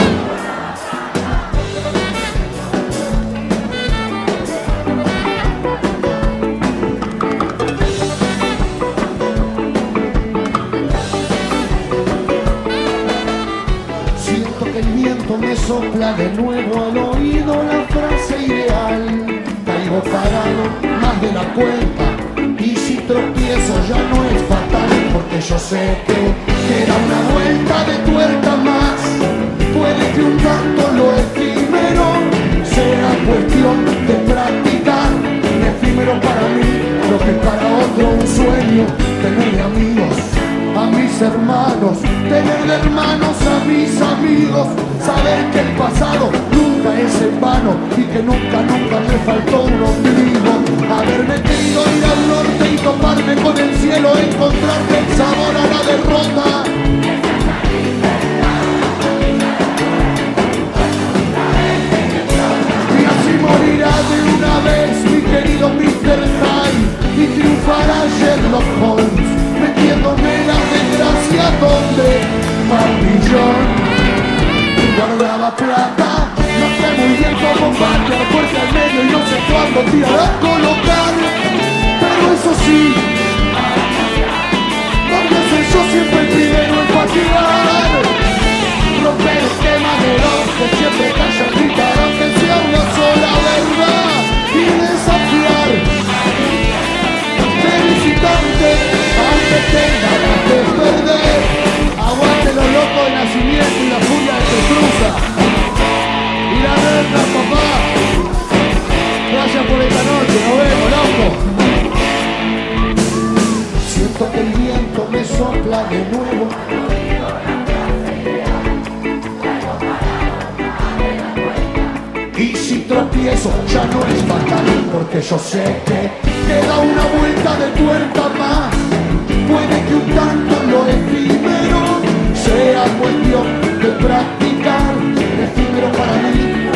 Speaker 5: Me sopla de nuevo al oído la frase ideal. Caigo parado más de la cuenta y si tropiezo ya no es fatal, porque yo sé que queda una vuelta de tuerca más. Puede que un tanto lo efímero sea cuestión de practicar. Efímero para mí, lo que para otro un sueño. Tener de amigos a mis hermanos, tener de hermanos a mis amigos, saber que el pasado nunca es en vano y que nunca, nunca me faltó un ombligo. Haberme querido ir al norte y toparme con el cielo, encontrarme el sabor a la derrota. Y así morirá de una vez mi querido mister Hyde y triunfará Sherlock Holmes, metiéndome la desgracia donde Martillón guardaba plata. No sé muy bien cómo va la puerta al medio y no sé cuándo tirará a colocar, pero eso sí, porque soy yo siempre el primero en patear. Romper el tema de los que siempre callan, gritar aunque sea una sola verdad y desafiar. Felicitante, aunque tenga que perder. Aguante los locos de nacimiento y la furia de que cruza. Y la verdad, papá. Gracias por esta noche, nos vemos, loco. Siento que el viento me sopla de nuevo. Y si tropiezo ya no es fatal, porque yo sé que queda una vuelta de tuerca más. Puede que un tanto lo efímero sea cuestión de practicar. Efímero para mí,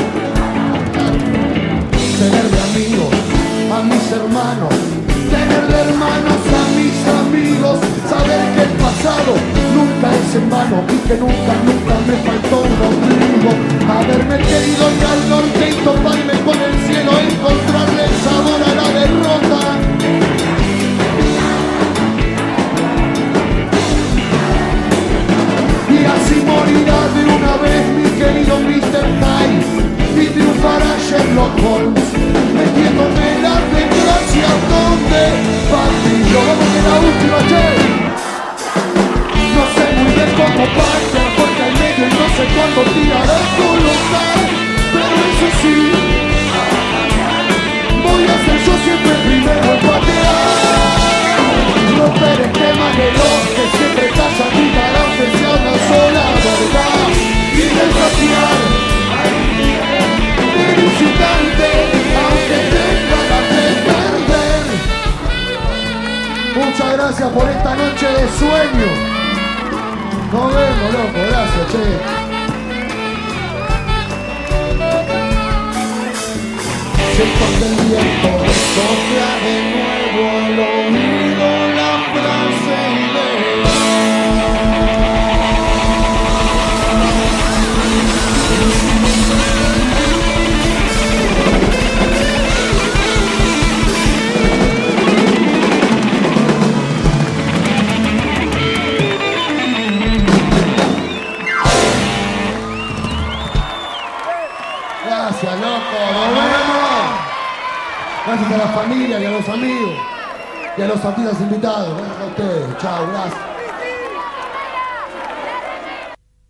Speaker 5: tener de amigos a mis hermanos, tener de hermanos a mis amigos, saber que el pasado nunca es en vano y que nunca, nunca me faltó un ombligo. Haberme querido ir al norte y toparme con el cielo, encontrarle el sabor a la derrota. Y así morirá de una vez mi querido mister Hyde y triunfará Sherlock Holmes, metiéndome la desgracia donde Martillón. Vamos de la última, che. No sé muy bien cómo partir porque al medio y no sé cuándo tirará a colocar, pero eso sí, voy a ser yo siempre el primero en patear. Romper esquemas de los que siempre callan, gritar aunque sea una sola verdad y desafiar. Felicitante, aunque tenga la de perder. Muchas gracias por esta noche de sueño. Nos vemos, loco, gracias, che. Siento que el viento sopla de nuevo al oído la frase ideal. Gracias a la familia y a los amigos y a los artistas invitados. Gracias a ustedes. Chao, gracias.